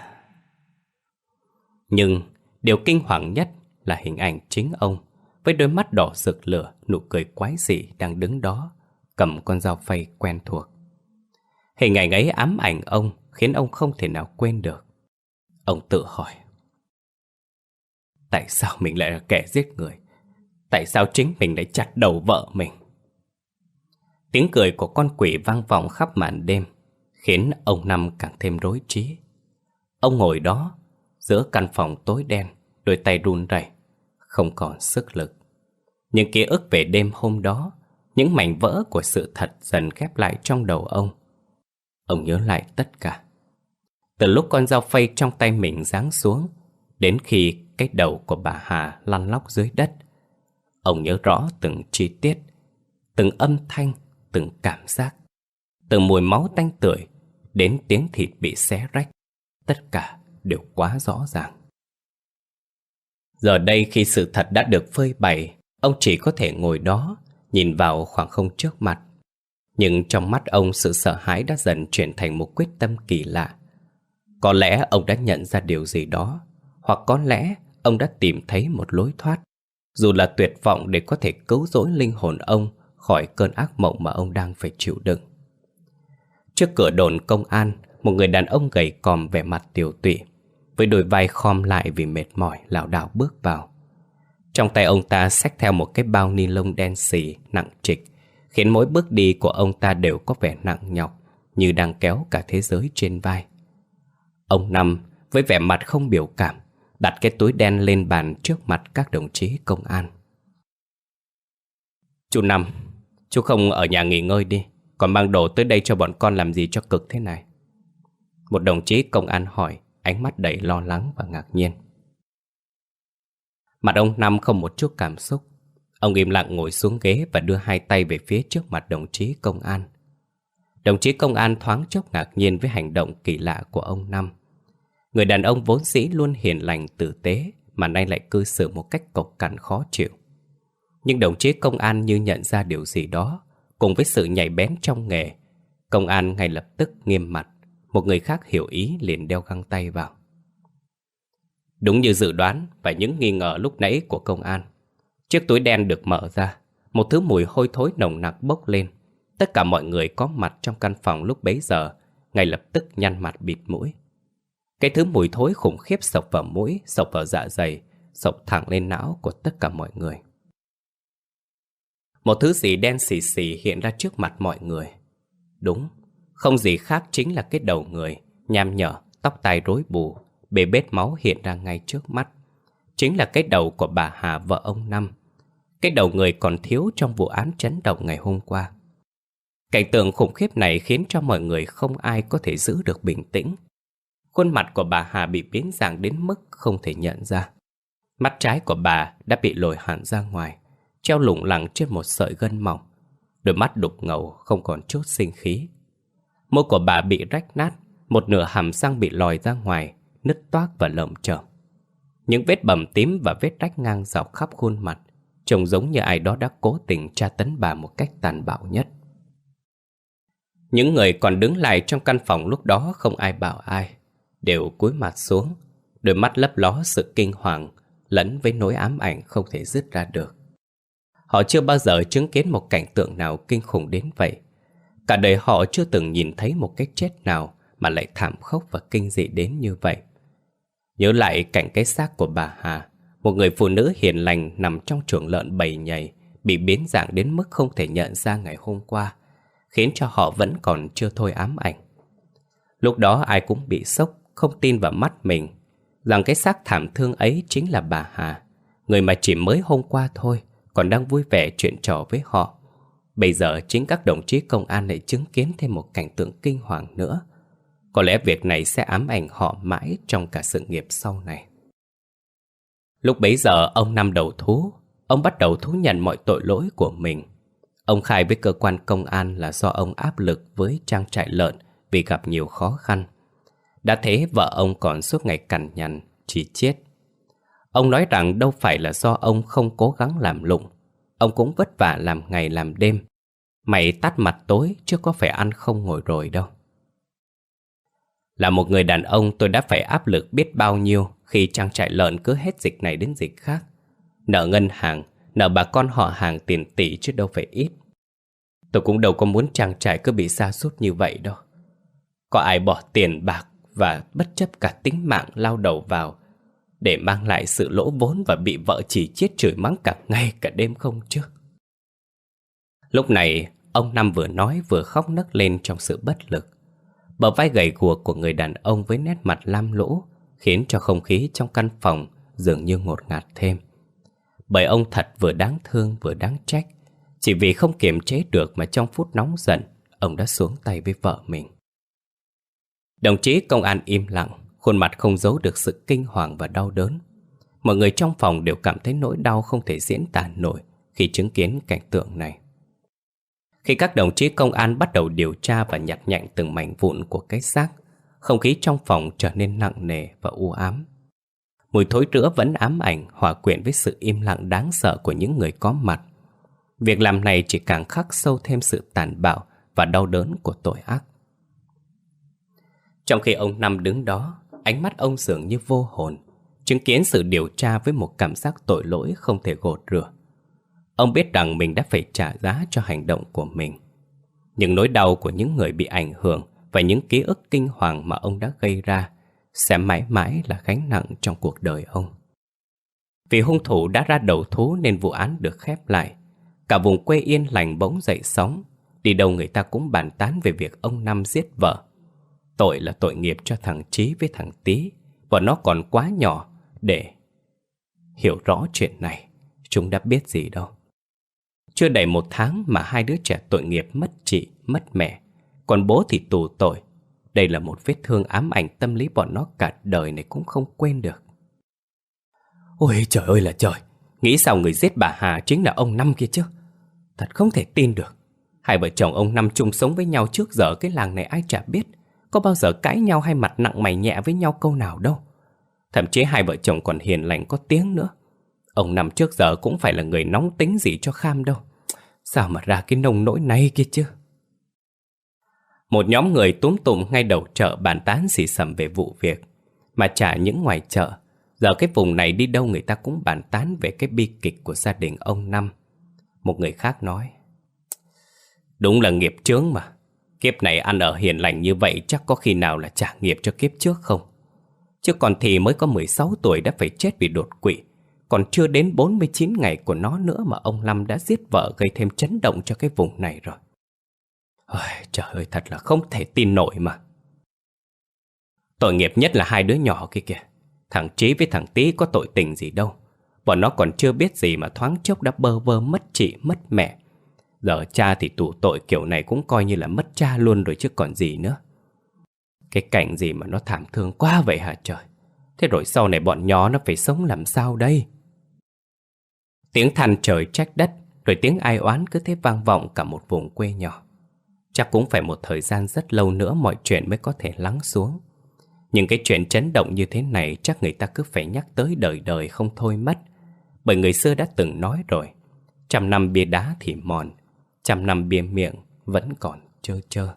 Nhưng điều kinh hoàng nhất là hình ảnh chính ông, với đôi mắt đỏ rực lửa, nụ cười quái dị đang đứng đó, cầm con dao phay quen thuộc. Hình ảnh ấy ám ảnh ông, khiến ông không thể nào quên được. Ông tự hỏi, tại sao mình lại là kẻ giết người? Tại sao chính mình lại chặt đầu vợ mình? Tiếng cười của con quỷ vang vọng khắp màn đêm, khiến ông Năm càng thêm rối trí. Ông ngồi đó, giữa căn phòng tối đen, đôi tay run rẩy, không còn sức lực. Những ký ức về đêm hôm đó, những mảnh vỡ của sự thật dần ghép lại trong đầu ông. Ông nhớ lại tất cả. Từ lúc con dao phay trong tay mình giáng xuống, đến khi cái đầu của bà Hà lăn lóc dưới đất. Ông nhớ rõ từng chi tiết, từng âm thanh, từng cảm giác, từ mùi máu tanh tưởi đến tiếng thịt bị xé rách. Tất cả đều quá rõ ràng. Giờ đây khi sự thật đã được phơi bày, ông chỉ có thể ngồi đó, nhìn vào khoảng không trước mặt. Nhưng trong mắt ông, sự sợ hãi đã dần chuyển thành một quyết tâm kỳ lạ. Có lẽ ông đã nhận ra điều gì đó, hoặc có lẽ ông đã tìm thấy một lối thoát, dù là tuyệt vọng, để có thể cứu rỗi linh hồn ông khỏi cơn ác mộng mà ông đang phải chịu đựng. Trước cửa đồn công an, một người đàn ông gầy còm vẻ mặt tiều tụy, với đôi vai khom lại vì mệt mỏi, lảo đảo bước vào. Trong tay ông ta xách theo một cái bao ni lông đen xì nặng trịch, khiến mỗi bước đi của ông ta đều có vẻ nặng nhọc, như đang kéo cả thế giới trên vai. Ông Năm với vẻ mặt không biểu cảm đặt cái túi đen lên bàn trước mặt các đồng chí công an. Chú Năm, chú không ở nhà nghỉ ngơi đi, còn mang đồ tới đây cho bọn con làm gì cho cực thế này? Một đồng chí công an hỏi, ánh mắt đầy lo lắng và ngạc nhiên. Mặt ông Năm không một chút cảm xúc. Ông im lặng ngồi xuống ghế và đưa hai tay về phía trước mặt đồng chí công an. Đồng chí công an thoáng chốc ngạc nhiên với hành động kỳ lạ của ông Năm. Người đàn ông vốn dĩ luôn hiền lành tử tế, mà nay lại cư xử một cách cộc cằn khó chịu. Nhưng đồng chí công an như nhận ra điều gì đó, cùng với sự nhạy bén trong nghề, công an ngay lập tức nghiêm mặt. Một người khác hiểu ý liền đeo găng tay vào. Đúng như dự đoán và những nghi ngờ lúc nãy của công an, chiếc túi đen được mở ra, một thứ mùi hôi thối nồng nặc bốc lên. Tất cả mọi người có mặt trong căn phòng lúc bấy giờ ngay lập tức nhăn mặt bịt mũi. Cái thứ mùi thối khủng khiếp xộc vào mũi, xộc vào dạ dày, xộc thẳng lên não của tất cả mọi người. Một thứ gì đen xì xì hiện ra trước mặt mọi người. Đúng, không gì khác chính là cái đầu người, nham nhở, tóc tai rối bù, bê bết máu hiện ra ngay trước mắt. Chính là cái đầu của bà Hà, vợ ông Năm. Cái đầu người còn thiếu trong vụ án chấn động ngày hôm qua. Cảnh tượng khủng khiếp này khiến cho mọi người không ai có thể giữ được bình tĩnh. Khuôn mặt của bà Hà bị biến dạng đến mức không thể nhận ra. Mắt trái của bà đã bị lồi hẳn ra ngoài, treo lủng lẳng trên một sợi gân mỏng. Đôi mắt đục ngầu không còn chút sinh khí. Môi của bà bị rách nát, một nửa hàm răng bị lòi ra ngoài, nứt toác và lởm chởm. Những vết bầm tím và vết rách ngang dọc khắp khuôn mặt, trông giống như ai đó đã cố tình tra tấn bà một cách tàn bạo nhất. Những người còn đứng lại trong căn phòng lúc đó không ai bảo ai, đều cúi mặt xuống, đôi mắt lấp ló sự kinh hoàng lẫn với nỗi ám ảnh không thể dứt ra được. Họ chưa bao giờ chứng kiến một cảnh tượng nào kinh khủng đến vậy. Cả đời họ chưa từng nhìn thấy một cái chết nào mà lại thảm khốc và kinh dị đến như vậy. Nhớ lại cảnh cái xác của bà Hà, một người phụ nữ hiền lành nằm trong chuồng lợn bầy nhầy, bị biến dạng đến mức không thể nhận ra ngày hôm qua, khiến cho họ vẫn còn chưa thôi ám ảnh. Lúc đó ai cũng bị sốc, không tin vào mắt mình, rằng cái xác thảm thương ấy chính là bà Hà, người mà chỉ mới hôm qua thôi còn đang vui vẻ chuyện trò với họ. Bây giờ chính các đồng chí công an lại chứng kiến thêm một cảnh tượng kinh hoàng nữa. Có lẽ việc này sẽ ám ảnh họ mãi trong cả sự nghiệp sau này. Lúc bấy giờ ông Năm đầu thú. Ông bắt đầu thú nhận mọi tội lỗi của mình. Ông khai với cơ quan công an là do ông áp lực với trang trại lợn vì gặp nhiều khó khăn. Đã thế vợ ông còn suốt ngày cằn nhằn, chỉ chiết. Ông nói rằng đâu phải là do ông không cố gắng làm lụng. Ông cũng vất vả làm ngày làm đêm. Mày tắt mặt tối chứ có phải ăn không ngồi rồi đâu. Là một người đàn ông, tôi đã phải áp lực biết bao nhiêu khi trang trại lợn cứ hết dịch này đến dịch khác. Nợ ngân hàng, nợ bà con họ hàng tiền tỷ chứ đâu phải ít. Tôi cũng đâu có muốn trang trại cứ bị sa sút như vậy đâu. Có ai bỏ tiền bạc và bất chấp cả tính mạng lao đầu vào để mang lại sự lỗ vốn và bị vợ chỉ chiết chửi mắng cả ngày cả đêm không chứ? Lúc này, ông Năm vừa nói vừa khóc nấc lên trong sự bất lực. Bờ vai gầy guộc của người đàn ông với nét mặt lam lũ khiến cho không khí trong căn phòng dường như ngột ngạt thêm. Bởi ông thật vừa đáng thương vừa đáng trách. Chỉ vì không kiềm chế được mà trong phút nóng giận, ông đã xuống tay với vợ mình. Đồng chí công an im lặng, khuôn mặt không giấu được sự kinh hoàng và đau đớn. Mọi người trong phòng đều cảm thấy nỗi đau không thể diễn tả nổi khi chứng kiến cảnh tượng này. Khi các đồng chí công an bắt đầu điều tra và nhặt nhạnh từng mảnh vụn của cái xác, không khí trong phòng trở nên nặng nề và u ám. Mùi thối rữa vẫn ám ảnh hòa quyện với sự im lặng đáng sợ của những người có mặt. Việc làm này chỉ càng khắc sâu thêm sự tàn bạo và đau đớn của tội ác. Trong khi ông Năm đứng đó, ánh mắt ông dường như vô hồn, chứng kiến sự điều tra với một cảm giác tội lỗi không thể gột rửa. Ông biết rằng mình đã phải trả giá cho hành động của mình. Những nỗi đau của những người bị ảnh hưởng và những ký ức kinh hoàng mà ông đã gây ra sẽ mãi mãi là gánh nặng trong cuộc đời ông. Vì hung thủ đã ra đầu thú nên vụ án được khép lại. Cả vùng quê yên lành bỗng dậy sóng. Đi đâu người ta cũng bàn tán về việc ông Năm giết vợ. Tội là tội nghiệp cho thằng Chí với thằng Tý, và nó còn quá nhỏ để hiểu rõ chuyện này. Chúng đã biết gì đâu. Chưa đầy một tháng mà hai đứa trẻ tội nghiệp mất chị, mất mẹ, còn bố thì tù tội. Đây là một vết thương ám ảnh tâm lý bọn nó cả đời này cũng không quên được. Ôi trời ơi là trời, nghĩ sao người giết bà Hà chính là ông Năm kia chứ? Thật không thể tin được. Hai vợ chồng ông Năm chung sống với nhau trước giờ cái làng này ai chả biết. Có bao giờ cãi nhau hay mặt nặng mày nhẹ với nhau câu nào đâu. Thậm chí hai vợ chồng còn hiền lành có tiếng nữa. Ông Năm trước giờ cũng phải là người nóng tính gì cho kham đâu. Sao mà ra cái nông nỗi này kia chứ? Một nhóm người túm tụm ngay đầu chợ bàn tán xì xầm về vụ việc. Mà chả những ngoài chợ, giờ cái vùng này đi đâu người ta cũng bàn tán về cái bi kịch của gia đình ông Năm. Một người khác nói: đúng là nghiệp chướng mà. Kiếp này ăn ở hiền lành như vậy chắc có khi nào là trả nghiệp cho kiếp trước không? Chứ còn thì mới có mười sáu tuổi đã phải chết vì đột quỵ. Còn chưa đến bốn mươi chín ngày của nó nữa mà ông Năm đã giết vợ gây thêm chấn động cho cái vùng này rồi. Ôi, trời ơi, thật là không thể tin nổi mà. Tội nghiệp nhất là hai đứa nhỏ kia kìa. Thằng Trí với thằng Tý có tội tình gì đâu. Bọn nó còn chưa biết gì mà thoáng chốc đã bơ vơ mất chị, mất mẹ. Giờ cha thì tù tội kiểu này cũng coi như là mất cha luôn rồi chứ còn gì nữa. Cái cảnh gì mà nó thảm thương quá vậy hả trời? Thế rồi sau này bọn nhỏ nó phải sống làm sao đây? Tiếng than trời trách đất, rồi tiếng ai oán cứ thế vang vọng cả một vùng quê nhỏ. Chắc cũng phải một thời gian rất lâu nữa mọi chuyện mới có thể lắng xuống. Nhưng cái chuyện chấn động như thế này chắc người ta cứ phải nhắc tới đời đời không thôi mất. Bởi người xưa đã từng nói rồi, trăm năm bia đá thì mòn, trăm năm bia miệng vẫn còn trơ trơ.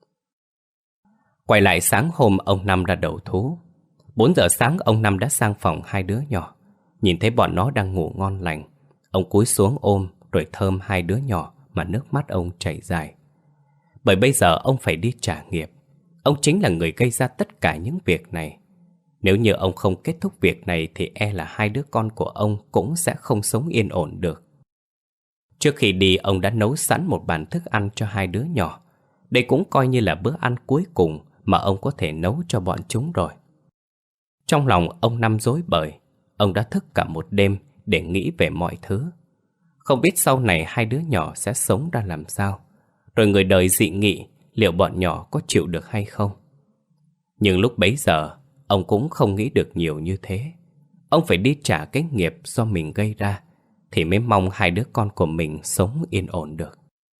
Quay lại sáng hôm ông Năm ra đầu thú. Bốn giờ sáng ông Năm đã sang phòng hai đứa nhỏ. Nhìn thấy bọn nó đang ngủ ngon lành, ông cúi xuống ôm rồi thơm hai đứa nhỏ mà nước mắt ông chảy dài. Bởi bây giờ ông phải đi trả nghiệp. Ông chính là người gây ra tất cả những việc này. Nếu như ông không kết thúc việc này thì e là hai đứa con của ông cũng sẽ không sống yên ổn được. Trước khi đi, ông đã nấu sẵn một bàn thức ăn cho hai đứa nhỏ. Đây cũng coi như là bữa ăn cuối cùng mà ông có thể nấu cho bọn chúng rồi. Trong lòng ông Năm rối bời. Ông đã thức cả một đêm để nghĩ về mọi thứ. Không biết sau này hai đứa nhỏ sẽ sống ra làm sao. Rồi người đời dị nghị liệu bọn nhỏ có chịu được hay không. Nhưng lúc bấy giờ ông cũng không nghĩ được nhiều như thế. Ông phải đi trả cái nghiệp do mình gây ra thì mới mong hai đứa con của mình sống yên ổn được.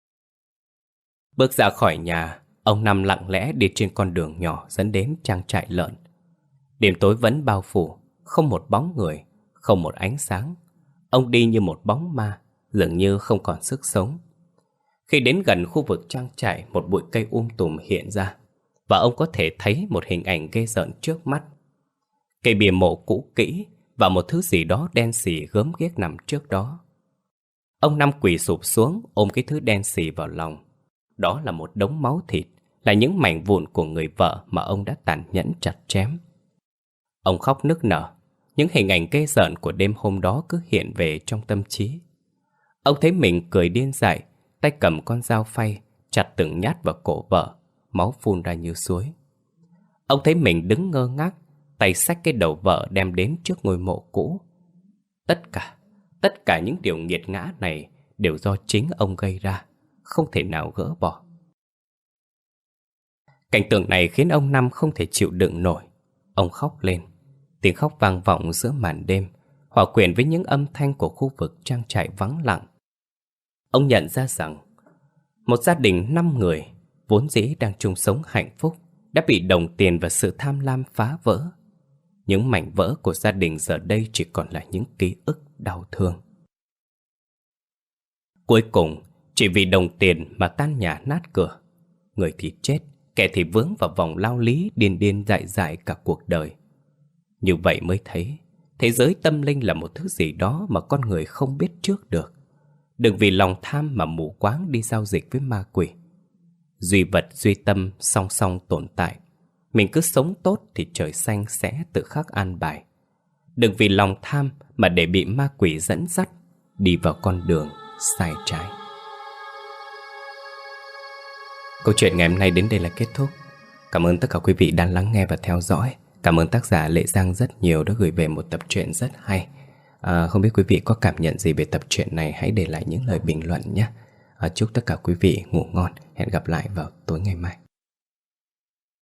Bước ra khỏi nhà, ông Năm lặng lẽ đi trên con đường nhỏ dẫn đến trang trại lợn. Đêm tối vẫn bao phủ, không một bóng người, không một ánh sáng. Ông đi như một bóng ma, dường như không còn sức sống. Khi đến gần khu vực trang trại, một bụi cây um tùm hiện ra. và ông có thể thấy một hình ảnh ghê rợn trước mắt. Cây bìa mộ cũ kỹ và một thứ gì đó đen xì gớm ghiếc nằm trước đó. Ông Năm quỳ sụp xuống ôm cái thứ đen xì vào lòng. Đó là một đống máu thịt, là những mảnh vụn của người vợ mà ông đã tàn nhẫn chặt chém. Ông khóc nức nở, những hình ảnh ghê rợn của đêm hôm đó cứ hiện về trong tâm trí. Ông thấy mình cười điên dại, tay cầm con dao phay, chặt từng nhát vào cổ vợ, máu phun ra như suối. Ông thấy mình đứng ngơ ngác, tay xách cái đầu vợ đem đến trước ngôi mộ cũ. Tất cả, tất cả những điều nghiệt ngã này đều do chính ông gây ra, không thể nào gỡ bỏ. Cảnh tượng này khiến ông Năm không thể chịu đựng nổi. Ông khóc lên, tiếng khóc vang vọng giữa màn đêm, hòa quyện với những âm thanh của khu vực trang trại vắng lặng. Ông nhận ra rằng một gia đình năm người vốn dĩ đang chung sống hạnh phúc đã bị đồng tiền và sự tham lam phá vỡ. Những mảnh vỡ của gia đình giờ đây chỉ còn là những ký ức đau thương. Cuối cùng, chỉ vì đồng tiền mà tan nhà nát cửa. Người thì chết, kẻ thì vướng vào vòng lao lý điên điên dại dại cả cuộc đời. Như vậy mới thấy, thế giới tâm linh là một thứ gì đó mà con người không biết trước được. Đừng vì lòng tham mà mù quáng đi giao dịch với ma quỷ. Duy vật duy tâm song song tồn tại. Mình cứ sống tốt thì trời xanh sẽ tự khắc an bài. Đừng vì lòng tham mà để bị ma quỷ dẫn dắt đi vào con đường sai trái. Câu chuyện ngày hôm nay đến đây là kết thúc. Cảm ơn tất cả quý vị đã lắng nghe và theo dõi. Cảm ơn tác giả Lệ Giang rất nhiều đã gửi về một tập truyện rất hay. à, Không biết quý vị có cảm nhận gì về tập truyện này, hãy để lại những lời bình luận nhé. à, Chúc tất cả quý vị ngủ ngon. Hẹn gặp lại vào tối ngày mai.